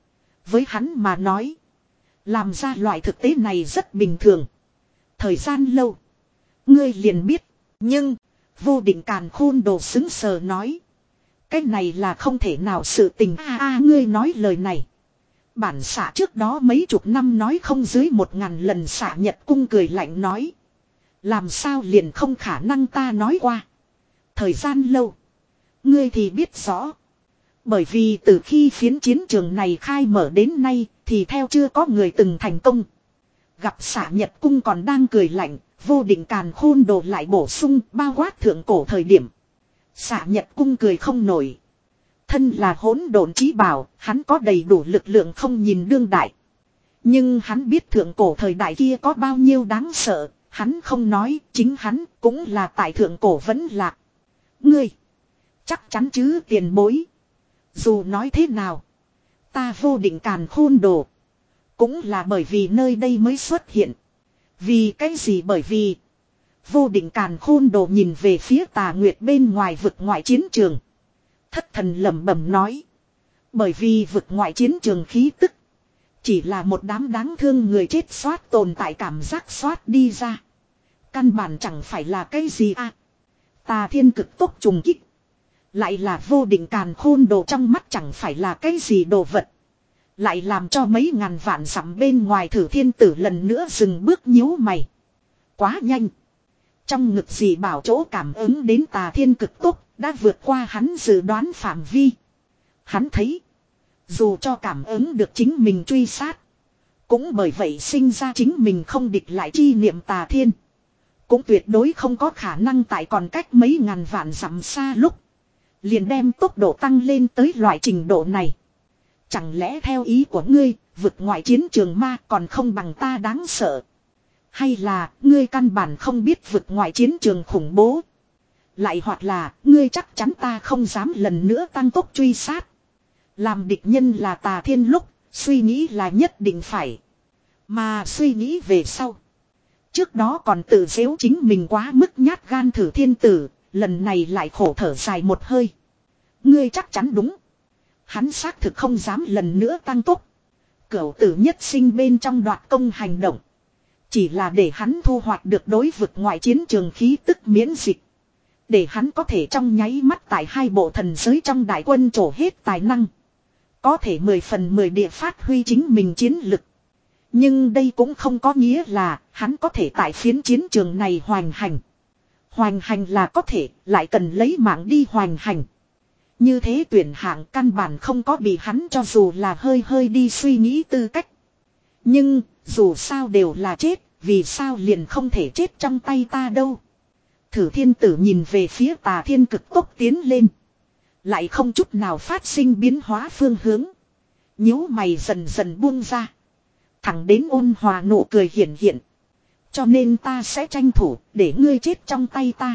Với hắn mà nói. Làm ra loại thực tế này rất bình thường. Thời gian lâu. Ngươi liền biết. Nhưng. Vô Định Càn Khôn Đồ xứng sờ nói. Cái này là không thể nào sự tình a à, a ngươi nói lời này. Bản xạ trước đó mấy chục năm nói không dưới một ngàn lần xạ Nhật Cung cười lạnh nói. Làm sao liền không khả năng ta nói qua. Thời gian lâu. Ngươi thì biết rõ. Bởi vì từ khi phiến chiến trường này khai mở đến nay thì theo chưa có người từng thành công. Gặp xạ Nhật Cung còn đang cười lạnh. Vô Định Càn Khôn Đồ lại bổ sung bao quát thượng cổ thời điểm. Xạ Nhật Cung cười không nổi. Thân là hỗn độn chí bảo, hắn có đầy đủ lực lượng không nhìn đương đại. Nhưng hắn biết thượng cổ thời đại kia có bao nhiêu đáng sợ, hắn không nói, chính hắn cũng là tại thượng cổ vẫn lạc. Ngươi, chắc chắn chứ tiền bối. Dù nói thế nào, ta Vô Định Càn Khôn Đồ, cũng là bởi vì nơi đây mới xuất hiện. Vì cái gì bởi vì Vô Định Càn Khôn Đồ nhìn về phía Tà Nguyệt bên ngoài vực ngoại chiến trường. Thất thần lẩm bẩm nói. Bởi vì vực ngoại chiến trường khí tức. Chỉ là một đám đáng thương người chết xoát tồn tại cảm giác xoát đi ra. Căn bản chẳng phải là cái gì à. Tà thiên cực tốc trùng kích. Lại là Vô Định Càn Khôn Đồ trong mắt chẳng phải là cái gì đồ vật. Lại làm cho mấy ngàn vạn dặm bên ngoài Thử Thiên Tử lần nữa dừng bước nhíu mày. Quá nhanh. Trong ngực dị bảo chỗ cảm ứng đến tà thiên cực tốc đã vượt qua hắn dự đoán phạm vi. Hắn thấy. Dù cho cảm ứng được chính mình truy sát. Cũng bởi vậy sinh ra chính mình không địch lại chi niệm tà thiên. Cũng tuyệt đối không có khả năng tại còn cách mấy ngàn vạn dặm xa lúc. Liền đem tốc độ tăng lên tới loại trình độ này. Chẳng lẽ theo ý của ngươi, vực ngoại chiến trường ma còn không bằng ta đáng sợ. Hay là, ngươi căn bản không biết vực ngoại chiến trường khủng bố. Lại hoặc là, ngươi chắc chắn ta không dám lần nữa tăng tốc truy sát. Làm địch nhân là tà thiên lúc, suy nghĩ là nhất định phải. Mà suy nghĩ về sau. Trước đó còn tự dễu chính mình quá mức nhát gan Thử Thiên Tử, lần này lại khổ thở dài một hơi. Ngươi chắc chắn đúng. Hắn xác thực không dám lần nữa tăng tốc. Cửu tử nhất sinh bên trong đoạt công hành động. Chỉ là để hắn thu hoạch được đối vực ngoại chiến trường khí tức miễn dịch. Để hắn có thể trong nháy mắt tại hai bộ thần giới trong đại quân trổ hết tài năng. Có thể mười phần mười địa phát huy chính mình chiến lực. Nhưng đây cũng không có nghĩa là hắn có thể tại phiến chiến trường này hoành hành. Hoành hành là có thể, lại cần lấy mạng đi hoành hành. Như thế tuyển hạng căn bản không có bị hắn cho dù là hơi hơi đi suy nghĩ tư cách. Nhưng, dù sao đều là chết, vì sao liền không thể chết trong tay ta đâu. Thử Thiên Tử nhìn về phía tà thiên cực tốc tiến lên. Lại không chút nào phát sinh biến hóa phương hướng. Nhíu mày dần dần buông ra. Thẳng đến ôn hòa nụ cười hiển hiện. Cho nên ta sẽ tranh thủ để ngươi chết trong tay ta.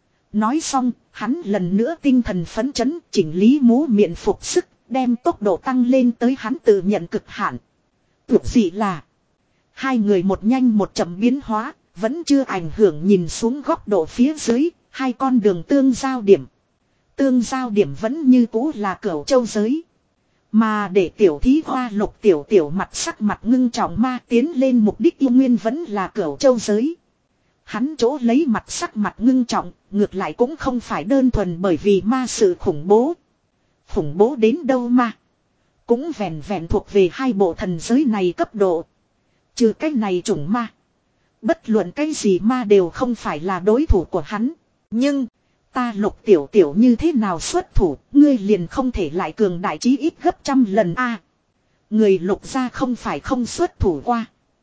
Nói xong, hắn lần nữa tinh thần phấn chấn chỉnh lý mũ miệng phục sức, đem tốc độ tăng lên tới hắn tự nhận cực hạn. Tuyệt dị là hai người một nhanh một chậm biến hóa, vẫn chưa ảnh hưởng nhìn xuống góc độ phía dưới, hai con đường tương giao điểm. Tương giao điểm vẫn như cũ là Cửu Châu giới. Mà để tiểu thí hoa Lục tiểu tiểu mặt sắc mặt ngưng trọng ma tiến lên mục đích yêu nguyên vẫn là Cửu Châu giới. Hắn chỗ lấy mặt sắc mặt ngưng trọng, ngược lại cũng không phải đơn thuần bởi vì ma sự khủng bố. Khủng bố đến đâu mà. Cũng vẹn vẹn thuộc về hai bộ thần giới này cấp độ. Trừ cái này chủng ma. Bất luận cái gì ma đều không phải là đối thủ của hắn. Nhưng, ta Lục tiểu tiểu như thế nào xuất thủ, ngươi liền không thể lại cường đại chí ít gấp trăm lần a. Người Lục gia không phải không xuất thủ qua.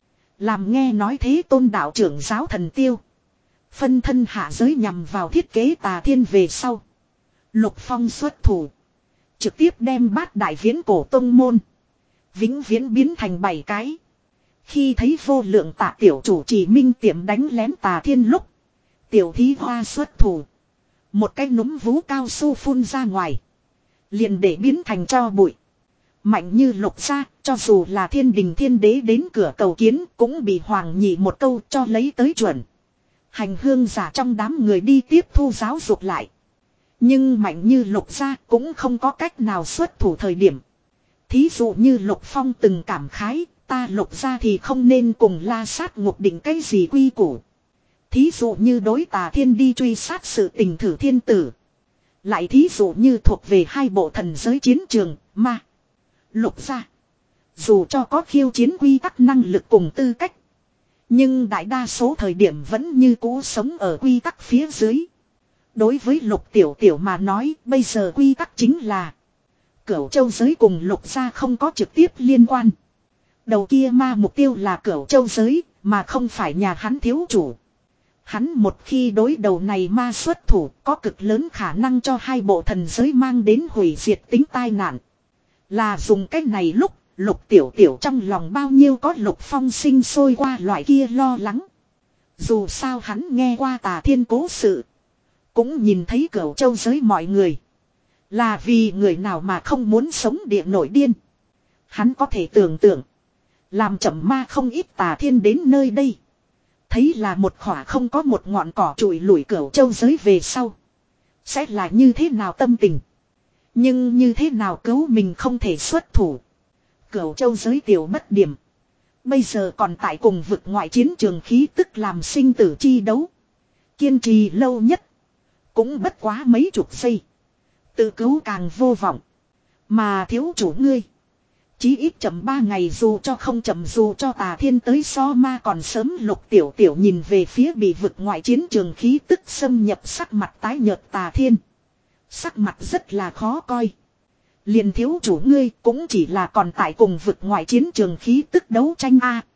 Làm nghe nói thế Tôn đạo trưởng giáo thần tiêu. Phân thân hạ giới nhằm vào thiết kế tà thiên về sau. Lục Phong xuất thủ. Trực tiếp đem bát đại viễn cổ tông môn. Vĩnh viễn biến thành bảy cái. Khi thấy vô lượng tạ tiểu chủ chỉ minh tiệm đánh lén tà thiên lúc. Tiểu thí hoa xuất thủ. Một cái núm vú cao su phun ra ngoài. Liền để biến thành cho bụi. Mạnh như Lục gia, cho dù là thiên đình thiên đế đến cửa cầu kiến cũng bị hoàng nhị một câu cho lấy tới chuẩn. Hành hương giả trong đám người đi tiếp thu giáo dục lại. Nhưng mạnh như Lục gia cũng không có cách nào xuất thủ thời điểm. Thí dụ như Lục Phong từng cảm khái, ta Lục gia thì không nên cùng La Sát Ngục định cái gì quy củ. Thí dụ như đối Tà Thiên đi truy sát sự tình thử thiên tử. Lại thí dụ như thuộc về hai bộ thần giới chiến trường, ma, Lục gia. Dù cho có khiêu chiến quy tắc năng lực cùng tư cách. Nhưng đại đa số thời điểm vẫn như cũ sống ở quy tắc phía dưới. Đối với Lục Tiểu Tiểu mà nói, bây giờ quy tắc chính là Cửu Châu giới cùng Lục gia không có trực tiếp liên quan. Đầu kia ma mục tiêu là Cửu Châu giới, mà không phải nhà hắn thiếu chủ. Hắn một khi đối đầu này ma xuất thủ, có cực lớn khả năng cho hai bộ thần giới mang đến hủy diệt tính tai nạn. Là dùng cái này lúc, Lục Tiểu Tiểu trong lòng bao nhiêu có Lục Phong sinh sôi qua loại kia lo lắng. Dù sao hắn nghe qua Tà Thiên cố sự, cũng nhìn thấy Cửu Châu giới mọi người. Là vì người nào mà không muốn sống địa nổi điên. Hắn có thể tưởng tượng, làm chậm ma không ít Tà Thiên đến nơi đây. Thấy là một khỏa không có một ngọn cỏ trụi lủi Cửu Châu giới về sau. Sẽ là như thế nào tâm tình. Nhưng như thế nào cứu mình không thể xuất thủ. Cửu Châu giới tiểu bất điểm. Bây giờ còn tại cùng vực ngoại chiến trường khí tức làm sinh tử chi đấu. Kiên trì lâu nhất. Cũng bất quá mấy chục giây. Tự cứu càng vô vọng. Mà thiếu chủ ngươi. Chí ít chậm ba ngày dù cho không chậm dù cho Tà Thiên tới so ma còn sớm. Lục Tiểu Tiểu nhìn về phía bị vực ngoại chiến trường khí tức xâm nhập sắc mặt tái nhợt Tà Thiên. Sắc mặt rất là khó coi. Liền thiếu chủ ngươi cũng chỉ là còn tại cùng vực ngoại chiến trường khí tức đấu tranh a.